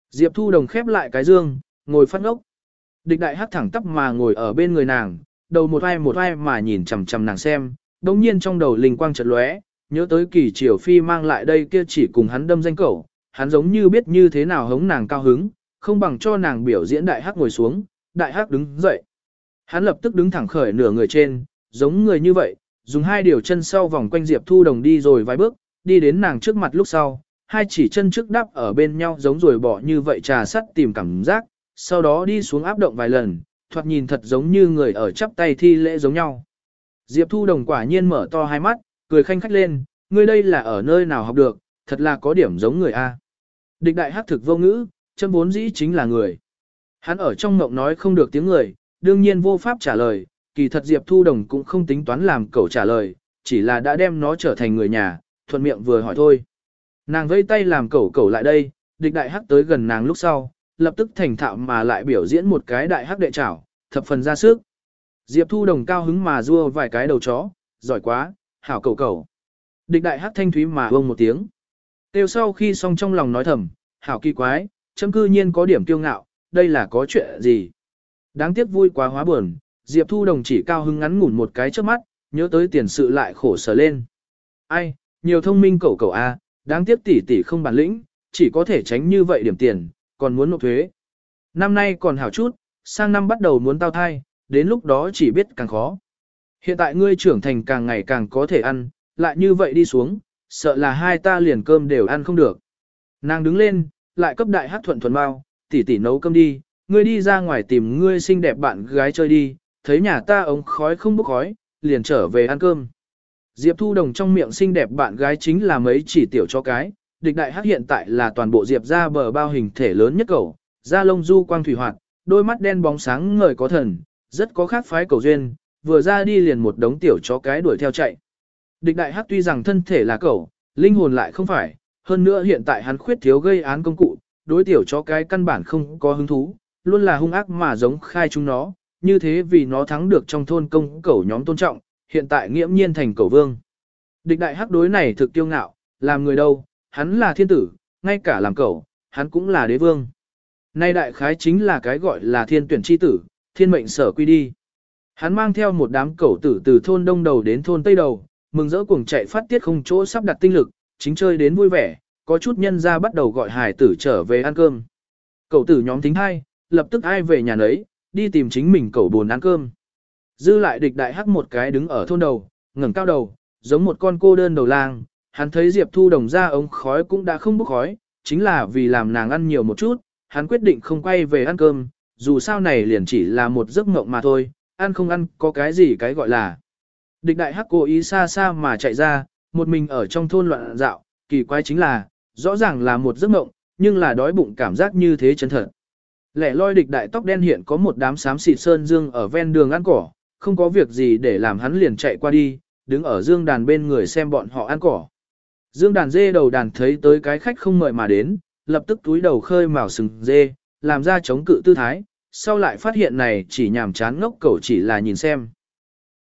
Diệp Thu Đồng khép lại cái dương, ngồi phát ngốc. Địch đại hắc thẳng tắp mà ngồi ở bên người nàng, đầu một vai một vai mà nhìn chằm chằm nàng xem, đồng nhiên trong đầu linh quang chợt lóe, nhớ tới kỳ triều phi mang lại đây kia chỉ cùng hắn đâm danh cẩu, hắn giống như biết như thế nào hống nàng cao hứng, không bằng cho nàng biểu diễn đại hắc ngồi xuống, đại hắc đứng dậy. Hắn lập tức đứng thẳng khởi nửa người trên, giống người như vậy, dùng hai điều chân sau vòng quanh Diệp Thu Đồng đi rồi vài bước, đi đến nàng trước mặt lúc sau, hai chỉ chân trước đắp ở bên nhau giống rồi bỏ như vậy trà sắt tìm cảm giác, sau đó đi xuống áp động vài lần, thoạt nhìn thật giống như người ở chắp tay thi lễ giống nhau. Diệp Thu Đồng quả nhiên mở to hai mắt, cười khanh khách lên, ngươi đây là ở nơi nào học được, thật là có điểm giống người A. Địch đại hắc thực vô ngữ, châm vốn dĩ chính là người. Hắn ở trong mộng nói không được tiếng người, đương nhiên vô pháp trả lời, kỳ thật Diệp Thu Đồng cũng không tính toán làm cậu trả lời, chỉ là đã đem nó trở thành người nhà, thuận miệng vừa hỏi thôi. Nàng vẫy tay làm cậu cậu lại đây, địch đại hắc tới gần nàng lúc sau, lập tức thành thạo mà lại biểu diễn một cái đại hắc đệ chảo, thập phần ra sức. Diệp Thu Đồng cao hứng mà rua vài cái đầu chó, giỏi quá, hảo cậu cậu. Địch đại hắc thanh thúy mà vông một tiếng. Tiêu sau khi xong trong lòng nói thầm, hảo kỳ quái, chấm cư nhiên có điểm kiêu ngạo, đây là có chuyện gì. Đáng tiếc vui quá hóa buồn, Diệp Thu Đồng chỉ cao hứng ngắn ngủn một cái trước mắt, nhớ tới tiền sự lại khổ sở lên. Ai, nhiều thông minh cậu cậu a, đáng tiếc tỷ tỷ không bản lĩnh, chỉ có thể tránh như vậy điểm tiền, còn muốn nộp thuế. Năm nay còn hảo chút, sang năm bắt đầu muốn tao thai, đến lúc đó chỉ biết càng khó. Hiện tại ngươi trưởng thành càng ngày càng có thể ăn, lại như vậy đi xuống, sợ là hai ta liền cơm đều ăn không được. Nàng đứng lên, lại cấp đại hát thuận thuần bao, tỷ tỷ nấu cơm đi, ngươi đi ra ngoài tìm ngươi xinh đẹp bạn gái chơi đi, thấy nhà ta ống khói không bốc khói, liền trở về ăn cơm. Diệp Thu Đồng trong miệng xinh đẹp bạn gái chính là mấy chỉ tiểu cho cái, địch đại hát hiện tại là toàn bộ Diệp ra bờ bao hình thể lớn nhất cầu, da lông du quang thủy hoạt, đôi mắt đen bóng sáng ngời có thần, rất có khác phái cầu duyên, vừa ra đi liền một đống tiểu chó cái đuổi theo chạy. Địch đại hắc tuy rằng thân thể là cẩu, linh hồn lại không phải, hơn nữa hiện tại hắn khuyết thiếu gây án công cụ, đối tiểu chó cái căn bản không có hứng thú, luôn là hung ác mà giống khai chúng nó, như thế vì nó thắng được trong thôn công cẩu nhóm tôn trọng, hiện tại nghiễm nhiên thành cẩu vương. Địch đại hắc đối này thực tiêu ngạo, làm người đâu, hắn là thiên tử, ngay cả làm cẩu, hắn cũng là đế vương. Nay đại khái chính là cái gọi là thiên tuyển chi tử, thiên mệnh sở quy đi. Hắn mang theo một đám cẩu tử từ thôn đông đầu đến thôn tây đầu, mừng rỡ cuồng chạy phát tiết không chỗ sắp đặt tinh lực, chính chơi đến vui vẻ, có chút nhân ra bắt đầu gọi hài tử trở về ăn cơm. Cẩu tử nhóm thính hai, lập tức ai về nhà nấy, đi tìm chính mình cẩu buồn ăn cơm. Dư lại địch đại hắc một cái đứng ở thôn đầu, ngẩng cao đầu, giống một con cô đơn đầu lang, hắn thấy Diệp Thu Đồng ra ống khói cũng đã không bốc khói, chính là vì làm nàng ăn nhiều một chút, hắn quyết định không quay về ăn cơm, dù sao này liền chỉ là một giấc mộng mà thôi, ăn không ăn có cái gì cái gọi là. Địch đại hắc cố ý xa xa mà chạy ra, một mình ở trong thôn loạn dạo, kỳ quái chính là, rõ ràng là một giấc mộng, nhưng là đói bụng cảm giác như thế chân thật. Lẻ loi địch đại tóc đen hiện có một đám xám xịt sơn dương ở ven đường ăn cỏ, không có việc gì để làm hắn liền chạy qua đi, đứng ở dương đàn bên người xem bọn họ ăn cỏ. Dương đàn dê đầu đàn thấy tới cái khách không mời mà đến, lập tức túi đầu khơi mào sừng dê, làm ra chống cự tư thái, sau lại phát hiện này chỉ nhàm chán ngốc cẩu chỉ là nhìn xem.